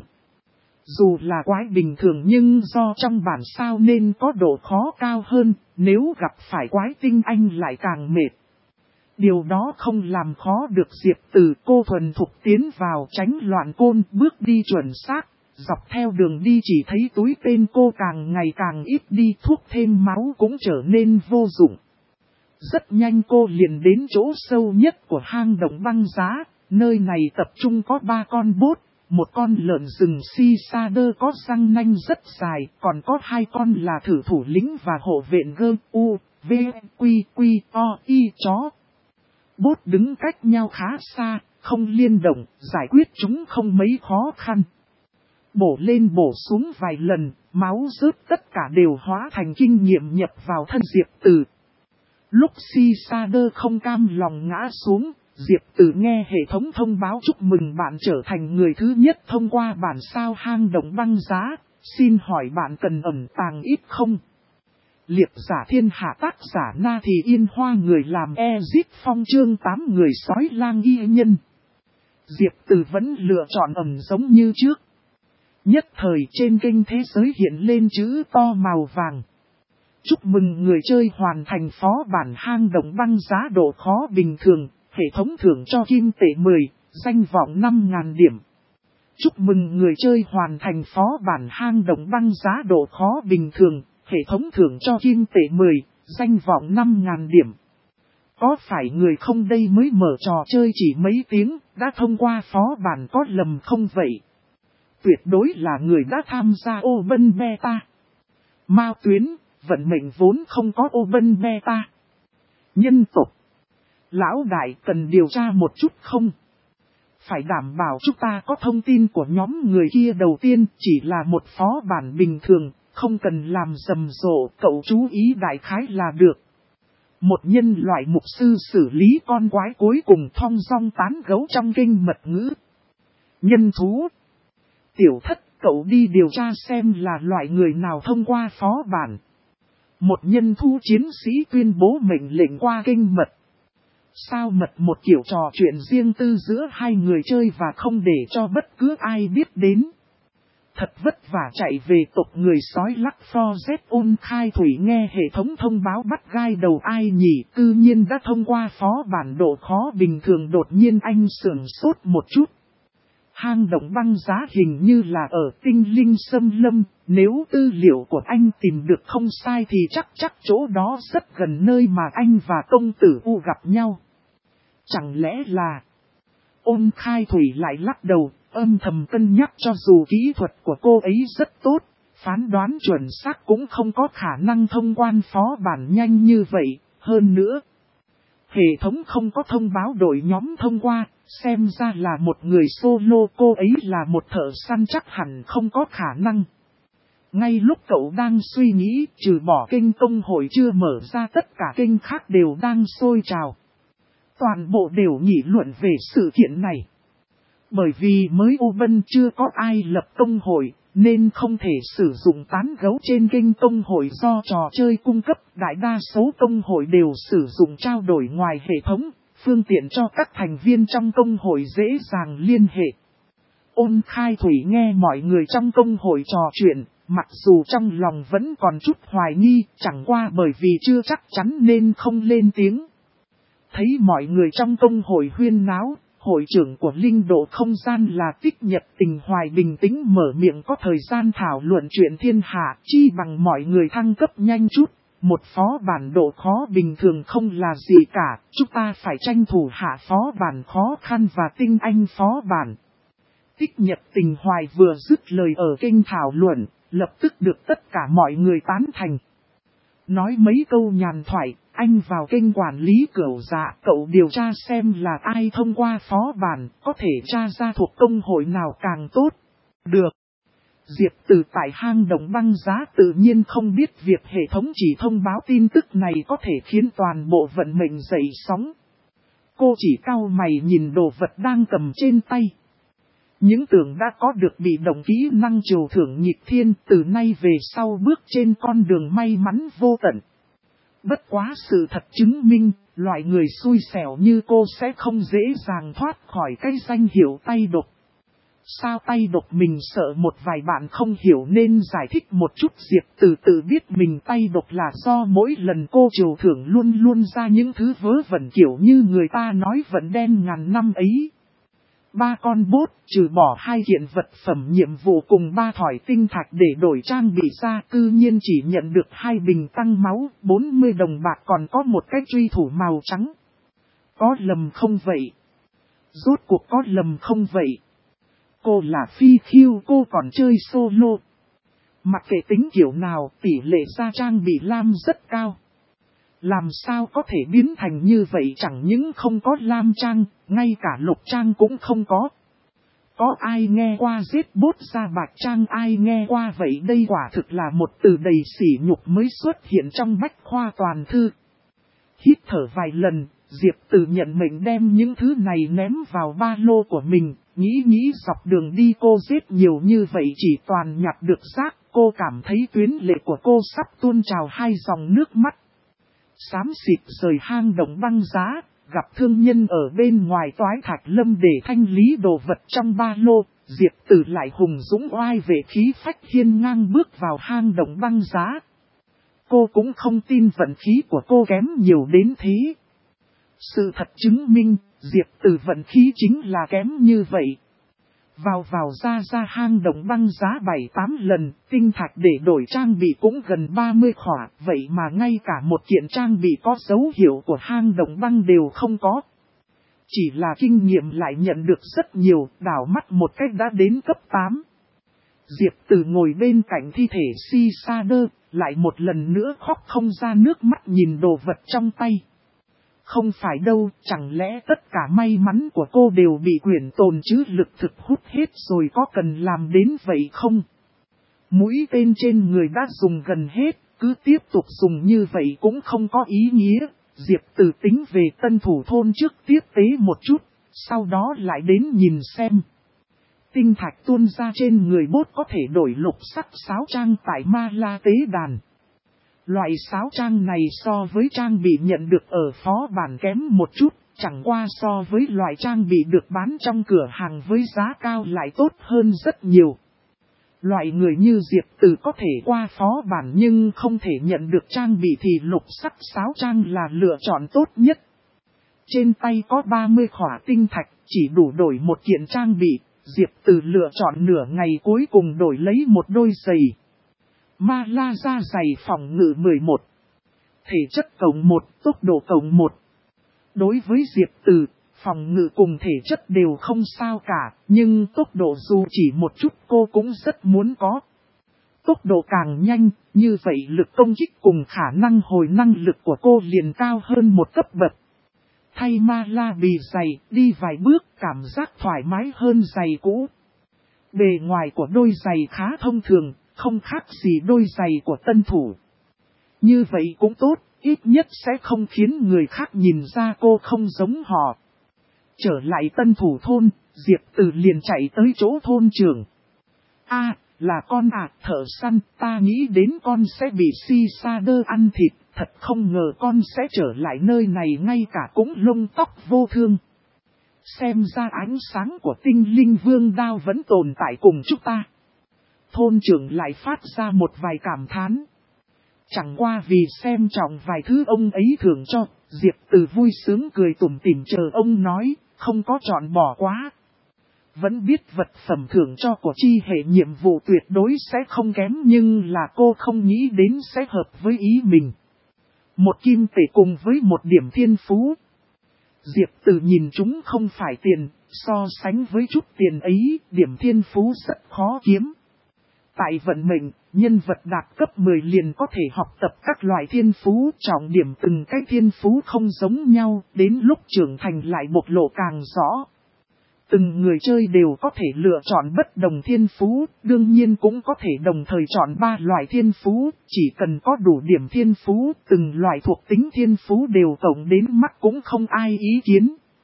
Dù là quái bình thường nhưng do trong bản sao nên có độ khó cao hơn, nếu gặp phải quái tinh anh lại càng mệt. Điều đó không làm khó được Diệp Tử, cô thuần thục tiến vào tránh loạn côn, bước đi chuẩn xác. Dọc theo đường đi chỉ thấy túi tên cô càng ngày càng ít đi, thuốc thêm máu cũng trở nên vô dụng. Rất nhanh cô liền đến chỗ sâu nhất của hang động băng giá, nơi này tập trung có 3 con bốt, một con lợn rừng si sa đơ có răng nanh rất dài, còn có 2 con là thử thủ lĩnh và hộ vệ gơ u, v, quy, quy, o, y chó. Bốt đứng cách nhau khá xa, không liên động, giải quyết chúng không mấy khó khăn. Bổ lên bổ xuống vài lần, máu rớt tất cả đều hóa thành kinh nghiệm nhập vào thân Diệp Tử. Lúc si sa đơ không cam lòng ngã xuống, Diệp Tử nghe hệ thống thông báo chúc mừng bạn trở thành người thứ nhất thông qua bản sao hang động băng giá, xin hỏi bạn cần ẩn tàng ít không? Liệp giả thiên hạ tác giả Na Thì Yên Hoa, người làm Ezip Phong, chương 8 người sói lang y nhân. Diệp Tử vẫn lựa chọn ẩn giống như trước. Nhất thời trên kênh thế giới hiện lên chữ to màu vàng. Chúc mừng người chơi hoàn thành phó bản hang động băng giá độ khó bình thường, hệ thống thưởng cho kim tệ 10, danh vọng 5.000 điểm. Chúc mừng người chơi hoàn thành phó bản hang động băng giá độ khó bình thường, hệ thống thưởng cho kim tệ 10, danh vọng 5.000 điểm. Có phải người không đây mới mở trò chơi chỉ mấy tiếng, đã thông qua phó bản có lầm không vậy? Tuyệt đối là người đã tham gia Open Beta. Mao Tuyến, vận mệnh vốn không có Open Beta. Nhân tộc. Lão đại cần điều tra một chút không? Phải đảm bảo chúng ta có thông tin của nhóm người kia đầu tiên, chỉ là một phó bản bình thường, không cần làm rầm rộ, cậu chú ý đại khái là được. Một nhân loại mục sư xử lý con quái cuối cùng thong dong tán gấu trong kinh mật ngữ. Nhân thú. Tiểu Thất, cậu đi điều tra xem là loại người nào thông qua phó bản. Một nhân thú chiến sĩ tuyên bố mệnh lệnh qua kinh mật. Sao mật một kiểu trò chuyện riêng tư giữa hai người chơi và không để cho bất cứ ai biết đến. Thật vất vả chạy về tộc người sói lắc for Z ôn khai thủy nghe hệ thống thông báo bắt gai đầu ai nhỉ, cư nhiên đã thông qua phó bản độ khó bình thường. Đột nhiên anh sửng sốt một chút. Hang động băng giá hình như là ở Tinh Linh Xâm Lâm, nếu tư liệu của anh tìm được không sai thì chắc chỗ đó rất gần nơi mà anh và công tử U gặp nhau. Chẳng lẽ là... Ôn khai thủy lại lắc đầu, âm thầm cân nhắc cho dù kỹ thuật của cô ấy rất tốt, phán đoán chuẩn xác cũng không có khả năng thông quan phó bản nhanh như vậy, hơn nữa. Hệ thống không có thông báo đội nhóm thông qua, xem ra là một người solo, cô ấy là một thợ săn chắc hẳn không có khả năng. Ngay lúc cậu đang suy nghĩ, trừ bỏ kênh công hội chưa mở ra, tất cả kênh khác đều đang sôi trào. Toàn bộ đều nghị luận về sự kiện này. Bởi vì mới Open chưa có ai lập công hội, nên không thể sử dụng tán gấu trên kênh công hội do trò chơi cung cấp. Đại đa số công hội đều sử dụng trao đổi ngoài hệ thống, phương tiện cho các thành viên trong công hội dễ dàng liên hệ. Ôn khai thủy nghe mọi người trong công hội trò chuyện, mặc dù trong lòng vẫn còn chút hoài nghi, chẳng qua bởi vì chưa chắc chắn nên không lên tiếng. Thấy mọi người trong công hội huyên náo, hội trưởng của Linh Độ Không Gian là Tích Nhật Tình Hoài bình tĩnh mở miệng, có thời gian thảo luận chuyện thiên hạ, chi bằng mọi người thăng cấp nhanh chút. Một phó bản độ khó bình thường không là gì cả, chúng ta phải tranh thủ hạ phó bản khó khăn và tinh anh phó bản. Tích Nhật Tình Hoài vừa dứt lời ở kênh thảo luận, lập tức được tất cả mọi người tán thành. Nói mấy câu nhàn thoại, anh vào kênh quản lý Cửu Dạ, cậu điều tra xem là ai thông qua phó bản, có thể tra ra thuộc công hội nào càng tốt. Được. Diệp Tử tại hang động băng giá tự nhiên không biết việc hệ thống chỉ thông báo tin tức này có thể khiến toàn bộ vận mệnh dậy sóng. Cô chỉ cau mày nhìn đồ vật đang cầm trên tay. Những tưởng đã có được bị động kỹ năng trừu thưởng nghịch thiên từ nay về sau bước trên con đường may mắn vô tận. Bất quá sự thật chứng minh, loại người xui xẻo như cô sẽ không dễ dàng thoát khỏi cái danh hiệu tay độc. Sao tay độc mình sợ một vài bạn không hiểu nên giải thích một chút. Diệp Từ tự biết mình tay độc là do mỗi lần cô trừu thưởng luôn luôn ra những thứ vớ vẩn kiểu như người ta nói vận đen ngàn năm ấy. 3 con bốt trừ bỏ 2 kiện vật phẩm nhiệm vụ cùng 3 thỏi tinh thạch để đổi trang bị ra, cư nhiên chỉ nhận được 2 bình tăng máu, 40 đồng bạc còn có một cái truy thủ màu trắng. Có lầm không vậy? Rốt cuộc có lầm không vậy? Cô là phi khiêu, cô còn chơi solo. Mặc kệ tính kiểu nào, tỷ lệ ra trang bị lam rất cao. Làm sao có thể biến thành như vậy? Chẳng những không có lam trang, ngay cả lục trang cũng không có. Có ai nghe qua giết bốt ra bạch trang, ai nghe qua vậy? Đây quả thực là một từ đầy sỉ nhục mới xuất hiện trong bách khoa toàn thư. Hít thở vài lần, Diệp Từ nhận mệnh đem những thứ này ném vào ba lô của mình, nghĩ dọc đường đi cô giết nhiều như vậy chỉ toàn nhặt được xác, cô cảm thấy tuyến lệ của cô sắp tuôn trào 2 dòng nước mắt. Xám xịt rời hang động băng giá, gặp thương nhân ở bên ngoài Toái Thạch Lâm để thanh lý đồ vật trong ba lô, Diệp Từ lại hùng dũng oai vệ khí phách hiên ngang bước vào hang động băng giá. Cô cũng không tin vận khí của cô kém nhiều đến thế. Sự thật chứng minh, Diệp Từ vận khí chính là kém như vậy. Vào ra hang động băng giá 7-8 lần, tinh thạch để đổi trang bị cũng gần 30 khỏa, vậy mà ngay cả một kiện trang bị có dấu hiệu của hang động băng đều không có. Chỉ là kinh nghiệm lại nhận được rất nhiều, đảo mắt một cách đã đến cấp 8. Diệp Từ ngồi bên cạnh thi thể Si Sa Đơ, lại một lần nữa khóc không ra nước mắt nhìn đồ vật trong tay. Không phải đâu, chẳng lẽ tất cả may mắn của cô đều bị quyển tồn chứ lực thực hút hết rồi, có cần làm đến vậy không? Mũi tên trên người đã dùng gần hết, cứ tiếp tục dùng như vậy cũng không có ý nghĩa. Diệp Từ tính về tân thủ thôn trước tiếp tế một chút, sau đó lại đến nhìn xem. Tinh thạch tuôn ra trên người bốt có thể đổi lục sắc sáo trang tại Ma La tế đàn. Loại sáo trang này so với trang bị nhận được ở phó bản kém một chút, chẳng qua so với loại trang bị được bán trong cửa hàng với giá cao lại tốt hơn rất nhiều. Loại người như Diệp Từ có thể qua phó bản nhưng không thể nhận được trang bị thì lục sắc sáo trang là lựa chọn tốt nhất. Trên tay có 30 khỏa tinh thạch, chỉ đủ đổi một kiện trang bị, Diệp Từ lựa chọn nửa ngày cuối cùng đổi lấy một đôi giày. Ma La da giày phòng ngự 11. Thể chất cộng 1, tốc độ cộng 1. Đối với Diệp Từ, phòng ngự cùng thể chất đều không sao cả, nhưng tốc độ dù chỉ một chút cô cũng rất muốn có. Tốc độ càng nhanh, như vậy lực công kích cùng khả năng hồi năng lực của cô liền cao hơn một cấp bậc. Thay Ma La bì giày, đi vài bước cảm giác thoải mái hơn giày cũ. Bề ngoài của đôi giày khá thông thường, không khác gì đôi giày của tân thủ. Như vậy cũng tốt, ít nhất sẽ không khiến người khác nhìn ra cô không giống họ. Trở lại tân thủ thôn, Diệp Từ liền chạy tới chỗ thôn trưởng. Là con thợ săn, ta nghĩ đến con sẽ bị Si Sa Đơ ăn thịt, thật không ngờ con sẽ trở lại nơi này ngay cả cũng lông tóc vô thương. Xem ra ánh sáng của tinh linh vương đao vẫn tồn tại cùng chúng ta. Thôn trưởng lại phát ra một vài cảm thán. Chẳng qua vì xem trọng vài thứ ông ấy thưởng cho, Diệp Từ vui sướng cười tủm tỉm chờ ông nói, không có chọn bỏ quá. Vẫn biết vật phẩm thưởng cho của chi hệ nhiệm vụ tuyệt đối sẽ không kém nhưng là cô không nghĩ đến sẽ hợp với ý mình. Một kim tệ cùng với một điểm thiên phú. Diệp Từ nhìn chúng không phải tiền, so sánh với chút tiền ấy, điểm thiên phú rất khó kiếm. Tại vận mệnh, nhân vật đạt cấp 10 liền có thể học tập các loại thiên phú, trọng điểm từng cái thiên phú không giống nhau, đến lúc trưởng thành lại bộc lộ càng rõ. Từng người chơi đều có thể lựa chọn bất đồng thiên phú, đương nhiên cũng có thể đồng thời chọn 3 loại thiên phú, chỉ cần có đủ điểm thiên phú, từng loại thuộc tính thiên phú đều cộng đến mắt cũng không ai ý kiến.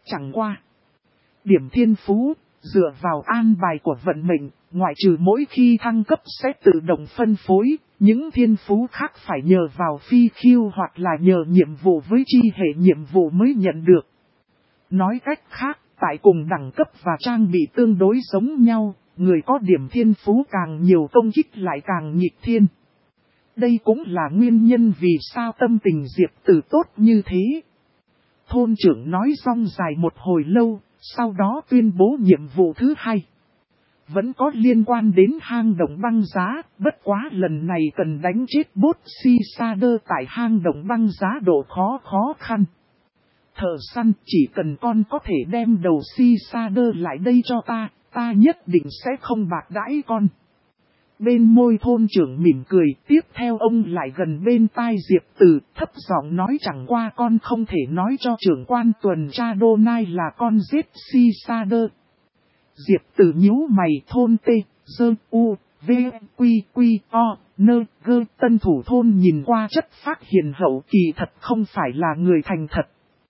Chẳng qua. Điểm thiên phú, dựa vào an bài của vận mệnh, ngoại trừ mỗi khi thăng cấp sẽ tự động phân phối, những thiên phú khác phải nhờ vào phi khiêu hoặc là nhờ nhiệm vụ với chi hệ nhiệm vụ mới nhận được. Nói cách khác, tại cùng đẳng cấp và trang bị tương đối giống nhau, người có điểm thiên phú càng nhiều công kích lại càng nghịch thiên. Đây cũng là nguyên nhân vì sao tâm tình Diệp Tử tốt như thế. Thôn trưởng nói rong dài một hồi lâu, sau đó tuyên bố nhiệm vụ thứ hai. Vẫn có liên quan đến hang động băng giá, bất quá lần này cần đánh chết boss Cisader tại hang động băng giá độ khó khăn. Thợ săn chỉ cần con có thể đem đầu Cisader lại đây cho ta nhất định sẽ không bạc đãi con. Bên môi thôn trưởng mỉm cười, tiếp theo ông lại gần bên tai Diệp Tử, thấp giọng nói chẳng qua con không thể nói cho trưởng quan tuần tra Đô Nai là con giết Cisader. Diệp Tử nhíu mày thôn T, Dơ, U, V, Quy, Quy, O, Nơ, Gơ, tân thủ thôn nhìn qua chất phác hiền hậu kỳ thật không phải là người thành thật.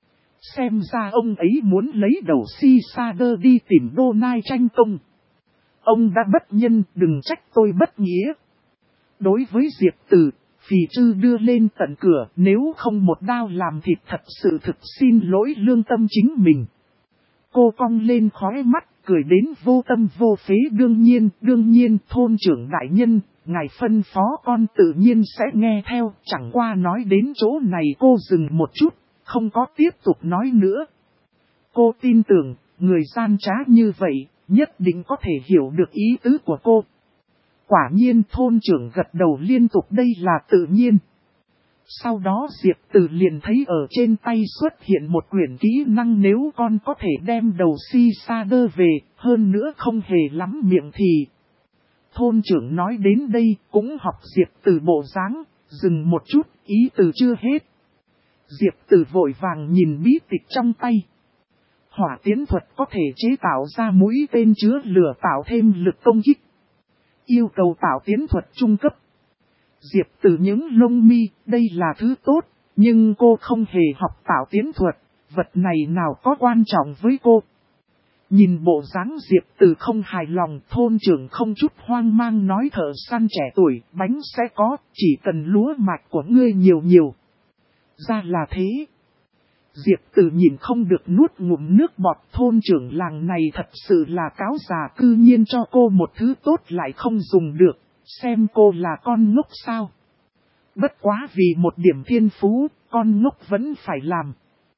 Xem ra ông ấy muốn lấy đầu Cisader đi tìm Đô Nai tranh công. Ông đã bất nhân, đừng trách tôi bất nghĩa. Đối với Diệp Tử, phì trư đưa lên tận cửa, nếu không một đao làm thịt thật sự thực xin lỗi lương tâm chính mình. Cô cong lên khóe mắt, cười đến vô tâm vô phế đương nhiên thôn trưởng đại nhân, ngài phân phó con tự nhiên sẽ nghe theo, chẳng qua nói đến chỗ này cô dừng một chút, không có tiếp tục nói nữa. Cô tin tưởng, người gian trá như vậy, nhất định có thể hiểu được ý tứ của cô. Quả nhiên thôn trưởng gật đầu liên tục đây là tự nhiên. Sau đó Diệp Tử liền thấy ở trên tay xuất hiện một quyển kỹ năng nếu con có thể đem đầu Cisader về, hơn nữa không hề lắm miệng thì. Thôn trưởng nói đến đây cũng học Diệp Tử bộ dáng, dừng một chút, ý từ chưa hết. Diệp Tử vội vàng nhìn bí tịch trong tay. Hỏa tiến thuật có thể chế tạo ra mũi tên chứa lửa tạo thêm lực công kích. Yêu cầu tạo tiến thuật trung cấp. Diệp Tử những lông mi, đây là thứ tốt, nhưng cô không hề học tạo tiến thuật, vật này nào có quan trọng với cô. Nhìn bộ dáng Diệp Tử không hài lòng, thôn trưởng không chút hoang mang nói thợ săn trẻ tuổi, bánh sẽ có, chỉ cần lúa mạch của ngươi nhiều. Ra là thế. Diệp Tử nhìn không được nuốt ngụm nước bọt, thôn trưởng làng này thật sự là cáo già cư nhiên cho cô một thứ tốt lại không dùng được, xem cô là con ngốc sao. Bất quá vì một điểm thiên phú, con ngốc vẫn phải làm.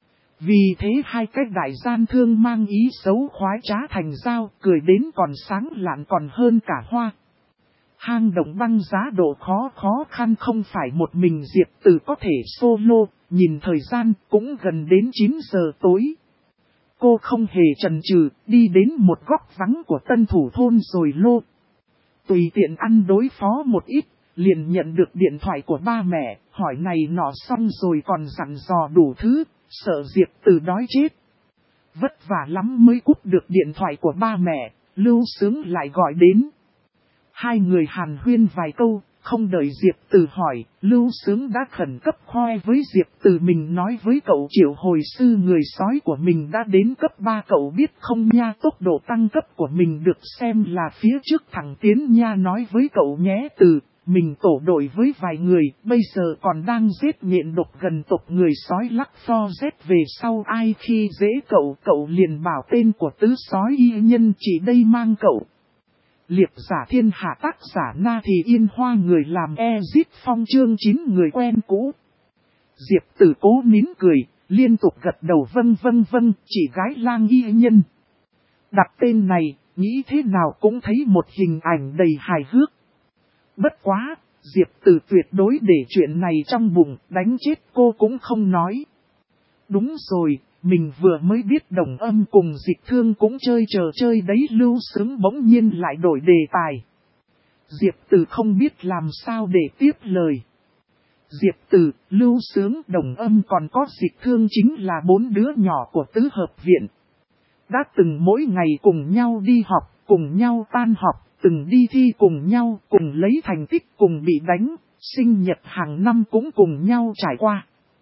Vì thế hai cái đại gian thương mang ý xấu khoái trá thành dao, cười đến còn sáng lạn còn hơn cả hoa. Hang động băng giá độ khó khăn không phải một mình Diệp Tử có thể solo, nhìn thời gian cũng gần đến 9 giờ tối. Cô không hề chần chừ, đi đến một góc vắng của tân thủ thôn rồi lô. Tùy tiện ăn đối phó một ít, liền nhận được điện thoại của ba mẹ, hỏi này nọ xong rồi còn dặn dò đủ thứ, sợ Diệp Tử đói chết. Vất vả lắm mới cúp được điện thoại của ba mẹ, Lưu Sướng lại gọi đến. Hai người hàn huyên vài câu, không đợi Diệp Tử hỏi, Lưu Sướng đã khẩn cấp khoe với Diệp Tử mình nói với cậu triệu hồi sư người sói của mình đã đến cấp 3 cậu biết không nha, tốc độ tăng cấp của mình được xem là phía trước thẳng tiến nha nói với cậu nhé từ. Mình tổ đội với vài người, bây giờ còn đang giết nhện độc gần tộc người sói lắc pho rét về sau ai khi dễ cậu liền bảo tên của tứ sói y nhân chỉ đây mang cậu. Liệp giả thiên hạ tác giả Na Thì Yên Hoa người làm Ezit Phong chương 9 người quen cũ. Diệp Tử cố nín cười, liên tục gật đầu vâng, chỉ gái lang y nhân. Đặt tên này, nghĩ thế nào cũng thấy một hình ảnh đầy hài hước. Bất quá, Diệp Tử tuyệt đối để chuyện này trong bụng, đánh chết cô cũng không nói. Đúng rồi, mình vừa mới biết Đồng Âm cùng Dịch Thương cũng chơi đấy. Lưu Sướng bỗng nhiên lại đổi đề tài. Diệp Tử không biết làm sao để tiếp lời. Diệp Tử, Lưu Sướng, Đồng Âm còn có Dịch Thương chính là 4 đứa nhỏ của tứ hợp viện. Đã từng mỗi ngày cùng nhau đi học, cùng nhau tan học, từng đi thi cùng nhau, cùng lấy thành tích cùng bị đánh, sinh nhật hàng năm cũng cùng nhau trải qua.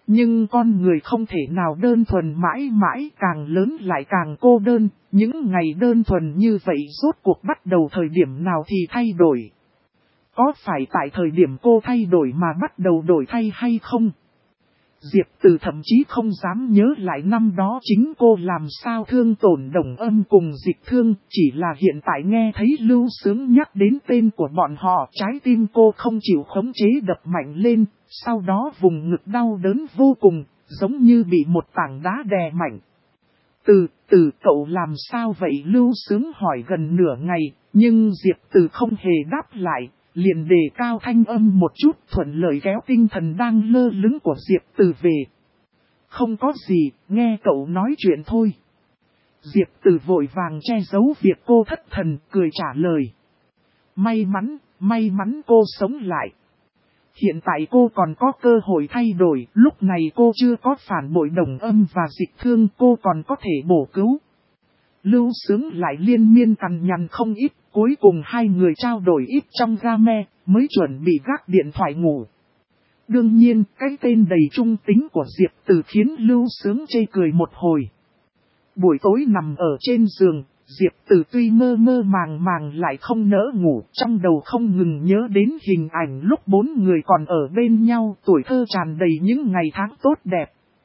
Nhưng con người không thể nào đơn thuần mãi mãi, càng lớn lại càng cô đơn, những ngày đơn thuần như vậy rốt cuộc bắt đầu thời điểm nào thì thay đổi. Có phải tại thời điểm cô thay đổi mà bắt đầu đổi thay hay không? Diệp Từ thậm chí không dám nhớ lại năm đó chính cô làm sao thương tổn Đồng Âm cùng Dịch Thương, chỉ là hiện tại nghe thấy Lưu Sướng nhắc đến tên của bọn họ, trái tim cô không chịu khống chế đập mạnh lên, sau đó vùng ngực đau đớn vô cùng, giống như bị một tảng đá đè mạnh. Từ cậu làm sao vậy? Lưu Sướng hỏi gần nửa ngày, nhưng Diệp Từ không hề đáp lại. Liền đề cao thanh âm một chút, thuận lợi kéo tinh thần đang lơ lửng của Diệp Từ về. Không có gì, nghe cậu nói chuyện thôi. Diệp Từ vội vàng che giấu việc cô thất thần, cười trả lời. May mắn cô sống lại. Hiện tại cô còn có cơ hội thay đổi, lúc này cô chưa có phản bội Đồng Âm và Dịch Thương, cô còn có thể bổ cứu. Lưu Sướng lại liên miên cằn nhằn không ít, cuối cùng hai người trao đổi ít trong game, mới chuẩn bị gác điện thoại ngủ. Đương nhiên, cái tên đầy trung tính của Diệp Từ khiến Lưu Sướng chê cười một hồi. Buổi tối nằm ở trên giường, Diệp Từ tuy mơ màng lại không nỡ ngủ, trong đầu không ngừng nhớ đến hình ảnh lúc bốn người còn ở bên nhau, tuổi thơ tràn đầy những ngày tháng tốt đẹp.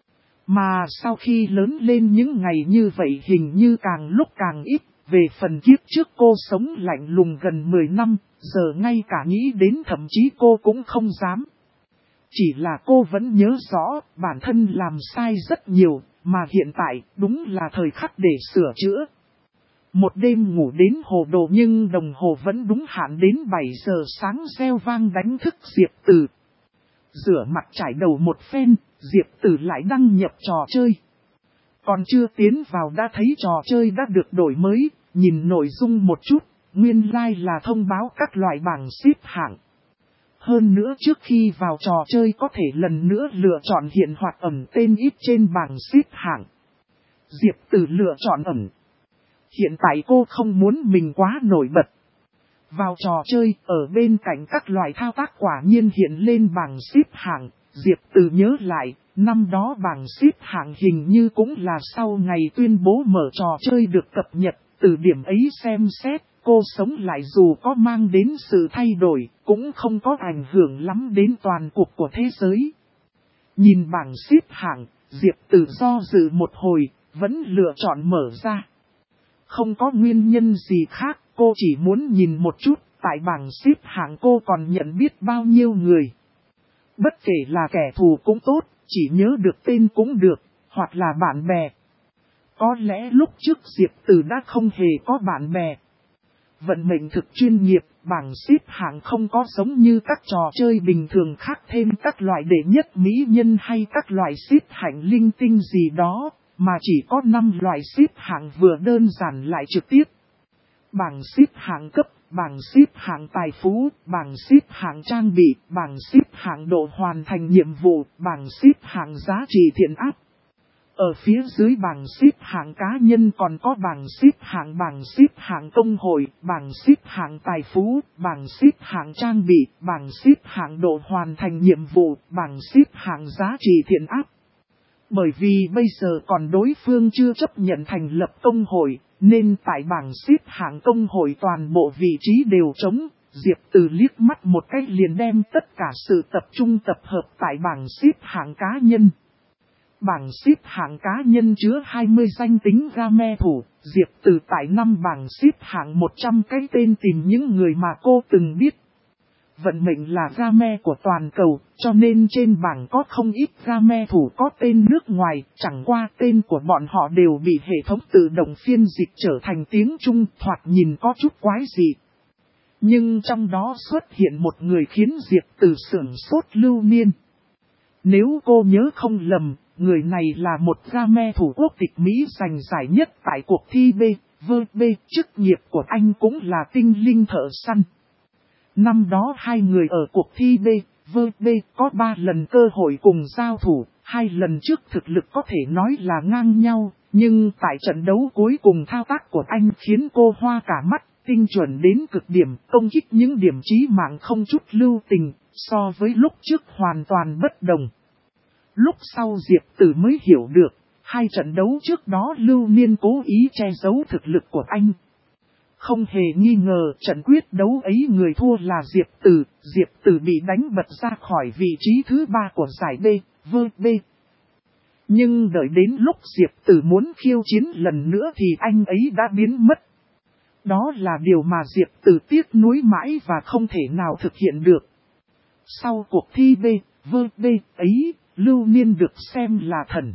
Mà sau khi lớn lên những ngày như vậy hình như càng lúc càng ít, về phần kiếp trước cô sống lạnh lùng gần 10 năm, giờ ngay cả nghĩ đến thậm chí cô cũng không dám. Chỉ là cô vẫn nhớ rõ, bản thân làm sai rất nhiều, mà hiện tại đúng là thời khắc để sửa chữa. Một đêm ngủ đến hồ đồ nhưng đồng hồ vẫn đúng hạn đến 7 giờ sáng reo vang đánh thức Diệp Từ. Rửa mặt trải đầu một phen, Diệp Từ lại đăng nhập trò chơi. Còn chưa tiến vào đã thấy trò chơi đã được đổi mới, nhìn nội dung một chút, nguyên lai là thông báo các loại bảng xếp hạng. Hơn nữa trước khi vào trò chơi có thể lần nữa lựa chọn hiện hoặc ẩn tên ít trên bảng xếp hạng. Diệp Từ lựa chọn ẩn. Hiện tại cô không muốn mình quá nổi bật. Vào trò chơi, ở bên cạnh các loại thao tác quả nhiên hiện lên bảng xếp hạng. Diệp Từ nhớ lại, năm đó bảng xếp hạng hình như cũng là sau ngày tuyên bố mở trò chơi được cập nhật. Từ điểm ấy xem xét, cô sống lại dù có mang đến sự thay đổi, cũng không có ảnh hưởng lắm đến toàn cục của thế giới. Nhìn bảng xếp hạng, Diệp Từ do dự một hồi, vẫn lựa chọn mở ra. Không có nguyên nhân gì khác, cô chỉ muốn nhìn một chút, tại bảng xếp hạng cô còn nhận biết bao nhiêu người. Bất kể là kẻ thù cũng tốt, chỉ nhớ được tên cũng được, hoặc là bạn bè. Có lẽ lúc trước Diệp Từ đã không hề có bạn bè. Vận mệnh thực chuyên nghiệp, bảng xếp hạng không có giống như các trò chơi bình thường khác thêm các loại đệ nhất mỹ nhân hay các loại xếp hạng linh tinh gì đó, mà chỉ có 5 loại xếp hạng vừa đơn giản lại trực tiếp. Bảng xếp hạng cấp, bảng xếp hạng tài phú, bảng xếp hạng trang bị, bảng xếp hạng độ hoàn thành nhiệm vụ, bảng xếp hạng giá trị thiện áp. Ở phía dưới bảng xếp hạng cá nhân còn có bảng xếp hạng công hội, bảng xếp hạng tài phú, bảng xếp hạng trang bị, bảng xếp hạng độ hoàn thành nhiệm vụ, bảng xếp hạng giá trị thiện áp. Bởi vì bây giờ còn đối phương chưa chấp nhận thành lập công hội, nên tại bảng xếp hạng công hội toàn bộ vị trí đều trống. Diệp Từ liếc mắt một cái liền đem tất cả sự tập trung tập hợp tại bảng xếp hạng cá nhân. Bảng xếp hạng cá nhân chứa 20 danh tính game thủ, Diệp Từ tại 5 bảng xếp hạng 100 cái tên tìm những người mà cô từng biết. Vận mệnh là game của toàn cầu, cho nên trên bảng có không ít game thủ có tên nước ngoài, chẳng qua tên của bọn họ đều bị hệ thống tự động phiên dịch trở thành tiếng Trung, thoạt nhìn có chút quái dị. Nhưng trong đó xuất hiện một người khiến Diệp Từ sửng sốt lưu niên. Nếu cô nhớ không lầm, người này là một game thủ quốc tịch Mỹ giành giải nhất tại cuộc thi B.V.B. Chức nghiệp của anh cũng là tinh linh thợ săn. Năm đó hai người ở cuộc thi B.V.B. có 3 lần cơ hội cùng giao thủ, 2 lần trước thực lực có thể nói là ngang nhau, nhưng tại trận đấu cuối cùng thao tác của anh khiến cô hoa cả mắt, tinh chuẩn đến cực điểm, công kích những điểm chí mạng không chút lưu tình, so với lúc trước hoàn toàn bất đồng. Lúc sau Diệp Tử mới hiểu được, hai trận đấu trước đó Lưu Niên cố ý che giấu thực lực của anh. Không hề nghi ngờ trận quyết đấu ấy người thua là Diệp Tử bị đánh bật ra khỏi vị trí thứ 3 của giải B. Nhưng đợi đến lúc Diệp Tử muốn khiêu chiến lần nữa thì anh ấy đã biến mất. Đó là điều mà Diệp Tử tiếc nuối mãi và không thể nào thực hiện được. Sau cuộc thi B ấy, Lưu Niên được xem là thần.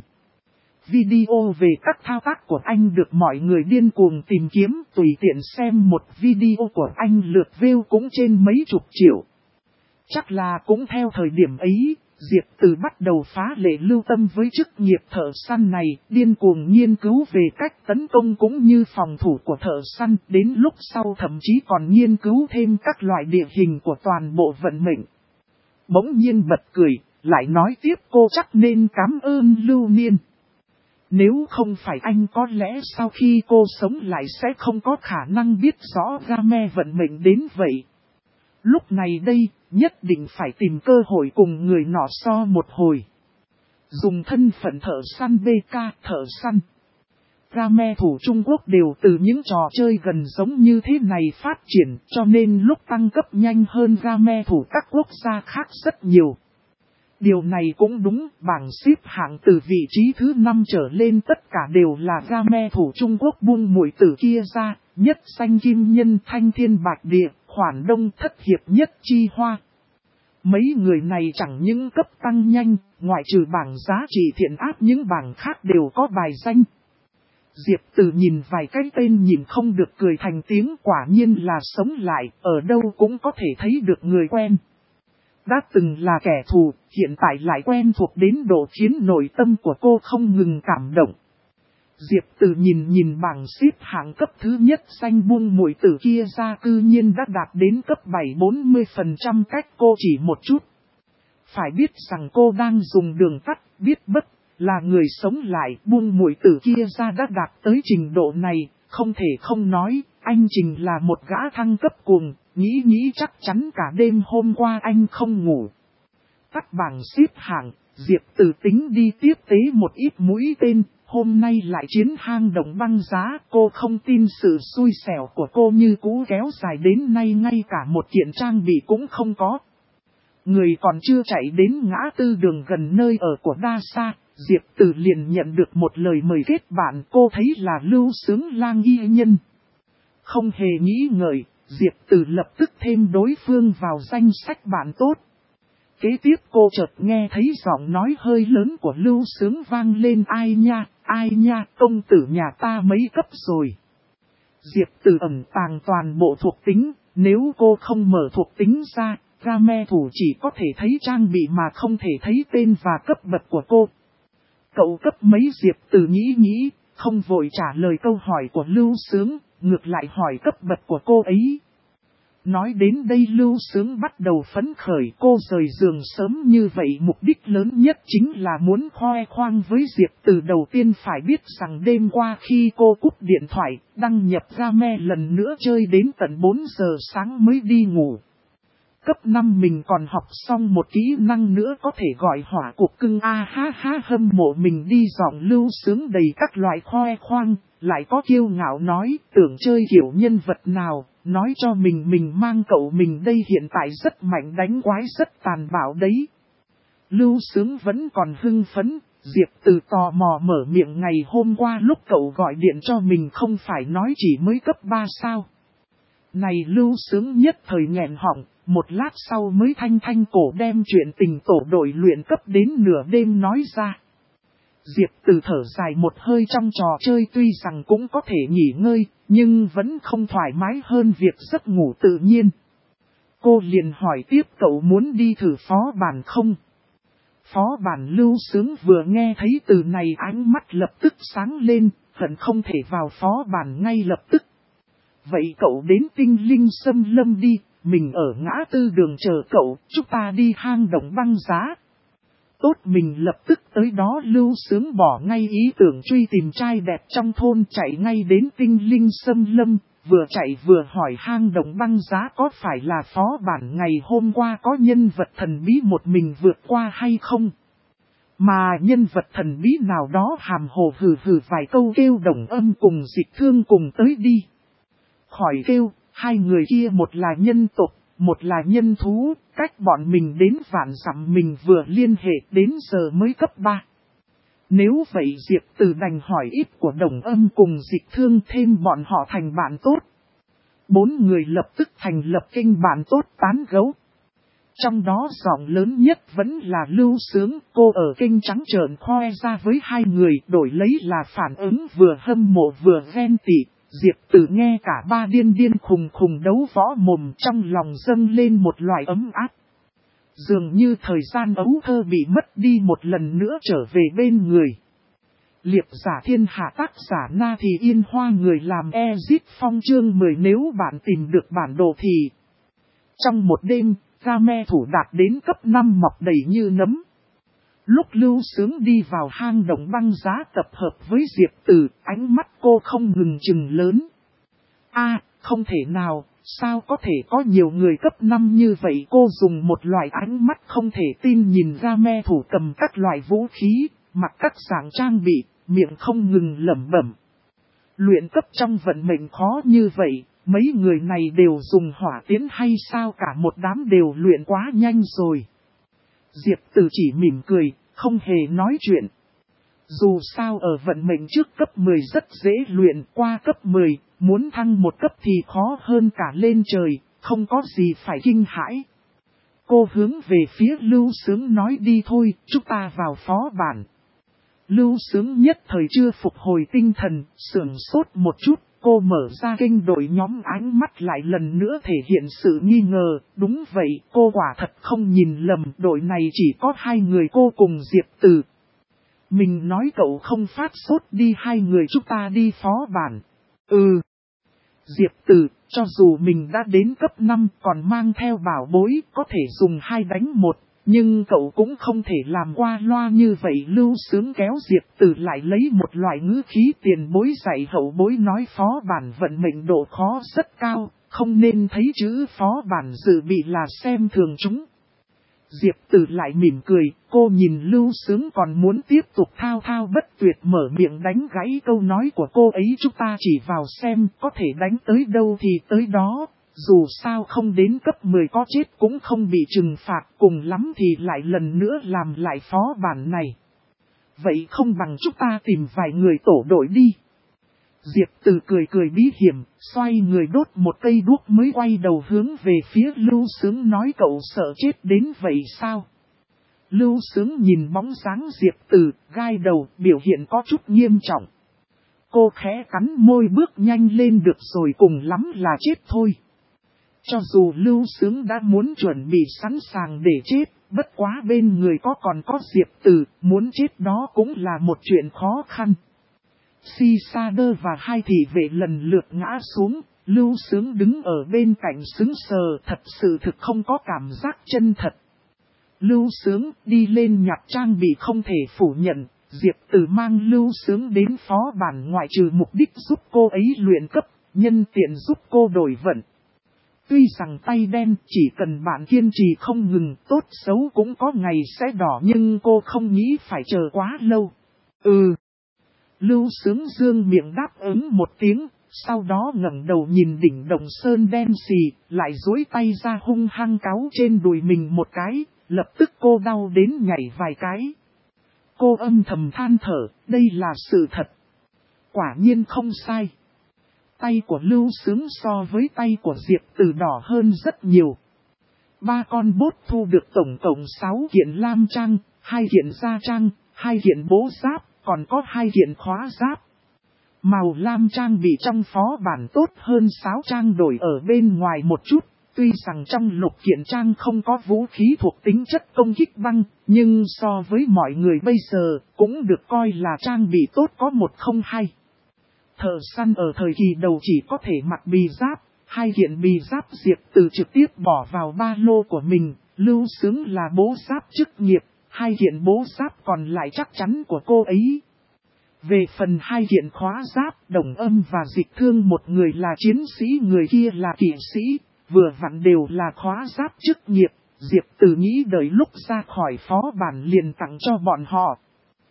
Video về các thao tác của anh được mọi người điên cuồng tìm kiếm, tùy tiện xem một video của anh lượt view cũng trên mấy chục triệu. Chắc là cũng theo thời điểm ấy, Diệp Tử bắt đầu phá lệ lưu tâm với chức nghiệp thợ săn này, điên cuồng nghiên cứu về cách tấn công cũng như phòng thủ của thợ săn, đến lúc sau thậm chí còn nghiên cứu thêm các loại địa hình của toàn bộ vận mệnh. Bỗng nhiên bật cười, lại nói tiếp cô chắc nên cảm ơn Lưu Niên. Nếu không phải anh có lẽ sau khi cô sống lại sẽ không có khả năng biết rõ game vận mệnh đến vậy. Lúc này đây, nhất định phải tìm cơ hội cùng người nọ so một hồi. Dùng thân phận thợ săn BK, thợ săn. Game thủ Trung Quốc đều từ những trò chơi gần giống như thế này phát triển, cho nên lúc tăng cấp nhanh hơn game thủ các quốc gia khác rất nhiều. Điều này cũng đúng, bảng xếp hạng từ vị trí thứ 5 trở lên tất cả đều là game thủ Trung Quốc buông muội tử kia ra, nhất xanh kim nhân thanh thiên bạch địa, khoản đông thất hiệp nhất chi hoa. Mấy người này chẳng những cấp tăng nhanh, ngoại trừ bảng giá trị thiện áp những bảng khác đều có bài danh. Diệp Tử nhìn vài cái tên nhìn không được cười thành tiếng, quả nhiên là sống lại, ở đâu cũng có thể thấy được người quen. Đã từng là kẻ thù, hiện tại lại quen thuộc đến độ khiến nội tâm của cô không ngừng cảm động. Diệp Tử nhìn bảng xếp hạng cấp thứ nhất xanh buông muội tử kia ra cư nhiên đã đạt đến cấp 7-40% cách cô chỉ một chút. Phải biết rằng cô đang dùng đường tắt, biết bất, là người sống lại buông muội tử kia ra đã đạt tới trình độ này, không thể không nói, anh Trình là một gã thăng cấp cuồng, nghĩ chắc chắn cả đêm hôm qua anh không ngủ. Tắt bảng xếp hạng, Diệp Tử tính đi tiếp tế một ít mũi tên, hôm nay lại chiến hang động băng giá, cô không tin sự xui xẻo của cô như cũ kéo dài đến nay ngay cả một kiện trang bị cũng không có. Người còn chưa chạy đến ngã tư đường gần nơi ở của Đa Sa, Diệp Tử liền nhận được một lời mời kết bạn, cô thấy là Lưu Xướng Lang y nhân. Không hề nghĩ ngợi, Diệp Tử lập tức thêm đối phương vào danh sách bạn tốt. Kế tiếp cô chợt nghe thấy giọng nói hơi lớn của Lưu Xướng vang lên, ai nha, công tử nhà ta mấy cấp rồi. Diệp Tử ẩn tàng toàn bộ thuộc tính, nếu cô không mở thuộc tính ra, game thủ chỉ có thể thấy trang bị mà không thể thấy tên và cấp bậc của cô. Cậu cấp mấy? Diệp Tử nghĩ, không vội trả lời câu hỏi của Lưu Xướng, ngược lại hỏi cấp bậc của cô ấy. Nói đến đây Lưu Xướng bắt đầu phấn khởi, cô rời giường sớm như vậy mục đích lớn nhất chính là muốn khoe khoang với Diệp Tử. Đầu tiên phải biết rằng đêm qua khi cô cúp điện thoại, đăng nhập game lần nữa chơi đến tận 4 giờ sáng mới đi ngủ. Cấp 5 mình còn học xong một kỹ năng nữa có thể gọi hỏa cục cưng, hâm mộ mình đi. Giọng Lưu Xướng đầy các loại khoe khoang, lại có kiêu ngạo nói, tưởng chơi kiểu nhân vật nào, nói cho mình mang cậu mình đây hiện tại rất mạnh, đánh quái rất tàn bạo đấy. Lưu Xướng vẫn còn hưng phấn, Diệp Tử tò mò mở miệng, ngày hôm qua lúc cậu gọi điện cho mình không phải nói chỉ mới cấp 3 sao? Này Lưu Xướng nhất thời nghẹn họng, một lát sau mới thanh cổ đem chuyện tình tổ đội luyện cấp đến nửa đêm nói ra. Diệp Tử thở dài một hơi, trong trò chơi tuy rằng cũng có thể nghỉ ngơi, nhưng vẫn không thoải mái hơn việc giấc ngủ tự nhiên. Cô liền hỏi tiếp, cậu muốn đi thử phó bản không? Phó bản? Lưu Xướng vừa nghe thấy từ này ánh mắt lập tức sáng lên, hận không thể vào phó bản ngay lập tức. Vậy cậu đến Tinh Linh Xâm Lâm đi, mình ở ngã tư đường chờ cậu, chúng ta đi hang động băng giá. Tốt, mình lập tức tới đó. Lưu Xướng bỏ ngay ý tưởng truy tìm trai đẹp trong thôn, chạy ngay đến Tinh Linh Xâm Lâm, vừa chạy vừa hỏi hang động băng giá có phải là phó bản ngày hôm qua có nhân vật thần bí một mình vượt qua hay không. Mà nhân vật thần bí nào đó hàm hồ hừ hừ vài câu kêu Đồng Âm cùng Dịch Thương cùng tới đi. Khỏi kêu, hai người kia một là nhân tộc, một là nhân thú, cách bọn mình đến vạn dặm mình vừa liên hệ đến giờ mới cấp 3. Nếu vậy Diệp Từ đành hỏi ít của Đồng Âm cùng Dịch Thương thêm bọn họ thành bạn tốt. 4 người lập tức thành lập kênh bạn tốt tán gẫu. Trong đó giọng lớn nhất vẫn là Lưu Sướng, cô ở kênh trắng trợn khoe ra với hai người đổi lấy là phản ứng vừa hâm mộ vừa ghen tị. Diệp Từ nghe cả ba điên điên khùng khùng đấu võ mồm trong lòng dâng lên một loại ấm áp. Dường như thời gian ấu thơ bị mất đi một lần nữa trở về bên người. Liệp giả thiên hạ tác giả Na Thì Yên Hoa người làm Exit Phong chương 10 nếu bạn tìm được bản đồ thì. Trong một đêm, Game thủ đạt đến cấp 5 mọc đầy như nấm. Lúc Lưu Sướng đi vào hang động băng giá tập hợp với Diệp Từ, ánh mắt cô không ngừng chừng lớn. Không thể nào, sao có thể có nhiều người cấp 5 như vậy? Cô dùng một loại ánh mắt không thể tin nhìn Game thủ cầm các loại vũ khí, mặc các dạng trang bị, miệng không ngừng lẩm bẩm. Luyện cấp trong vận mệnh khó như vậy, mấy người này đều dùng hỏa tiến hay sao? Cả một đám đều luyện quá nhanh rồi. Diệp Từ chỉ mỉm cười, không hề nói chuyện. Dù sao ở vận mệnh trước cấp 10 rất dễ luyện, qua cấp 10, muốn thăng một cấp thì khó hơn cả lên trời, không có gì phải kinh hãi. Cô hướng về phía Lưu Sướng nói đi thôi, chúng ta vào phó bản. Lưu Sướng nhất thời chưa phục hồi tinh thần, sửng sốt một chút, cô mở ra kênh đội nhóm ánh mắt lại lần nữa thể hiện sự nghi ngờ. Đúng vậy, cô quả thật không nhìn lầm, đội này chỉ có hai người cô cùng Diệp Từ. Mình nói cậu không phát sốt đi, hai người chúng ta đi phó bản. Diệp Từ, cho dù mình đã đến cấp 5 còn mang theo bảo bối có thể dùng 2 đánh 1, nhưng cậu cũng không thể làm qua loa như vậy. Lưu Sướng kéo Diệp Từ lại lấy một loại ngữ khí tiền bối dạy hậu bối nói phó bản vận mệnh độ khó rất cao, không nên thấy chữ phó bản dự bị là xem thường chúng. Diệp Từ lại mỉm cười, cô nhìn Lưu Sướng còn muốn tiếp tục thao thao bất tuyệt mở miệng đánh gãy câu nói của cô ấy. Chúng ta chỉ vào xem, có thể đánh tới đâu thì tới đó, dù sao không đến cấp 10 có chết cũng không bị trừng phạt, cùng lắm thì lại lần nữa làm lại phó bản này. Vậy không bằng chúng ta tìm vài người tổ đội đi. Diệp Từ cười cười bí hiểm, xoay người đốt một cây đuốc mới quay đầu hướng về phía Lưu Sướng nói cậu sợ chết đến vậy sao? Lưu Sướng nhìn bóng dáng Diệp Từ, gai đầu, biểu hiện có chút nghiêm trọng. Cô khẽ cắn môi bước nhanh lên được rồi, cùng lắm là chết thôi. Cho dù Lưu Sướng đã muốn chuẩn bị sẵn sàng để chết, bất quá bên người còn có Diệp Từ, muốn chết đó cũng là một chuyện khó khăn. Si Sa Đơ và hai thị vệ lần lượt ngã xuống, Lưu Sướng đứng ở bên cạnh sững sờ, thật sự thực không có cảm giác chân thật. Lưu Sướng đi lên nhặt trang bị không thể phủ nhận, Diệp Từ mang Lưu Sướng đến phó bản ngoại trừ mục đích giúp cô ấy luyện cấp, nhân tiện giúp cô đổi vận. Tuy rằng tay đen chỉ cần bạn kiên trì không ngừng, tốt xấu cũng có ngày sẽ đỏ, nhưng cô không nghĩ phải chờ quá lâu. Lưu Sướng dương miệng đáp ứng một tiếng, sau đó ngẩng đầu nhìn đỉnh Đồng Sơn đen xì, lại duỗi tay ra hung hăng cáu trên đùi mình một cái, lập tức cô đau đến nhảy vài cái. Cô âm thầm than thở, đây là sự thật. Quả nhiên không sai. Tay của Lưu Sướng so với tay của Diệp Từ đỏ hơn rất nhiều. 3 con bốt thu được tổng cộng 6 kiện lam trang, 2 kiện da trang, 2 kiện bố giáp, còn có 2 kiện khóa giáp. Màu lam trang bị trong phó bản tốt hơn 6 trang đổi ở bên ngoài một chút. Tuy rằng trong lục kiện trang không có vũ khí thuộc tính chất công kích băng, nhưng so với mọi người bây giờ cũng được coi là trang bị tốt có 102. Thợ săn ở thời kỳ đầu chỉ có thể mặc bì giáp, 2 kiện bì giáp Diệp Từ trực tiếp bỏ vào ba lô của mình. Lưu Sướng là bố giáp chức nghiệp, 2 kiện bố giáp còn lại chắc chắn của cô ấy. Về phần 2 kiện khóa giáp, Đồng Âm và Dịch Thương, một người là chiến sĩ người kia là kỵ sĩ, vừa vặn đều là khóa giáp chức nghiệp, Diệp Từ nghĩ đợi lúc ra khỏi phó bản liền tặng cho bọn họ.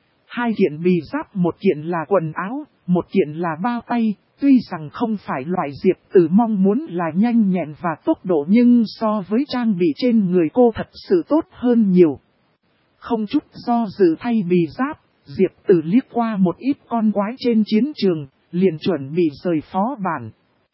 2 kiện bì giáp, 1 kiện là quần áo, 1 kiện là bao tay. Tuy rằng không phải loại Diệp Từ mong muốn là nhanh nhẹn và tốc độ, nhưng so với trang bị trên người cô thật sự tốt hơn nhiều. Không chút do dự thay bì giáp, Diệp Từ liếc qua một ít con quái trên chiến trường, liền chuẩn bị rời phó bản.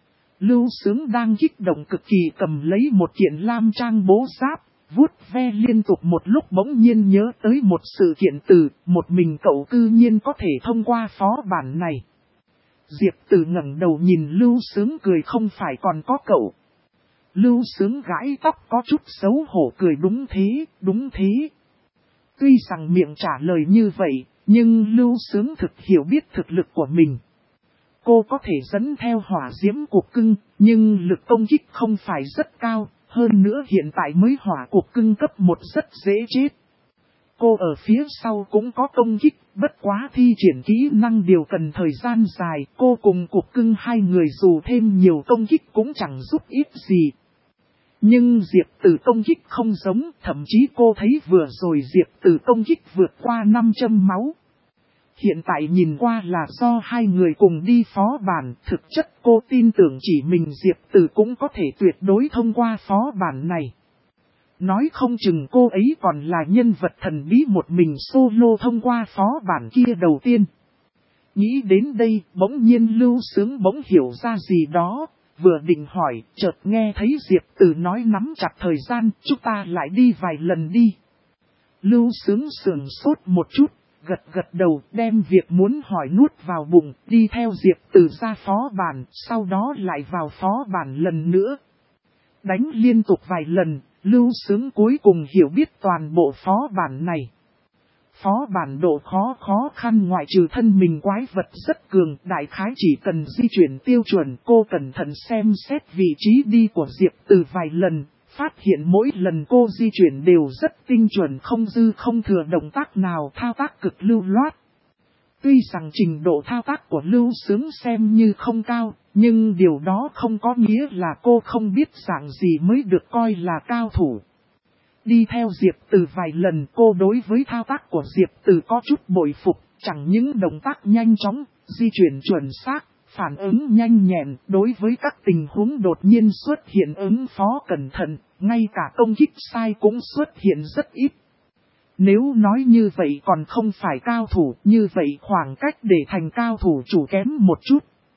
Lưu Sướng đang kích động cực kỳ cầm lấy một kiện lam trang bố giáp, vuốt ve liên tục một lúc bỗng nhiên nhớ tới một sự kiện từ, một mình cậu cư nhiên có thể thông qua phó bản này. Diệp Từ ngẩng đầu nhìn Lưu Sướng cười, không phải còn có cậu. Lưu Sướng gãi tóc có chút xấu hổ cười, đúng thế, đúng thế. Tuy rằng miệng trả lời như vậy, nhưng Lưu Sướng thực hiểu biết thực lực của mình. Cô có thể dẫn theo hỏa diễm cục cưng, nhưng lực công kích không phải rất cao, hơn nữa hiện tại mới hỏa cục cưng cấp 1 rất dễ chết. Cô ở phía sau cũng có công kích, bất quá thi triển kỹ năng đều cần thời gian dài, cô cùng cục cưng 2 người dù thêm nhiều công kích cũng chẳng giúp ích gì. Nhưng Diệp Từ công kích không giống, thậm chí cô thấy vừa rồi Diệp Từ công kích vượt qua 5 châm máu. Hiện tại nhìn qua là do 2 người cùng đi phó bản, thực chất cô tin tưởng chỉ mình Diệp Từ cũng có thể tuyệt đối thông qua phó bản này. Nói không chừng cô ấy còn là nhân vật thần bí một mình solo thông qua phó bản kia đầu tiên. Nghĩ đến đây, bỗng nhiên Lưu Sướng bỗng hiểu ra gì đó, vừa định hỏi, chợt nghe thấy Diệp Từ nói nắm chặt thời gian, chúng ta lại đi vài lần đi. Lưu Sướng sườn sốt một chút, gật gật đầu, đem việc muốn hỏi nuốt vào bụng, đi theo Diệp Từ ra phó bản, sau đó lại vào phó bản lần nữa. Đánh liên tục vài lần, Lưu Sướng cuối cùng hiểu biết toàn bộ phó bản này. Phó bản độ khó khăn ngoại trừ thân mình quái vật rất cường, đại khái chỉ cần di chuyển tiêu chuẩn. Cô cẩn thận xem xét vị trí đi của Diệp Từ vài lần, phát hiện mỗi lần cô di chuyển đều rất tinh chuẩn, không dư không thừa động tác nào, thao tác cực lưu loát. Tuy rằng trình độ thao tác của Lưu Sướng xem như không cao, nhưng điều đó không có nghĩa là cô không biết dạng gì mới được coi là cao thủ. Đi theo Diệp Từ vài lần, cô đối với thao tác của Diệp Từ có chút bội phục, chẳng những động tác nhanh chóng, di chuyển chuẩn xác, phản ứng nhanh nhẹn, đối với các tình huống đột nhiên xuất hiện ứng phó cẩn thận, ngay cả công kích sai cũng xuất hiện rất ít. Nếu nói như vậy còn không phải cao thủ, như vậy khoảng cách để thành cao thủ chủ kém một chút.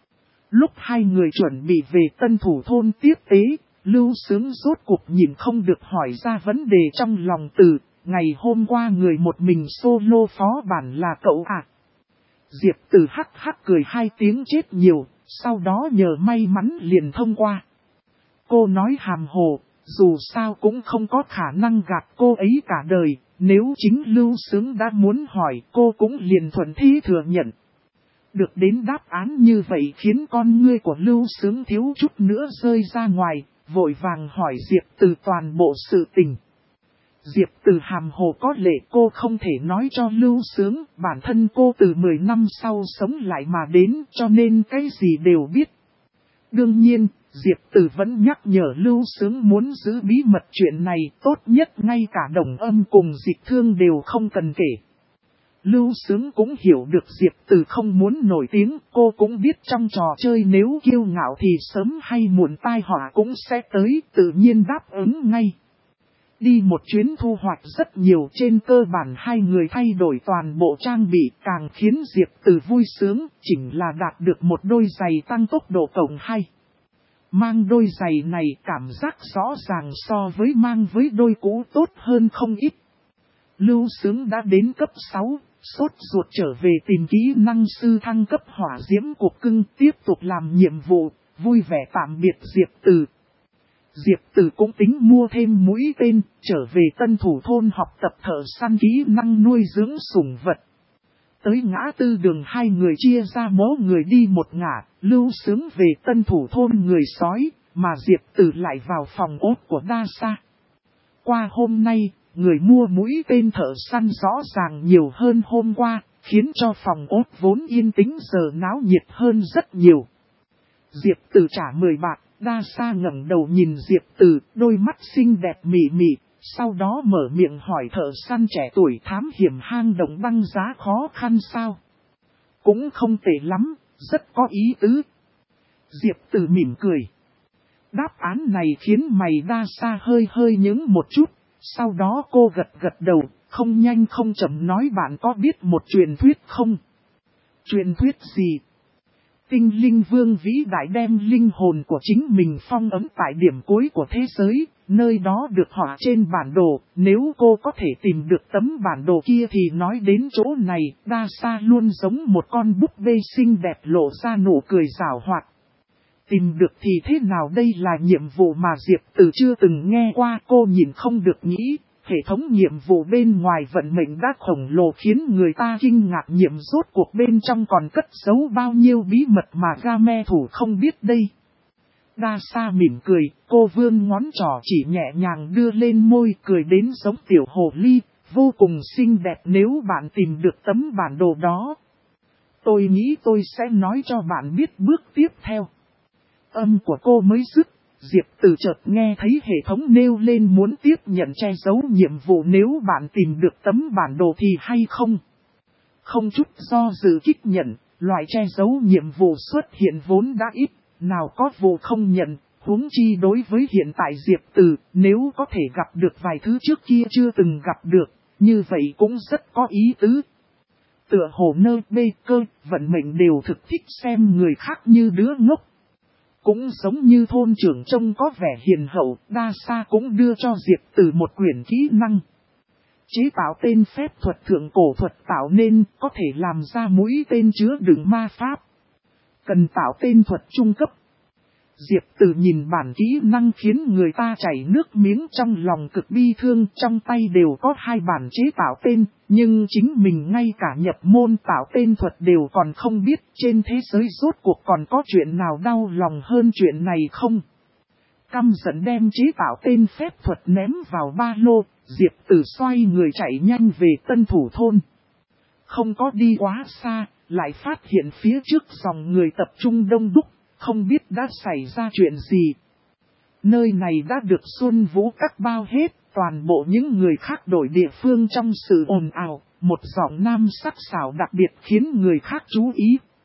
Lúc 2 người chuẩn bị về Tân Thủ Thôn tiếp tế, Lưu Sướng rốt cuộc nhìn không được hỏi ra vấn đề trong lòng Từ, ngày hôm qua người một mình solo phó bản là cậu à? Diệp Từ hắc hắc cười 2 tiếng chết nhiều, sau đó nhờ may mắn liền thông qua. Cô nói hàm hồ, dù sao cũng không có khả năng gạt cô ấy cả đời, nếu chính Lưu Sướng đã muốn hỏi cô cũng liền thuận thế thừa nhận. Được đến đáp án như vậy khiến con ngươi của Lưu Sướng thiếu chút nữa rơi ra ngoài, vội vàng hỏi Diệp Từ toàn bộ sự tình. Diệp Từ hàm hồ có lệ, cô không thể nói cho Lưu Sướng, bản thân cô từ 10 năm sau sống lại mà đến, cho nên cái gì đều biết. Đương nhiên, Diệp Từ vẫn nhắc nhở Lưu Sướng muốn giữ bí mật chuyện này, tốt nhất ngay cả Đồng Âm cùng Dịch Thương đều không cần kể. Lưu Sướng cũng hiểu được Diệp Từ không muốn nổi tiếng, cô cũng biết trong trò chơi nếu kiêu ngạo thì sớm hay muộn tai họa cũng sẽ tới, tự nhiên đáp ứng ngay. Đi một chuyến thu hoạch rất nhiều, trên cơ bản 2 người thay đổi toàn bộ trang bị, càng khiến Diệp Từ vui sướng, chỉnh là đạt được một đôi giày tăng tốc độ cộng 2. Mang đôi giày này cảm giác rõ ràng so với mang với đôi cũ tốt hơn không ít. Lưu Sướng đã đến cấp 6, sốt ruột trở về tìm kỹ năng sư thăng cấp hỏa diễm cục cưng, tiếp tục làm nhiệm vụ, vui vẻ tạm biệt Diệp Từ. Diệp Từ cũng tính mua thêm mũi tên, trở về Tân Thủ Thôn học tập thợ săn kỹ năng nuôi dưỡng sủng vật. Tới ngã tư đường 2 người chia ra mỗi người đi một ngả, Lưu Sướng về Tân Thủ Thôn người sói, mà Diệp Từ lại vào phòng ốt của Đa Sa. Qua hôm nay, người mua mũi tên thợ săn rõ ràng nhiều hơn hôm qua, khiến cho phòng ốt vốn yên tĩnh giờ náo nhiệt hơn rất nhiều. Diệp Từ trả 10 bạc, Đa Sa ngẩng đầu nhìn Diệp Từ, đôi mắt xinh đẹp mị mị, Sau đó mở miệng hỏi thợ săn trẻ tuổi thám hiểm hang động băng giá khó khăn sao. Cũng không tệ lắm, rất có ý tứ. Diệp Tử mỉm cười. Đáp án này khiến mày Đa Sa hơi hơi nhướng một chút. Sau đó cô gật gật đầu, không nhanh không chậm nói bạn có biết một truyền thuyết không? Truyền thuyết gì? Tinh linh vương vĩ đại đem linh hồn của chính mình phong ấn tại điểm cuối của thế giới, nơi đó được họa trên bản đồ. Nếu cô có thể tìm được tấm bản đồ kia thì nói đến chỗ này, Đa Sa luôn giống một con búp bê xinh đẹp lộ ra nụ cười giảo hoạt. Tìm được thì thế nào, đây là nhiệm vụ mà Diệp Tử chưa từng nghe qua. Cô nhìn không được nghĩ, hệ thống nhiệm vụ bên ngoài vận mệnh đã khổng lồ khiến người ta kinh ngạc, nhiệm rốt cuộc bên trong còn cất giấu bao nhiêu bí mật mà Game thủ không biết đây. Đa Sa mỉm cười, cô vươn ngón trỏ chỉ nhẹ nhàng đưa lên môi, cười đến giống tiểu hồ ly, vô cùng xinh đẹp. Nếu bạn tìm được tấm bản đồ đó, tôi nghĩ tôi sẽ nói cho bạn biết bước tiếp theo. Âm của cô mới dứt, Diệp Tử chợt nghe thấy hệ thống nêu lên muốn tiếp nhận che giấu nhiệm vụ nếu bạn tìm được tấm bản đồ thì hay không. Không chút do dự kích nhận, loại che giấu nhiệm vụ xuất hiện vốn đã ít, nào có vụ không nhận, huống chi đối với hiện tại Diệp Tử, nếu có thể gặp được vài thứ trước kia chưa từng gặp được, như vậy cũng rất có ý tứ. Tựa hồ nơ bê cơ, vận mệnh đều thực thích xem người khác như đứa ngốc. Cũng giống như thôn trưởng trông có vẻ hiền hậu, Đa Sa cũng đưa cho Diệp Tử một quyển kỹ năng. Chế tạo tên phép thuật thượng cổ thuật tạo nên có thể làm ra mũi tên chứa đựng ma pháp. Cần tạo tên thuật trung cấp. Diệp Tử nhìn bản kỹ năng khiến người ta chảy nước miếng, trong lòng cực bi thương. Trong tay đều có 2 bản chế tạo tên, nhưng chính mình ngay cả nhập môn tạo tên thuật đều còn không biết. Trên thế giới rốt cuộc còn có chuyện nào đau lòng hơn chuyện này không? Căm giận đem chế tạo tên phép thuật ném vào ba lô, Diệp Tử xoay người chạy nhanh về Tân Thủ thôn. Không có đi quá xa, lại phát hiện phía trước dòng người tập trung đông đúc. Không biết đã xảy ra chuyện gì. Nơi này đã được Xuân Vũ Các bao hết, toàn bộ những người khác đổi địa phương trong sự ồn ào. Một giọng nam sắc sảo đặc biệt khiến người khác chú ý.